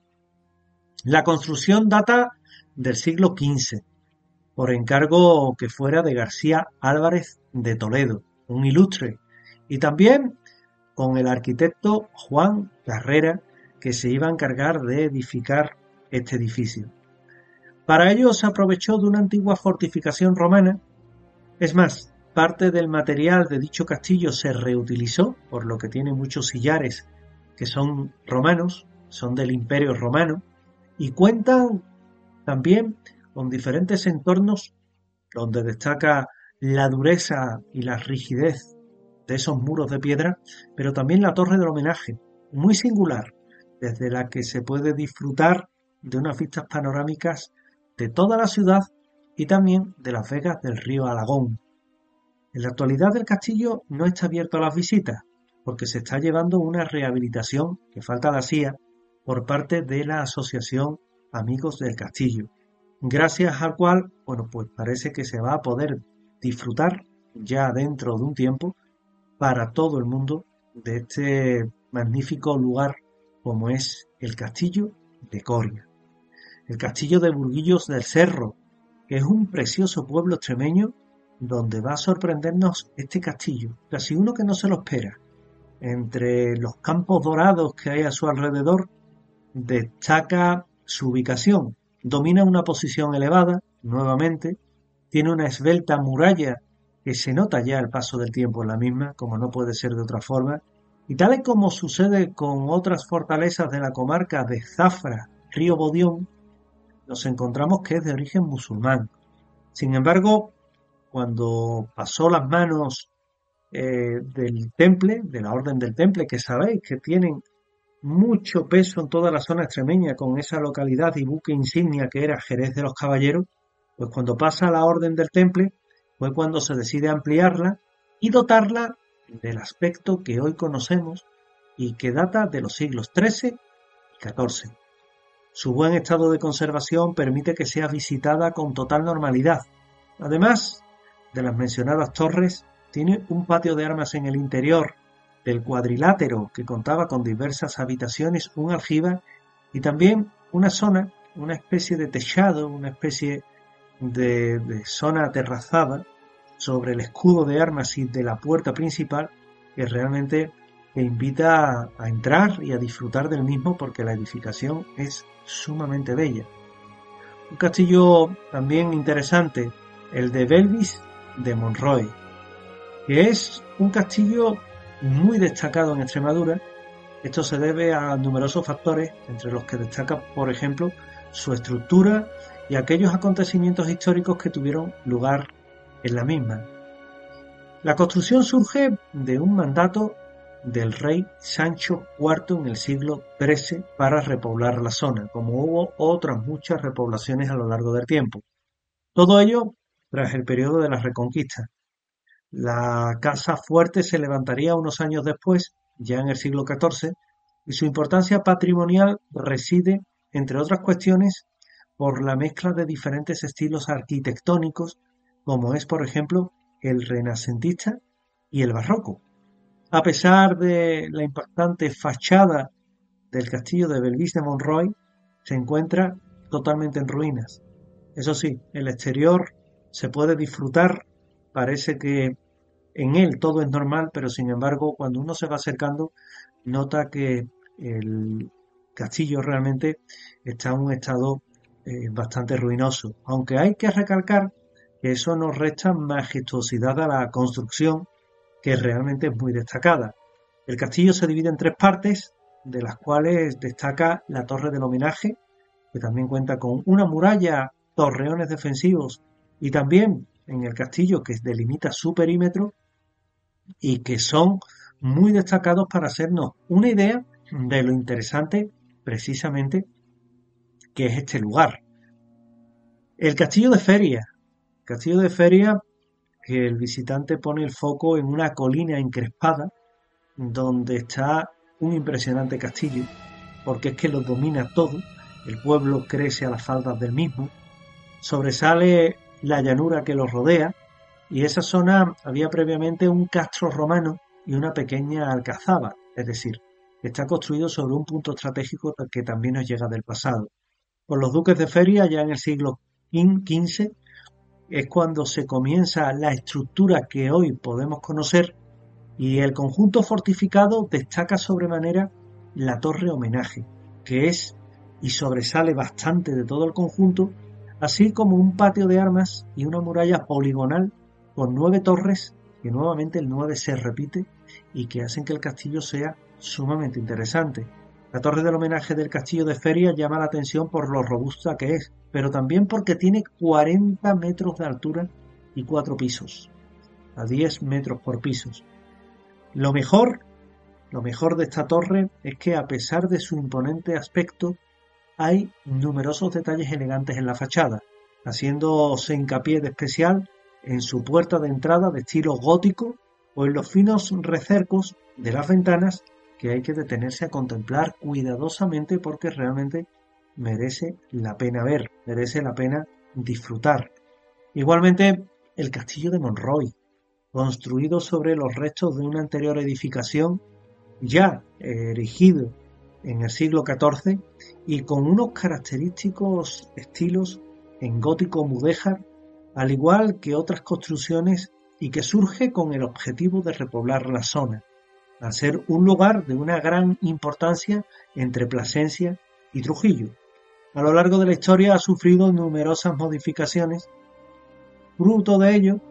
Speaker 2: La construcción data del siglo quince, por encargo que fuera de García Álvarez de Toledo, un ilustre, y también con el arquitecto Juan Carrera, que se iba a encargar de edificar este edificio. Para ello se aprovechó de una antigua fortificación romana. Es más, parte del material de dicho castillo se reutilizó, por lo que tiene muchos sillares que son romanos, son del Imperio Romano, y cuentan también con diferentes entornos donde destaca la dureza y la rigidez de esos muros de piedra, pero también la torre del homenaje, muy singular, desde la que se puede disfrutar de unas vistas panorámicas de toda la ciudad y también de las vegas del río Alagón. En la actualidad el castillo no está abierto a las visitas, porque se está llevando una rehabilitación que falta la C I A por parte de la Asociación Amigos del Castillo, gracias al cual, bueno, pues parece que se va a poder disfrutar ya dentro de un tiempo para todo el mundo de este magnífico lugar como es el castillo de Coria. El castillo de Burguillos del Cerro, que es un precioso pueblo extremeño donde va a sorprendernos este castillo, casi uno que no se lo espera. Entre los campos dorados que hay a su alrededor, destaca su ubicación. Domina una posición elevada, nuevamente, tiene una esbelta muralla que se nota ya el paso del tiempo en la misma, como no puede ser de otra forma, y tal y como sucede con otras fortalezas de la comarca de Zafra, Río Bodión, nos encontramos que es de origen musulmán. Sin embargo, cuando pasó las manos eh, del Temple, de la Orden del Temple, que sabéis que tienen mucho peso en toda la zona extremeña con esa localidad y buque insignia que era Jerez de los Caballeros, pues cuando pasa la Orden del Temple fue cuando se decide ampliarla y dotarla del aspecto que hoy conocemos y que data de los siglos trece y catorce. Su buen estado de conservación permite que sea visitada con total normalidad. Además de las mencionadas torres, tiene un patio de armas en el interior del cuadrilátero que contaba con diversas habitaciones, un aljibe y también una zona, una especie de techado, una especie de, de zona terrazada sobre el escudo de armas y de la puerta principal, que realmente te invita a, a entrar y a disfrutar del mismo porque la edificación es sumamente bella. Un castillo también interesante, el de Belvis de Monroy, que es un castillo muy destacado en Extremadura. Esto se debe a numerosos factores, entre los que destaca, por ejemplo, su estructura y aquellos acontecimientos históricos que tuvieron lugar en la misma. La construcción surge de un mandato del rey Sancho cuarto en el siglo trece para repoblar la zona, como hubo otras muchas repoblaciones a lo largo del tiempo. Todo ello tras el periodo de la Reconquista. La casa fuerte se levantaría unos años después, ya en el siglo catorce, y su importancia patrimonial reside, entre otras cuestiones, por la mezcla de diferentes estilos arquitectónicos, como es, por ejemplo, el renacentista y el barroco. A pesar de la impactante fachada del castillo de Belvis de Monroy, se encuentra totalmente en ruinas. Eso sí, el exterior se puede disfrutar, parece que en él todo es normal, pero sin embargo, cuando uno se va acercando, nota que el castillo realmente está en un estado eh, bastante ruinoso, aunque hay que recalcar que eso nos resta majestuosidad a la construcción, que realmente es muy destacada. El castillo se divide en tres partes, de las cuales destaca la torre del homenaje, que también cuenta con una muralla, torreones defensivos, y también en el castillo que delimita su perímetro, y que son muy destacados para hacernos una idea de lo interesante precisamente que es este lugar. El castillo de Feria, castillo de Feria, que el visitante pone el foco en una colina encrespada donde está un impresionante castillo, porque es que lo domina todo, el pueblo crece a las faldas del mismo, sobresale la llanura que lo rodea, y esa zona había previamente un castro romano y una pequeña alcazaba, es decir, está construido sobre un punto estratégico que también nos llega del pasado. Con los duques de Feria, ya en el siglo quince, es cuando se comienza la estructura que hoy podemos conocer, y el conjunto fortificado destaca sobremanera la torre homenaje, que es y sobresale bastante de todo el conjunto, así como un patio de armas y una muralla poligonal con nueve torres, que nuevamente el nueve se repite y que hacen que el castillo sea sumamente interesante. La torre del homenaje del castillo de Feria llama la atención por lo robusta que es, pero también porque tiene cuarenta metros de altura y cuatro pisos, a diez metros por pisos. Lo mejor, lo mejor de esta torre es que, a pesar de su imponente aspecto, hay numerosos detalles elegantes en la fachada, haciéndose hincapié de especial en su puerta de entrada de estilo gótico o en los finos recercos de las ventanas, que hay que detenerse a contemplar cuidadosamente porque realmente merece la pena ver, merece la pena disfrutar. Igualmente, el castillo de Monroy, construido sobre los restos de una anterior edificación ya erigido en el siglo catorce y con unos característicos estilos en gótico mudéjar, al igual que otras construcciones, y que surge con el objetivo de repoblar la zona, al ser un lugar de una gran importancia entre Plasencia y Trujillo. A lo largo de la historia ha sufrido numerosas modificaciones. Fruto de ello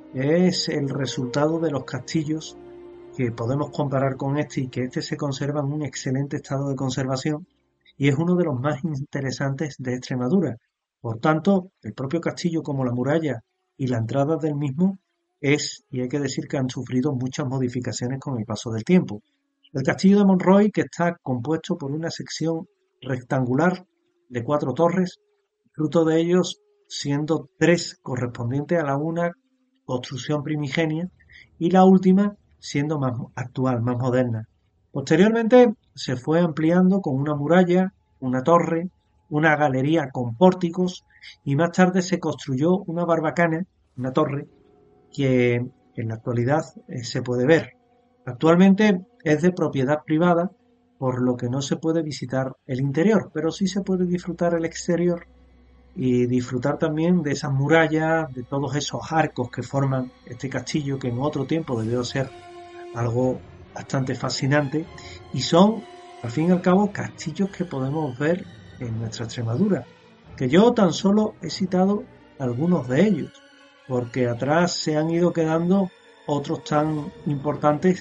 Speaker 2: es el resultado de los castillos que podemos comparar con este, y que este se conserva en un excelente estado de conservación y es uno de los más interesantes de Extremadura. Por tanto, el propio castillo, como la muralla y la entrada del mismo, es, y hay que decir que han sufrido muchas modificaciones con el paso del tiempo. El castillo de Monroy, que está compuesto por una sección rectangular de cuatro torres, fruto de ellos siendo tres correspondientes a la una construcción primigenia y la última siendo más actual, más moderna. Posteriormente se fue ampliando con una muralla, una torre, una galería con pórticos, y más tarde se construyó una barbacana, una torre, que en la actualidad eh, se puede ver. Actualmente es de propiedad privada, por lo que no se puede visitar el interior, pero sí se puede disfrutar el exterior y disfrutar también de esas murallas, de todos esos arcos que forman este castillo, que en otro tiempo debió ser algo bastante fascinante, y son, al fin y al cabo, castillos que podemos ver en nuestra Extremadura, que yo tan solo he citado algunos de ellos, porque atrás se han ido quedando otros tan importantes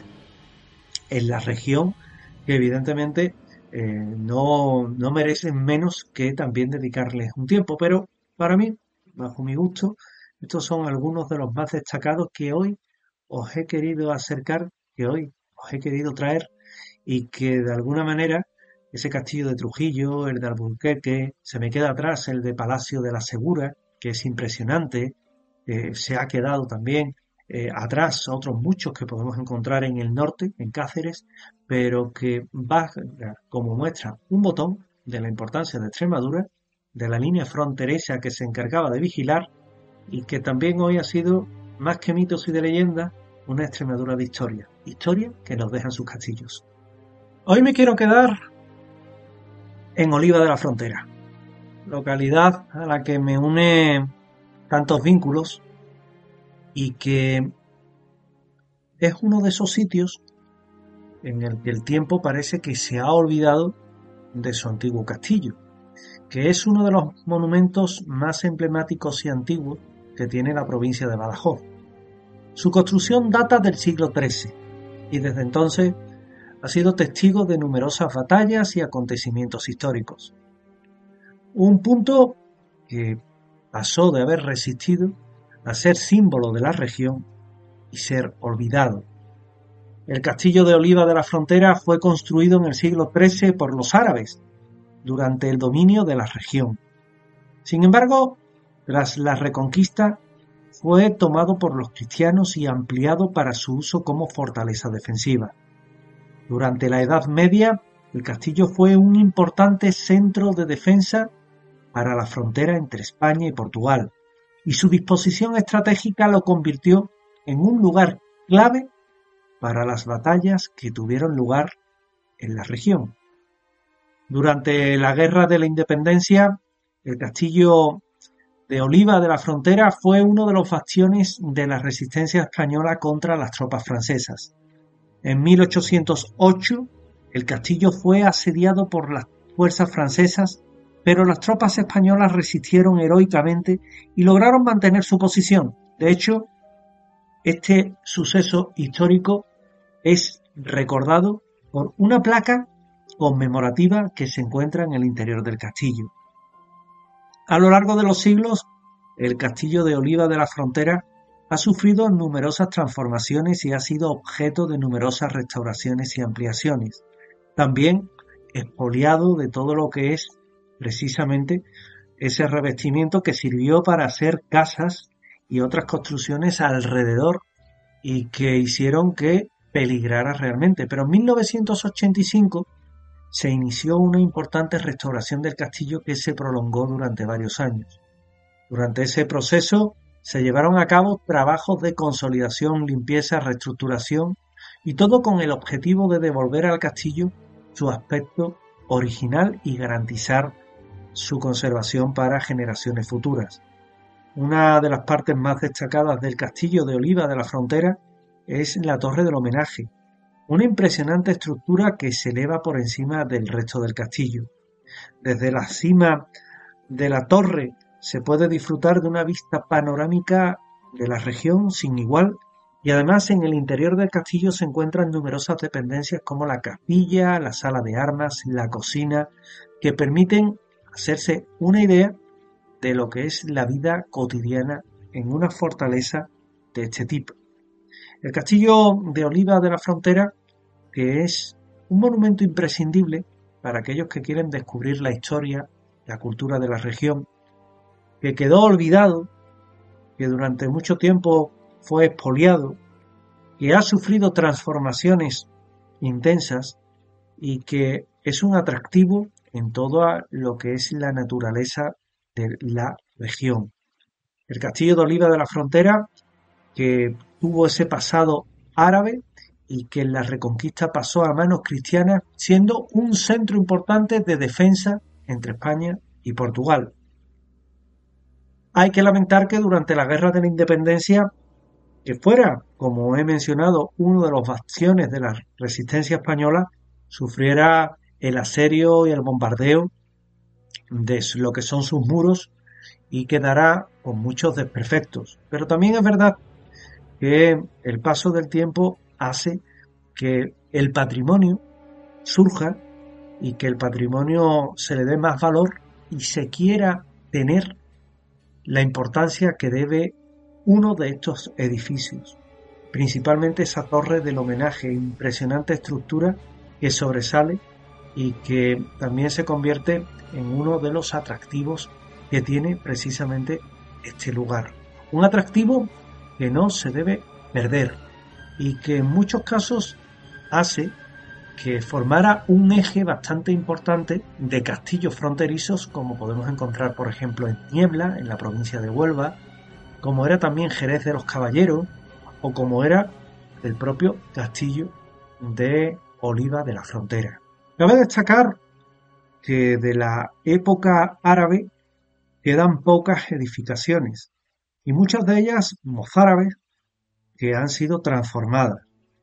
Speaker 2: en la región, que evidentemente eh, no, no merecen menos que también dedicarles un tiempo, pero para mí, bajo mi gusto, estos son algunos de los más destacados que hoy os he querido acercar, que hoy os he querido traer, y que de alguna manera ese castillo de Trujillo, el de Alburquerque, se me queda atrás el de Palacio de la Segura, que es impresionante, eh, se ha quedado también eh, atrás otros muchos que podemos encontrar en el norte, en Cáceres, pero que va como muestra un botón de la importancia de Extremadura, de la línea fronteriza que se encargaba de vigilar, y que también hoy ha sido, más que mitos y de leyendas, una Extremadura de historia, historia que nos dejan sus castillos. Hoy me quiero quedar en Oliva de la Frontera, localidad a la que me une tantos vínculos y que es uno de esos sitios en el que el tiempo parece que se ha olvidado de su antiguo castillo, que es uno de los monumentos más emblemáticos y antiguos que tiene la provincia de Badajoz. Su construcción data del siglo trece y desde entonces ha sido testigo de numerosas batallas y acontecimientos históricos. Un punto que pasó de haber resistido a ser símbolo de la región y ser olvidado. El castillo de Oliva de la Frontera fue construido en el siglo trece por los árabes durante el dominio de la región. Sin embargo, tras la reconquista fue tomado por los cristianos y ampliado para su uso como fortaleza defensiva. Durante la Edad Media, el castillo fue un importante centro de defensa para la frontera entre España y Portugal, y su disposición estratégica lo convirtió en un lugar clave para las batallas que tuvieron lugar en la región. Durante la Guerra de la Independencia, el castillo de Oliva de la Frontera fue uno de los bastiones de la resistencia española contra las tropas francesas. En mil ochocientos ocho, el castillo fue asediado por las fuerzas francesas, pero las tropas españolas resistieron heroicamente y lograron mantener su posición. De hecho, este suceso histórico es recordado por una placa conmemorativa que se encuentra en el interior del castillo. A lo largo de los siglos, el castillo de Oliva de la Frontera ha sufrido numerosas transformaciones y ha sido objeto de numerosas restauraciones y ampliaciones. También expoliado de todo lo que es precisamente ese revestimiento que sirvió para hacer casas y otras construcciones alrededor y que hicieron que peligrara realmente. Pero en mil novecientos ochenta y cinco se inició una importante restauración del castillo que se prolongó durante varios años. Durante ese proceso se llevaron a cabo trabajos de consolidación, limpieza, reestructuración y todo con el objetivo de devolver al castillo su aspecto original y garantizar su conservación para generaciones futuras. Una de las partes más destacadas del castillo de Oliva de la Frontera es la Torre del Homenaje, una impresionante estructura que se eleva por encima del resto del castillo. Desde la cima de la torre se puede disfrutar de una vista panorámica de la región sin igual y además en el interior del castillo se encuentran numerosas dependencias como la capilla, la sala de armas, la cocina, que permiten hacerse una idea de lo que es la vida cotidiana en una fortaleza de este tipo. El castillo de Oliva de la Frontera, que es un monumento imprescindible para aquellos que quieren descubrir la historia, la cultura de la región, que quedó olvidado, que durante mucho tiempo fue expoliado, que ha sufrido transformaciones intensas y que es un atractivo en todo lo que es la naturaleza de la región. El castillo de Oliva de la Frontera, que tuvo ese pasado árabe y que en la Reconquista pasó a manos cristianas, siendo un centro importante de defensa entre España y Portugal. Hay que lamentar que durante la Guerra de la Independencia, que fuera, como he mencionado, uno de los bastiones de la resistencia española, sufriera el asedio y el bombardeo de lo que son sus muros y quedará con muchos desperfectos. Pero también es verdad que el paso del tiempo hace que el patrimonio surja y que el patrimonio se le dé más valor y se quiera tener la importancia que debe uno de estos edificios, principalmente esa torre del homenaje, impresionante estructura que sobresale y que también se convierte en uno de los atractivos que tiene precisamente este lugar. Un atractivo que no se debe perder y que en muchos casos hace que formara un eje bastante importante de castillos fronterizos, como podemos encontrar por ejemplo en Niebla, en la provincia de Huelva, como era también Jerez de los Caballeros o como era el propio castillo de Oliva de la Frontera. Cabe destacar que de la época árabe quedan pocas edificaciones y muchas de ellas mozárabes que han sido transformadas.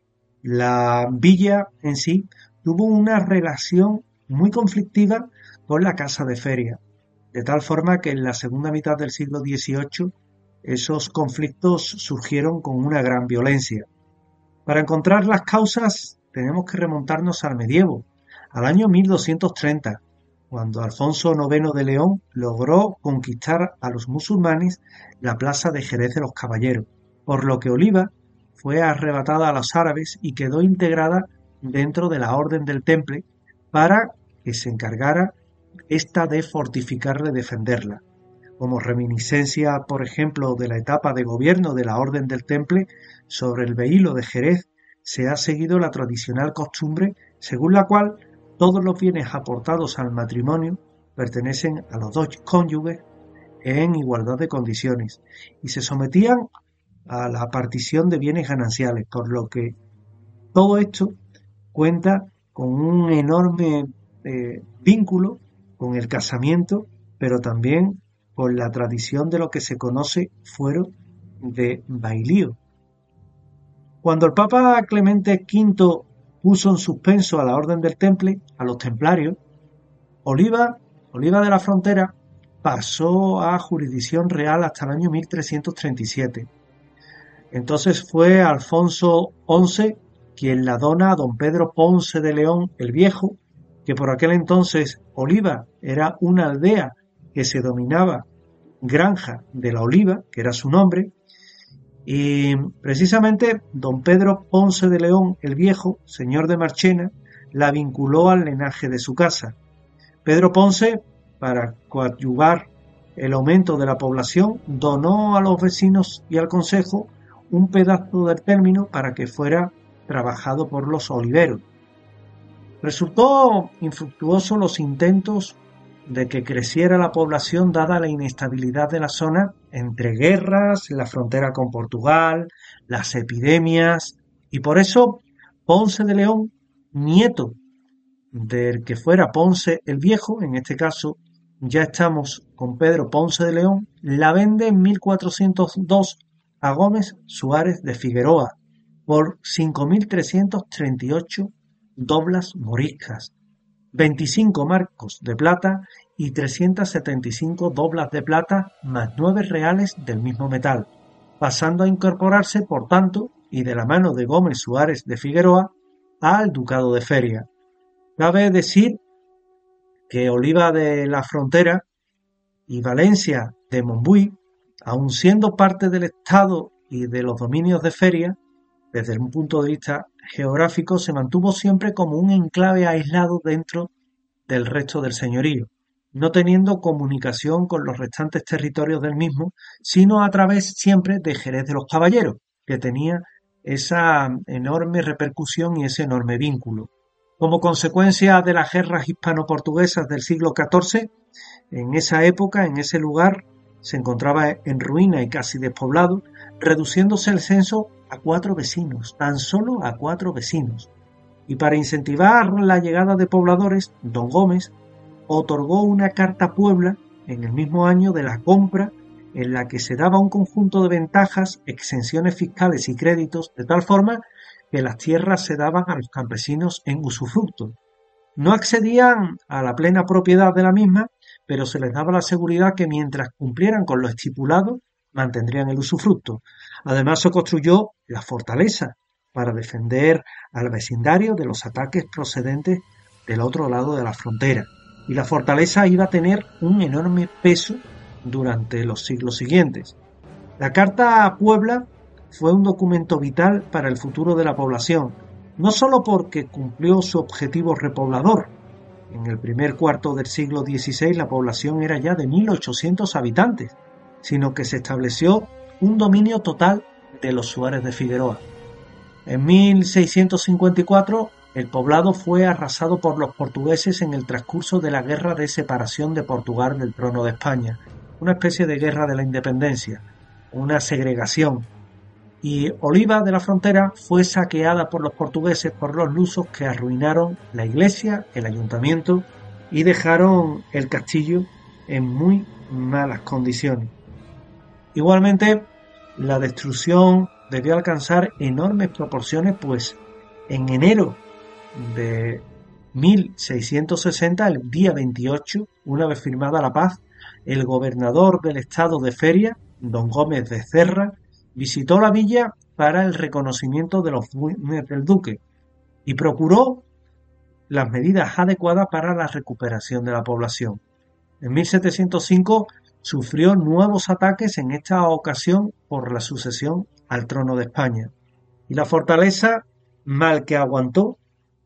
Speaker 2: La villa en sí tuvo una relación muy conflictiva con la casa de feria, de tal forma que en la segunda mitad del siglo dieciocho esos conflictos surgieron con una gran violencia. Para encontrar las causas tenemos que remontarnos al medievo, al año mil doscientos treinta, cuando Alfonso noveno de León logró conquistar a los musulmanes la plaza de Jerez de los Caballeros, por lo que Oliva fue arrebatada a los árabes y quedó integrada dentro de la Orden del Temple para que se encargara esta de fortificarla y defenderla. Como reminiscencia, por ejemplo, de la etapa de gobierno de la Orden del Temple, sobre el vehilo de Jerez se ha seguido la tradicional costumbre según la cual todos los bienes aportados al matrimonio pertenecen a los dos cónyuges en igualdad de condiciones y se sometían a la partición de bienes gananciales, por lo que todo esto cuenta con un enorme eh, vínculo con el casamiento, pero también con la tradición de lo que se conoce fuero de bailío. Cuando el Papa Clemente quinto puso en suspenso a la Orden del Temple, a los templarios, Oliva, Oliva de la Frontera pasó a jurisdicción real hasta el año mil trescientos treinta y siete. Entonces fue Alfonso once quien la dona a don Pedro Ponce de León el Viejo, que por aquel entonces Oliva era una aldea que se dominaba Granja de la Oliva, que era su nombre, y precisamente don Pedro Ponce de León el Viejo, señor de Marchena, la vinculó al linaje de su casa. Pedro Ponce, para coadyuvar el aumento de la población, donó a los vecinos y al concejo un pedazo del término para que fuera trabajado por los oliveros. Resultó infructuoso los intentos de que creciera la población dada la inestabilidad de la zona entre guerras, la frontera con Portugal, las epidemias, y por eso Ponce de León, nieto del que fuera Ponce el Viejo, en este caso ya estamos con Pedro Ponce de León, la vende en mil cuatrocientos dos a Gómez Suárez de Figueroa por cinco mil trescientos treinta y ocho doblas moriscas, veinticinco marcos de plata y trescientas setenta y cinco doblas de plata más nueve reales del mismo metal, pasando a incorporarse, por tanto, y de la mano de Gómez Suárez de Figueroa, al Ducado de Feria. Cabe decir que Oliva de la Frontera y Valencia de Monbuí, aun siendo parte del Estado y de los dominios de Feria, desde un punto de vista geográfico se mantuvo siempre como un enclave aislado dentro del resto del señorío, no teniendo comunicación con los restantes territorios del mismo, sino a través siempre de Jerez de los Caballeros, que tenía esa enorme repercusión y ese enorme vínculo. Como consecuencia de las guerras hispano-portuguesas del siglo catorce, en esa época, en ese lugar, se encontraba en ruina y casi despoblado, reduciéndose el censo a cuatro vecinos, tan solo a cuatro vecinos. Y para incentivar la llegada de pobladores, don Gómez otorgó una carta a Puebla en el mismo año de la compra, en la que se daba un conjunto de ventajas, exenciones fiscales y créditos, de tal forma que las tierras se daban a los campesinos en usufructo. No accedían a la plena propiedad de la misma, pero se les daba la seguridad que mientras cumplieran con lo estipulado, mantendrían el usufructo. Además se construyó la fortaleza para defender al vecindario de los ataques procedentes del otro lado de la frontera. Y la fortaleza iba a tener un enorme peso durante los siglos siguientes. La Carta a Puebla fue un documento vital para el futuro de la población, no solo porque cumplió su objetivo repoblador. En el primer cuarto del siglo dieciséis la población era ya de mil ochocientos habitantes, sino que se estableció un dominio total de los Suárez de Figueroa. En mil seiscientos cincuenta y cuatro el poblado fue arrasado por los portugueses en el transcurso de la Guerra de Separación de Portugal del trono de España, una especie de guerra de la independencia, una segregación. Y Oliva de la Frontera fue saqueada por los portugueses por los lusos que arruinaron la iglesia, el ayuntamiento y dejaron el castillo en muy malas condiciones. Igualmente, la destrucción debió alcanzar enormes proporciones, pues en enero de mil seiscientos sesenta, el día veintiocho, una vez firmada la paz, el gobernador del estado de Feria, don Gómez de Cerra, visitó la villa para el reconocimiento de los bienes del duque y procuró las medidas adecuadas para la recuperación de la población. En mil setecientos cinco sufrió nuevos ataques, en esta ocasión por la sucesión al trono de España. Y la fortaleza, mal que aguantó,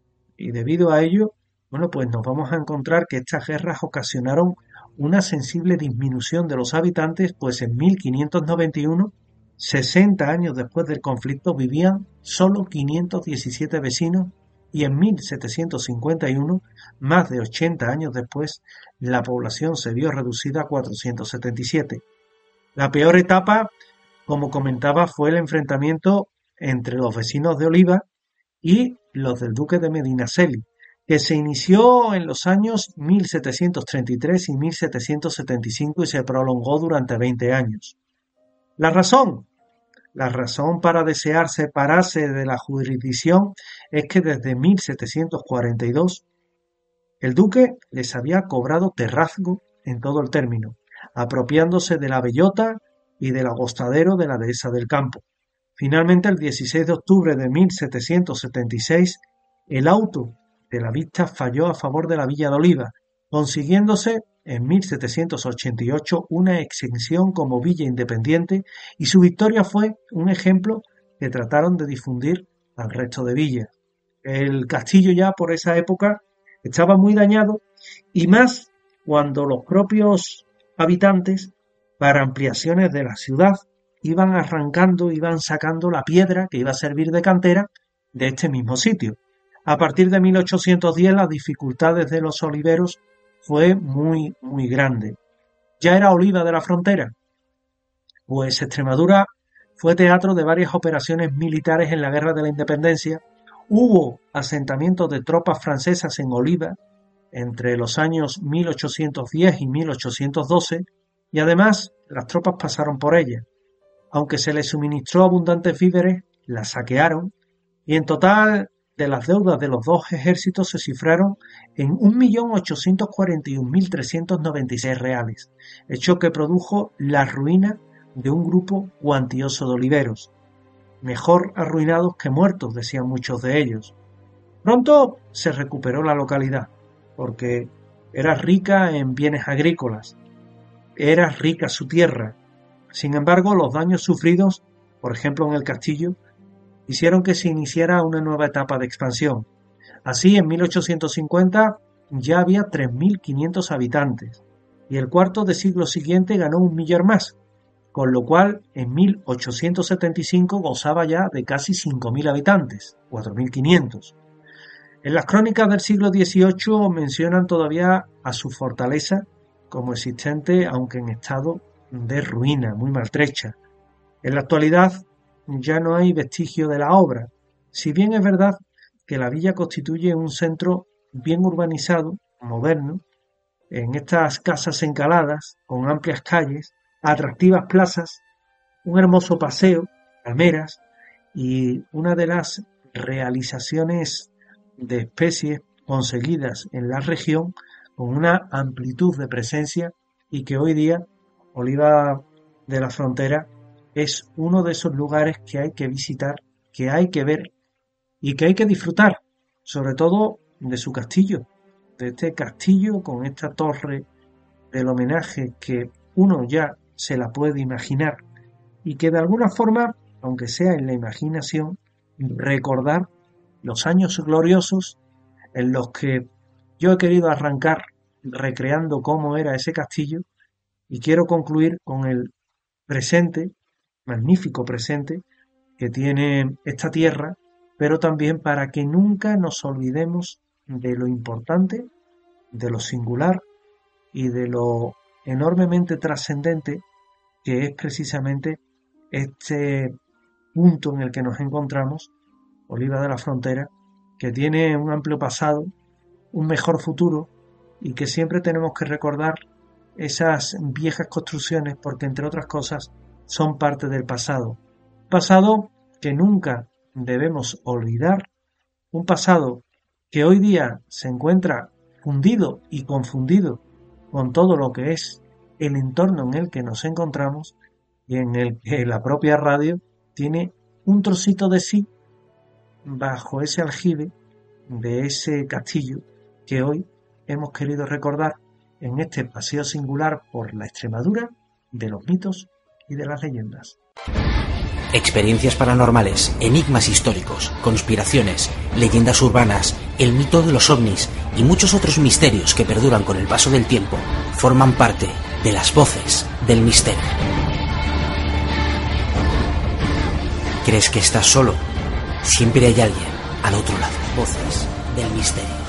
Speaker 2: y debido a ello, bueno, pues nos vamos a encontrar que estas guerras ocasionaron una sensible disminución de los habitantes, pues en mil quinientos noventa y uno, sesenta años después del conflicto, vivían solo quinientos diecisiete vecinos, y en mil setecientos cincuenta y uno, más de ochenta años después, la población se vio reducida a cuatrocientos setenta y siete. La peor etapa, como comentaba, fue el enfrentamiento entre los vecinos de Oliva y los del duque de Medinaceli, que se inició en los años mil setecientos treinta y tres y mil setecientos setenta y cinco y se prolongó durante veinte años. ¿La razón? La razón para desear separarse de la jurisdicción es que desde mil setecientos cuarenta y dos el duque les había cobrado terrazgo en todo el término, apropiándose de la bellota y del agostadero de la dehesa del Campo. Finalmente, el dieciséis de octubre de mil setecientos setenta y seis, el auto de la vista falló a favor de la villa de Oliva, consiguiéndose en mil setecientos ochenta y ocho una exención como villa independiente, y su victoria fue un ejemplo que trataron de difundir al resto de villas. El castillo ya por esa época estaba muy dañado, y más cuando los propios habitantes, para ampliaciones de la ciudad, iban arrancando, iban sacando la piedra que iba a servir de cantera de este mismo sitio. A partir de mil ochocientos diez las dificultades de los oliveros fue muy, muy grande. ¿Ya era Oliva de la Frontera? Pues Extremadura fue teatro de varias operaciones militares en la Guerra de la Independencia. Hubo asentamientos de tropas francesas en Oliva entre los años mil ochocientos diez y mil ochocientos doce, y además las tropas pasaron por ella. Aunque se les suministró abundantes víveres, la saquearon, y en total de las deudas de los dos ejércitos se cifraron en un millón ochocientos cuarenta y un mil trescientos noventa y seis reales, hecho que produjo la ruina de un grupo cuantioso de oliveros. Mejor arruinados que muertos, decían muchos de ellos. Pronto se recuperó la localidad, porque era rica en bienes agrícolas, era rica su tierra. Sin embargo, los daños sufridos, por ejemplo en el castillo, hicieron que se iniciara una nueva etapa de expansión. Así, en mil ochocientos cincuenta ya había tres mil quinientos habitantes, y el cuarto de siglo siguiente ganó un millón más, con lo cual en mil ochocientos setenta y cinco gozaba ya de casi cinco mil habitantes, cuatro mil quinientos. En las crónicas del siglo dieciocho mencionan todavía a su fortaleza como existente, aunque en estado de ruina, muy maltrecha. En la actualidad ya no hay vestigio de la obra, si bien es verdad que la villa constituye un centro bien urbanizado, moderno, en estas casas encaladas, con amplias calles, atractivas plazas, un hermoso paseo, palmeras, y una de las realizaciones de especies conseguidas en la región con una amplitud de presencia, y que hoy día Oliva de la Frontera es uno de esos lugares que hay que visitar, que hay que ver y que hay que disfrutar, sobre todo de su castillo, de este castillo con esta torre del homenaje que uno ya se la puede imaginar y que de alguna forma, aunque sea en la imaginación, recordar los años gloriosos en los que yo he querido arrancar recreando cómo era ese castillo, y quiero concluir con el presente, magnífico presente, que tiene esta tierra, pero también para que nunca nos olvidemos de lo importante, de lo singular y de lo enormemente trascendente que es precisamente este punto en el que nos encontramos, Oliva de la Frontera, que tiene un amplio pasado, un mejor futuro, y que siempre tenemos que recordar esas viejas construcciones porque, entre otras cosas, son parte del pasado. Pasado que nunca debemos olvidar un pasado que hoy día se encuentra fundido y confundido con todo lo que es el entorno en el que nos encontramos y en el que la propia radio tiene un trocito de sí bajo ese aljibe de ese castillo que hoy hemos querido recordar en este paseo singular por la Extremadura de los mitos y de las leyendas.
Speaker 3: Experiencias paranormales, enigmas históricos, conspiraciones, leyendas urbanas, el mito de los ovnis y muchos otros misterios que perduran con el paso del tiempo forman parte de las voces del misterio. ¿Crees que estás solo? Siempre hay alguien al otro lado. Voces del misterio.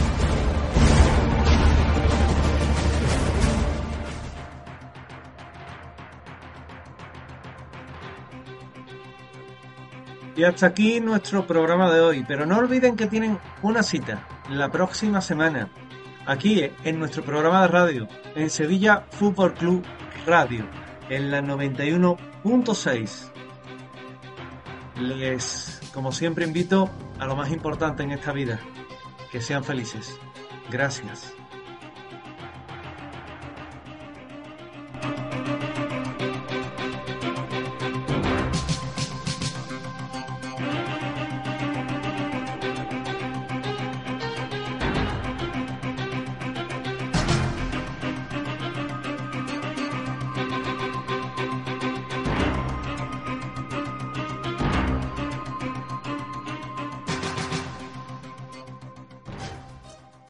Speaker 2: Y hasta aquí nuestro programa de hoy, pero no olviden que tienen una cita la próxima semana, aquí en nuestro programa de radio, en Sevilla Fútbol Club Radio, en la noventa y uno punto seis. Les, como siempre, invito a lo más importante en esta vida, que sean felices. Gracias.